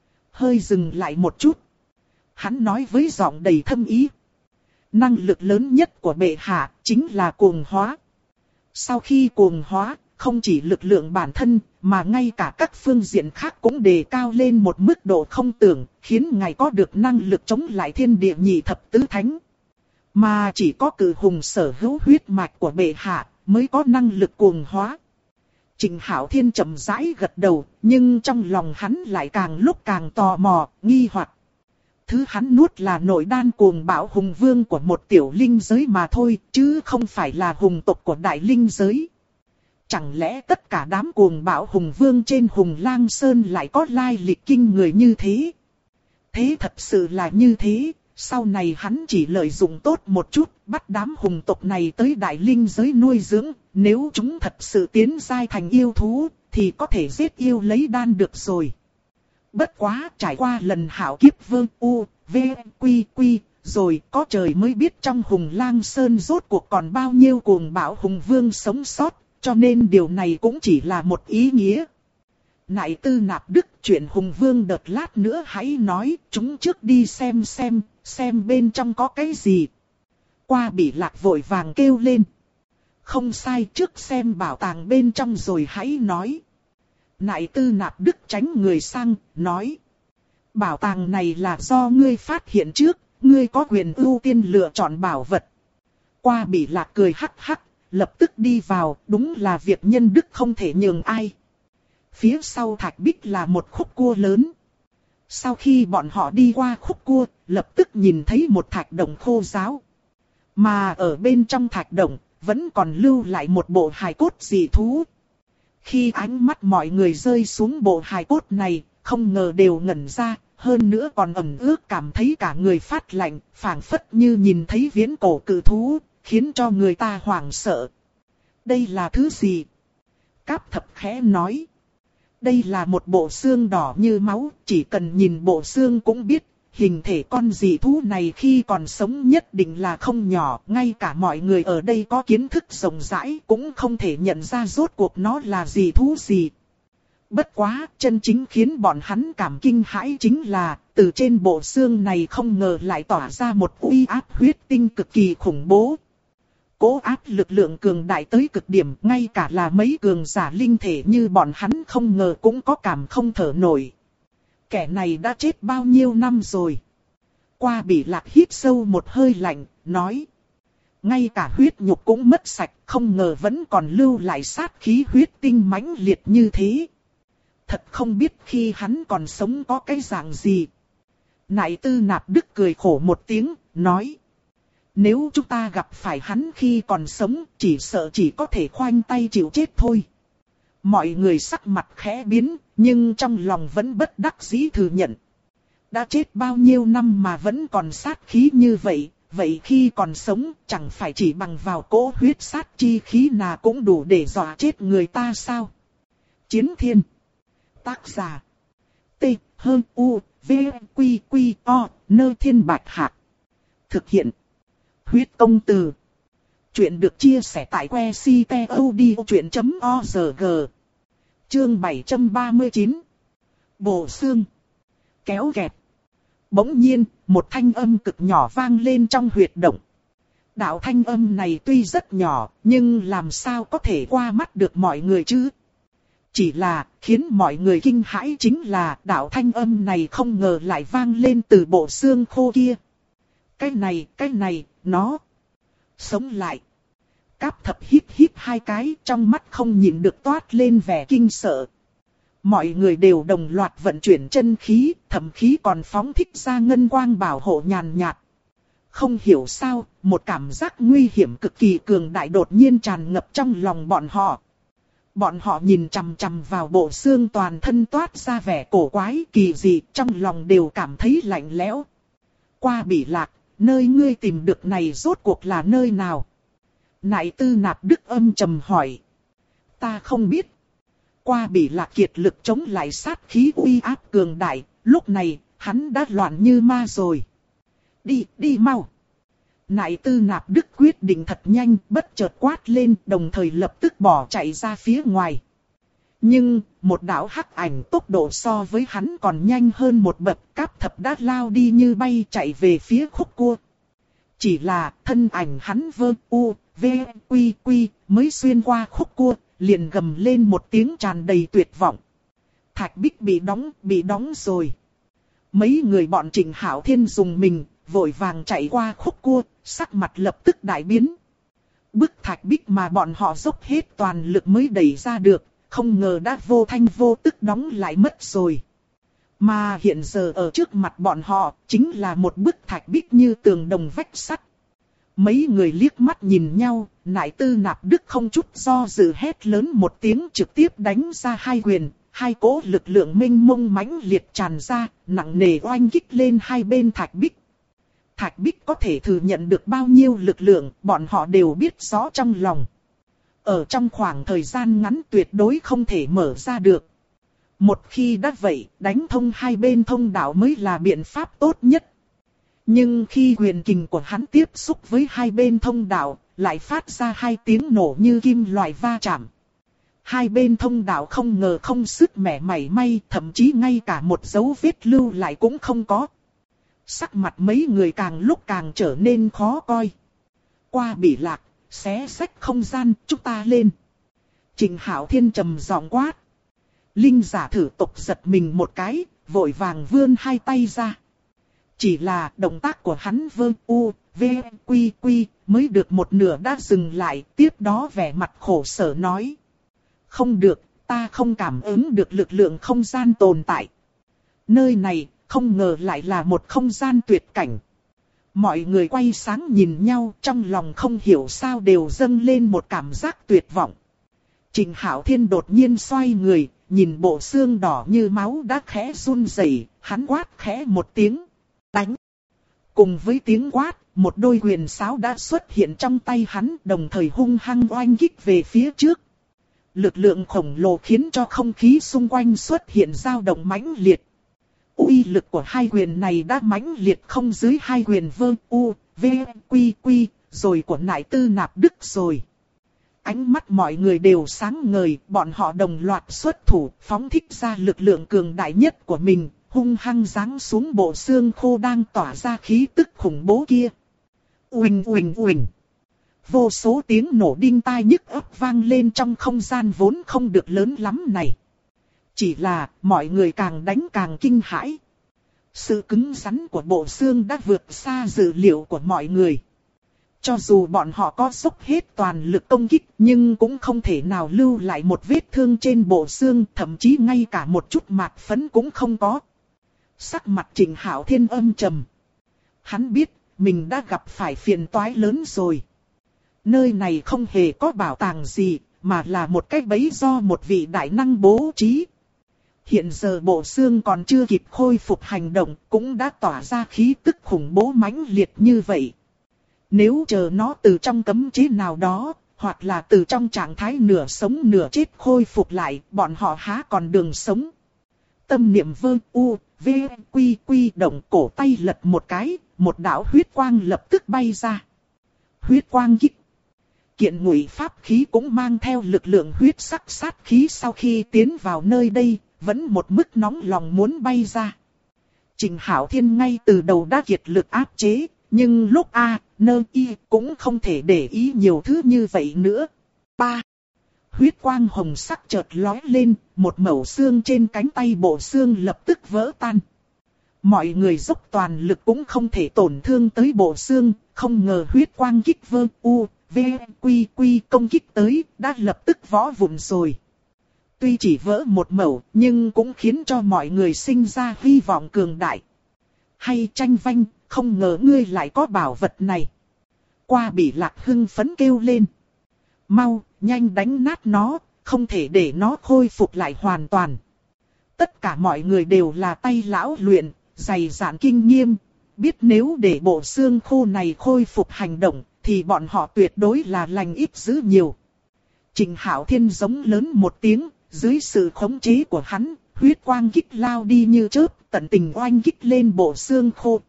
Hơi dừng lại một chút. Hắn nói với giọng đầy thâm ý. Năng lực lớn nhất của bệ hạ chính là cuồng hóa. Sau khi cuồng hóa, không chỉ lực lượng bản thân, mà ngay cả các phương diện khác cũng đề cao lên một mức độ không tưởng, khiến ngài có được năng lực chống lại thiên địa nhị thập tứ thánh. Mà chỉ có cự hùng sở hữu huyết mạch của bệ hạ, mới có năng lực cuồng hóa. Trịnh Hạo Thiên chậm rãi gật đầu, nhưng trong lòng hắn lại càng lúc càng tò mò, nghi hoặc. Thứ hắn nuốt là nội đan cuồng bạo hùng vương của một tiểu linh giới mà thôi, chứ không phải là hùng tộc của đại linh giới. Chẳng lẽ tất cả đám cuồng bạo hùng vương trên Hùng Lang Sơn lại có lai lịch kinh người như thế? Thế thật sự là như thế, sau này hắn chỉ lợi dụng tốt một chút, bắt đám hùng tộc này tới đại linh giới nuôi dưỡng, nếu chúng thật sự tiến giai thành yêu thú, thì có thể giết yêu lấy đan được rồi. Bất quá trải qua lần hạo kiếp vương u, v, quy quy, rồi có trời mới biết trong Hùng Lang Sơn rốt cuộc còn bao nhiêu cuồng bạo hùng vương sống sót, cho nên điều này cũng chỉ là một ý nghĩa. Nại Tư Nạp Đức, chuyện hùng vương đợt lát nữa hãy nói, chúng trước đi xem bên trong có cái gì. Qua Bỉ Lạc vội vàng kêu lên. Không sai, trước xem bảo tàng bên trong rồi hãy nói. Nại Tư Nạp Đức tránh người sang, nói. Bảo tàng này là do ngươi phát hiện trước, ngươi có quyền ưu tiên lựa chọn bảo vật. Qua Bỉ Lạc cười hắc hắc, lập tức đi vào, đúng là việc nhân đức không thể nhường ai. Phía sau thạch bích là một khúc cua lớn. Sau khi bọn họ đi qua khúc cua, lập tức nhìn thấy một thạch động khô ráo. Mà ở bên trong thạch động, vẫn còn lưu lại một bộ hài cốt dị thú. Khi ánh mắt mọi người rơi xuống bộ hài cốt này, không ngờ đều ngẩn ra, hơn nữa còn ẩm ướt cảm thấy cả người phát lạnh, phảng phất như nhìn thấy viễn cổ cự thú, khiến cho người ta hoảng sợ. Đây là thứ gì? Cáp Thập khẽ nói. Đây là một bộ xương đỏ như máu, chỉ cần nhìn bộ xương cũng biết, hình thể con dị thú này khi còn sống nhất định là không nhỏ, ngay cả mọi người ở đây có kiến thức rộng rãi cũng không thể nhận ra rốt cuộc nó là dị thú gì. Bất quá, chân chính khiến bọn hắn cảm kinh hãi chính là, từ trên bộ xương này không ngờ lại tỏa ra một uy áp huyết tinh cực kỳ khủng bố. Cố áp lực lượng cường đại tới cực điểm, ngay cả là mấy cường giả linh thể như bọn hắn không ngờ cũng có cảm không thở nổi. Kẻ này đã chết bao nhiêu năm rồi? Qua Bỉ Lạc hít sâu một hơi lạnh, nói. Ngay cả huyết nhục cũng mất sạch, không ngờ vẫn còn lưu lại sát khí huyết tinh mãnh liệt như thế. Thật không biết khi hắn còn sống có cái dạng gì. Nại Tư Nạp Đức cười khổ một tiếng, nói. Nếu chúng ta gặp phải hắn khi còn sống, chỉ sợ chỉ có thể khoanh tay chịu chết thôi. Mọi người sắc mặt khẽ biến, nhưng trong lòng vẫn bất đắc dĩ thừa nhận. Đã chết bao nhiêu năm mà vẫn còn sát khí như vậy, vậy khi còn sống chẳng phải chỉ bằng vào cỗ huyết sát chi khí nào cũng đủ để dọa chết người ta sao? Chiến Thiên. Tác giả. T. U. V. Quy. Quy. O. Nơ Thiên Bạch Hạc. Thực hiện. Huyết Công Từ. Chuyện được chia sẻ tại que ctod.org. Chương 739. Bộ xương. Kéo kẹt. Bỗng nhiên, một thanh âm cực nhỏ vang lên trong huyệt động. Đạo thanh âm này tuy rất nhỏ, nhưng làm sao có thể qua mắt được mọi người chứ? Chỉ là, khiến mọi người kinh hãi chính là đạo thanh âm này không ngờ lại vang lên từ bộ xương khô kia. Cái này, nó sống lại. Cáp Thập hít hai cái, trong mắt không nhìn được toát lên vẻ kinh sợ. Mọi người đều đồng loạt vận chuyển chân khí, thậm khí còn phóng thích ra ngân quang bảo hộ nhàn nhạt. Không hiểu sao, một cảm giác nguy hiểm cực kỳ cường đại đột nhiên tràn ngập trong lòng bọn họ. Bọn họ nhìn chằm chằm vào bộ xương toàn thân toát ra vẻ cổ quái kỳ dị, trong lòng đều cảm thấy lạnh lẽo. Qua Bỉ Lạc, nơi ngươi tìm được này rốt cuộc là nơi nào? Nại Tư Nạp Đức âm trầm hỏi. Ta không biết. Qua Bỉ Lạc kiệt lực chống lại sát khí uy áp cường đại, lúc này, hắn đã loạn như ma rồi. Đi mau. Nại Tư Nạp Đức quyết định thật nhanh, bất chợt quát lên, đồng thời lập tức bỏ chạy ra phía ngoài. Nhưng, một đạo hắc ảnh tốc độ so với hắn còn nhanh hơn một bậc, Cáp Thập đã lao đi như bay chạy về phía khúc cua. Chỉ là, thân ảnh hắn quy mới xuyên qua khúc cua, liền gầm lên một tiếng tràn đầy tuyệt vọng. Thạch bích bị đóng rồi. Mấy người bọn Trịnh Hạo Thiên dùng mình, vội vàng chạy qua khúc cua, sắc mặt lập tức đại biến. Bức thạch bích mà bọn họ dốc hết toàn lực mới đẩy ra được, không ngờ đã vô thanh vô tức đóng lại mất rồi. Mà hiện giờ ở trước mặt bọn họ, chính là một bức thạch bích như tường đồng vách sắt. Mấy người liếc mắt nhìn nhau, Nại Tư Nạp Đức không chút do dự hét lớn một tiếng trực tiếp đánh ra hai quyền. Hai cỗ lực lượng mênh mông mãnh liệt tràn ra, nặng nề oanh kích lên hai bên thạch bích. Thạch bích có thể thừa nhận được bao nhiêu lực lượng, bọn họ đều biết rõ trong lòng. Ở trong khoảng thời gian ngắn tuyệt đối không thể mở ra được. Một khi đã vậy, đánh thông hai bên thông đạo mới là biện pháp tốt nhất. Nhưng khi quyền kình của hắn tiếp xúc với hai bên thông đạo, lại phát ra hai tiếng nổ như kim loại va chạm. Hai bên thông đạo không ngờ không sứt mẻ mảy may, thậm chí ngay cả một dấu vết lưu lại cũng không có. Sắc mặt mấy người càng lúc càng trở nên khó coi. Qua Bỉ Lạc, xé xách không gian, chúng ta lên. Trịnh Hạo Thiên trầm giọng quát. Linh giả thử tộc giật mình một cái, vội vàng vươn hai tay ra. Chỉ là động tác của hắn vơ u, v, quy quy, mới được một nửa đã dừng lại, tiếp đó vẻ mặt khổ sở nói. Không được, ta không cảm ứng được lực lượng không gian tồn tại. Nơi này, không ngờ lại là một không gian tuyệt cảnh. Mọi người quay sáng nhìn nhau, trong lòng không hiểu sao đều dâng lên một cảm giác tuyệt vọng. Trịnh Hạo Thiên đột nhiên xoay người, nhìn bộ xương đỏ như máu đã khẽ run rẩy, hắn quát khẽ một tiếng, đánh. Cùng với tiếng quát, một đôi quyền sáo đã xuất hiện trong tay hắn, đồng thời hung hăng oanh kích về phía trước. Lực lượng khổng lồ khiến cho không khí xung quanh xuất hiện dao động mãnh liệt. Uy lực của hai quyền này đã mãnh liệt không dưới hai quyền vơ u, v, quy quy, rồi của Nại Tư Nạp Đức rồi. Ánh mắt mọi người đều sáng ngời, bọn họ đồng loạt xuất thủ, phóng thích ra lực lượng cường đại nhất của mình, hung hăng giáng xuống bộ xương khô đang tỏa ra khí tức khủng bố kia. Uỳnh uỳnh uỳnh. Vô số tiếng nổ đinh tai nhức óc vang lên trong không gian vốn không được lớn lắm này. Chỉ là mọi người càng đánh càng kinh hãi. Sự cứng rắn của bộ xương đã vượt xa dự liệu của mọi người. Cho dù bọn họ có dốc hết toàn lực công kích nhưng cũng không thể nào lưu lại một vết thương trên bộ xương, thậm chí ngay cả một chút mạt phấn cũng không có. Sắc mặt Trịnh Hạo Thiên âm trầm. Hắn biết mình đã gặp phải phiền toái lớn rồi. Nơi này không hề có bảo tàng gì, mà là một cái bẫy do một vị đại năng bố trí. Hiện giờ bộ xương còn chưa kịp khôi phục hành động, cũng đã tỏa ra khí tức khủng bố mãnh liệt như vậy. Nếu chờ nó từ trong cấm chế nào đó, hoặc là từ trong trạng thái nửa sống nửa chết khôi phục lại, bọn họ há còn đường sống. Tâm niệm vơ u, v, quy quy động, cổ tay lật một cái, một đạo huyết quang lập tức bay ra. Huyết quang kích. Kiện ngụy pháp khí cũng mang theo lực lượng huyết sắc sát khí, sau khi tiến vào nơi đây, vẫn một mức nóng lòng muốn bay ra. Trịnh Hạo Thiên ngay từ đầu đã kiệt lực áp chế, nhưng lúc y cũng không thể để ý nhiều thứ như vậy nữa. 3. Huyết quang hồng sắc chợt lóe lên, một mẩu xương trên cánh tay bộ xương lập tức vỡ tan. Mọi người dốc toàn lực cũng không thể tổn thương tới bộ xương, không ngờ huyết quang kích vơ u, v, quy quy công kích tới, đã lập tức vỡ vụn rồi. Tuy chỉ vỡ một mẩu, nhưng cũng khiến cho mọi người sinh ra hy vọng cường đại. Hay Tranh Vanh, không ngờ ngươi lại có bảo vật này. Qua Bỉ Lạc hưng phấn kêu lên. Mau, nhanh đánh nát nó, không thể để nó khôi phục lại hoàn toàn. Tất cả mọi người đều là tay lão luyện, dày dạn kinh nghiêm. Biết nếu để bộ xương khô này khôi phục hành động, thì bọn họ tuyệt đối là lành ít dữ nhiều. Trịnh Hạo Thiên giống lớn một tiếng, dưới sự khống chế của hắn, huyết quang kích lao đi như chớp, tận tình oanh kích lên bộ xương khô.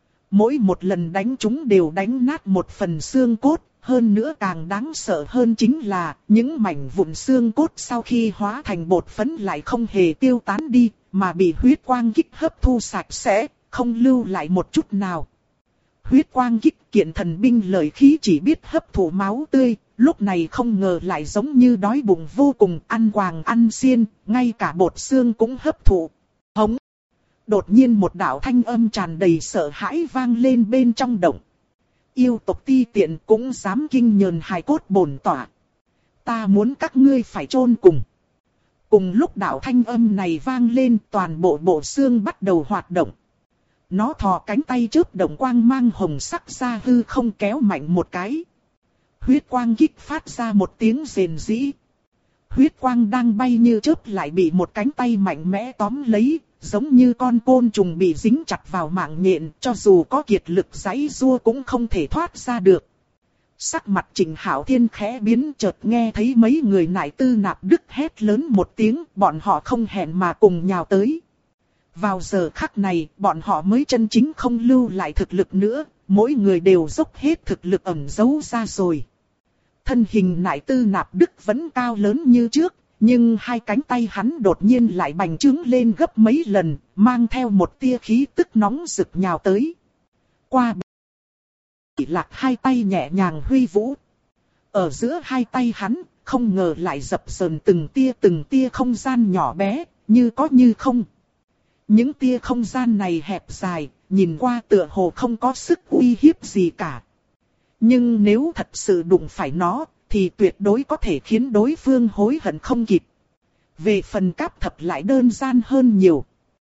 Mỗi một lần đánh chúng đều đánh nát một phần xương cốt, hơn nữa càng đáng sợ hơn chính là những mảnh vụn xương cốt sau khi hóa thành bột phấn lại không hề tiêu tán đi, mà bị huyết quang kích hấp thu sạch sẽ, không lưu lại một chút nào. Huyết quang kích kiện thần binh lợi khí chỉ biết hấp thụ máu tươi, lúc này không ngờ lại giống như đói bụng vô cùng, ăn quàng ăn xiên, ngay cả bột xương cũng hấp thụ. Hống! Đột nhiên một đạo thanh âm tràn đầy sợ hãi vang lên bên trong động. Yêu tộc ti tiện cũng dám kinh nhờn hài cốt bổn tỏa. Ta muốn các ngươi phải chôn cùng. Cùng lúc đạo thanh âm này vang lên, toàn bộ bộ xương bắt đầu hoạt động. Nó thò cánh tay chớp động quang mang hồng sắc ra hư không kéo mạnh một cái. Huyết quang kích phát ra một tiếng rền rĩ. Huyết quang đang bay như chớp lại bị một cánh tay mạnh mẽ tóm lấy, giống như con côn trùng bị dính chặt vào mạng nhện, cho dù có kiệt lực giãy giụa cũng không thể thoát ra được. Sắc mặt Trịnh Hạo Thiên khẽ biến, chợt nghe thấy mấy người nại Tư Nạp Đức hét lớn một tiếng, bọn họ không hẹn mà cùng nhào tới. Vào giờ khắc này, bọn họ mới chân chính không lưu lại thực lực nữa, mỗi người đều dốc hết thực lực ẩn giấu ra rồi. Thân hình nại Tư Nạp Đức vẫn cao lớn như trước, nhưng hai cánh tay hắn đột nhiên lại bành trướng lên gấp mấy lần, mang theo một tia khí tức nóng rực nhào tới. Qua Bị Lạc hai tay nhẹ nhàng huy vũ. Ở giữa hai tay hắn, không ngờ lại dập dờn từng tia không gian nhỏ bé, như có như không. Những tia không gian này hẹp dài, nhìn qua tựa hồ không có sức uy hiếp gì cả. Nhưng nếu thật sự đụng phải nó, thì tuyệt đối có thể khiến đối phương hối hận không kịp. Về phần Cáp Thập lại đơn giản hơn nhiều.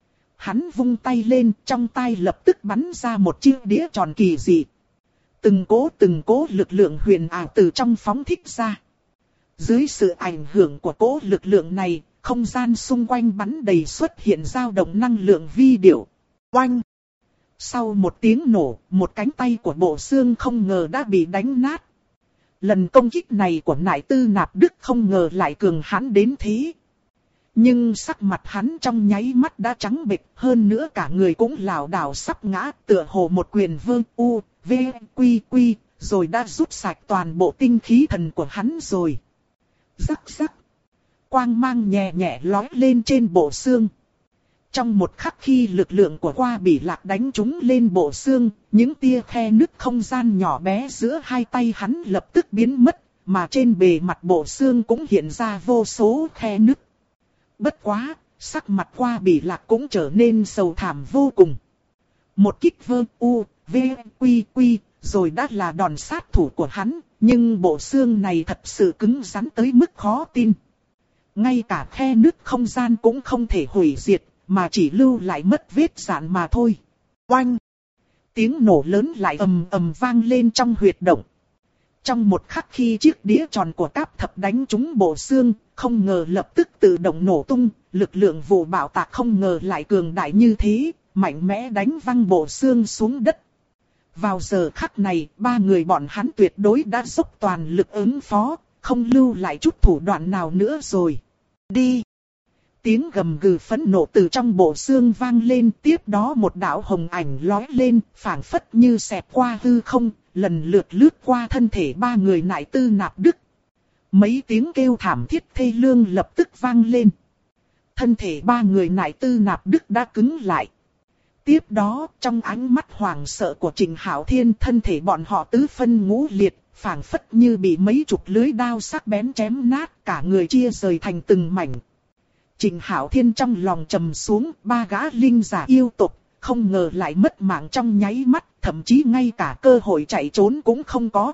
Hắn vung tay lên, trong tay lập tức bắn ra một chiếc đĩa tròn kỳ dị. Từng cố lực lượng huyền ảo từ trong phóng thích ra. Dưới sự ảnh hưởng của cố lực lượng này, không gian xung quanh bắn đầy xuất hiện dao động năng lượng vi điệu. Oanh! Sau một tiếng nổ, một cánh tay của Bộ Xương không ngờ đã bị đánh nát. Lần công kích này của nại Tư Nạp Đức không ngờ lại cường hãn đến thế. Nhưng sắc mặt hắn trong nháy mắt đã trắng bệch, hơn nữa cả người cũng lảo đảo sắp ngã, tựa hồ một quyền vương u, v, quy, rồi đã rút sạch toàn bộ tinh khí thần của hắn rồi. Rắc rắc. Quang mang nhẹ nhẹ lói lên trên Bộ Xương. Trong một khắc khi lực lượng của Qua Bỉ Lạc đánh trúng lên Bộ Xương, những tia khe nứt không gian nhỏ bé giữa hai tay hắn lập tức biến mất, mà trên bề mặt Bộ Xương cũng hiện ra vô số khe nứt. Bất quá, sắc mặt Qua Bỉ Lạc cũng trở nên sầu thảm vô cùng. Một kích vơ u, v, quy, rồi đã là đòn sát thủ của hắn, nhưng Bộ Xương này thật sự cứng rắn tới mức khó tin. Ngay cả khe nứt không gian cũng không thể hủy diệt, mà chỉ lưu lại mất vết rạn mà thôi. Oanh! Tiếng nổ lớn lại ầm ầm vang lên trong huyệt động. Trong một khắc khi chiếc đĩa tròn của Cáp Thập đánh trúng Bộ Xương, không ngờ lập tức tự động nổ tung, lực lượng vụ bạo tạc không ngờ lại cường đại như thế, mạnh mẽ đánh văng Bộ Xương xuống đất. Vào giờ khắc này, ba người bọn hắn tuyệt đối đã dốc toàn lực ứng phó, không lưu lại chút thủ đoạn nào nữa rồi. Đi! Tiếng gầm gừ phẫn nộ từ trong Bộ Xương vang lên, tiếp đó một đạo hồng ảnh lói lên, phảng phất như xẹt qua hư không, lần lượt lướt qua thân thể ba người nại Tư Nạp Đức. Mấy tiếng kêu thảm thiết thê lương lập tức vang lên. Thân thể ba người nại Tư Nạp Đức đã cứng lại. Tiếp đó, trong ánh mắt hoảng sợ của Trịnh Hạo Thiên, thân thể bọn họ tứ phân ngũ liệt, phảng phất như bị mấy chục lưỡi đao sắc bén chém nát, cả người chia rời thành từng mảnh. Trịnh Hạo Thiên trong lòng trầm xuống, ba gã linh giả yêu tộc, không ngờ lại mất mạng trong nháy mắt, thậm chí ngay cả cơ hội chạy trốn cũng không có.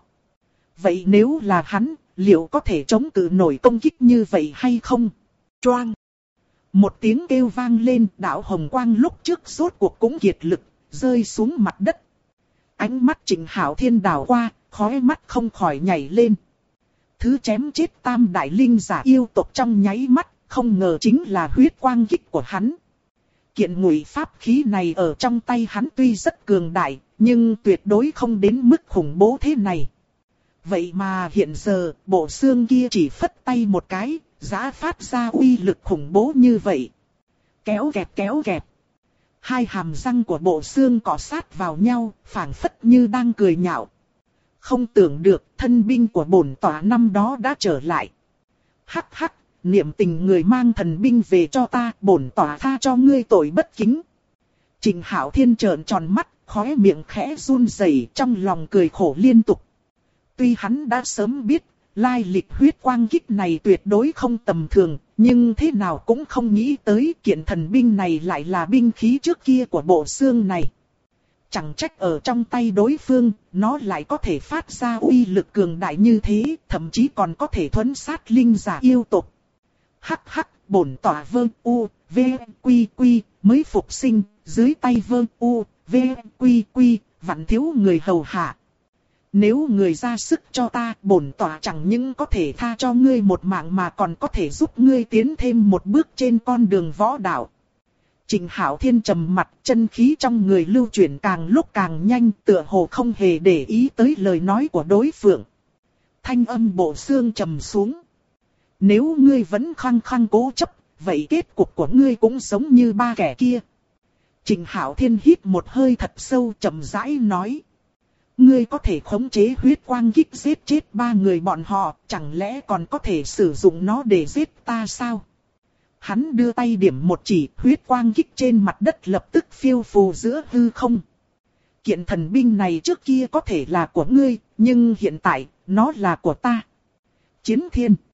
Vậy nếu là hắn, liệu có thể chống cự nổi công kích như vậy hay không? Choang! Một tiếng kêu vang lên, đạo hồng quang lúc trước rốt cuộc cũng kiệt lực, rơi xuống mặt đất. Ánh mắt Trịnh Hạo Thiên đảo qua, khóe mắt không khỏi nhảy lên. Thứ chém chết tam đại linh giả yêu tộc trong nháy mắt, không ngờ chính là huyết quang kích của hắn. Kiện ngụy pháp khí này ở trong tay hắn tuy rất cường đại, nhưng tuyệt đối không đến mức khủng bố thế này. Vậy mà hiện giờ, Bộ Xương kia chỉ phất tay một cái, giã phát ra uy lực khủng bố như vậy. Kéo kẹp. Hai hàm răng của Bộ Xương cọ sát vào nhau, phảng phất như đang cười nhạo. Không tưởng được, thân binh của bổn tọa năm đó đã trở lại. Hắc hắc, niệm tình người mang thần binh về cho ta, bổn tọa tha cho ngươi tội bất kính. Trịnh Hạo Thiên trợn tròn mắt, khóe miệng khẽ run rẩy, trong lòng cười khổ liên tục. Tuy hắn đã sớm biết, lai lịch huyết quang kích này tuyệt đối không tầm thường, nhưng thế nào cũng không nghĩ tới kiện thần binh này lại là binh khí trước kia của Bộ Xương này. Chẳng trách ở trong tay đối phương, nó lại có thể phát ra uy lực cường đại như thế, thậm chí còn có thể thuấn sát linh giả yêu tộc. Hắc hắc, bổn tỏa Vương U, V, Quy Quy, mới phục sinh, dưới tay Vương U, V, Quy Quy, vặn thiếu người hầu hạ. Nếu người ra sức cho ta, bổn tỏa chẳng những có thể tha cho ngươi một mạng mà còn có thể giúp ngươi tiến thêm một bước trên con đường võ đạo. Trịnh Hạo Thiên trầm mặt, chân khí trong người lưu chuyển càng lúc càng nhanh, tựa hồ không hề để ý tới lời nói của đối phương. Thanh âm bộ xương trầm xuống. Nếu ngươi vẫn khăng khăng cố chấp, vậy kết cục của ngươi cũng giống như ba kẻ kia. Trịnh Hạo Thiên hít một hơi thật sâu, chậm rãi nói. Ngươi có thể khống chế huyết quang kích giết chết ba người bọn họ, chẳng lẽ còn có thể sử dụng nó để giết ta sao? Hắn đưa tay điểm một chỉ, huyết quang kích trên mặt đất lập tức phiêu phù giữa hư không. Kiện thần binh này trước kia có thể là của ngươi, nhưng hiện tại, nó là của ta. Chiến Thiên.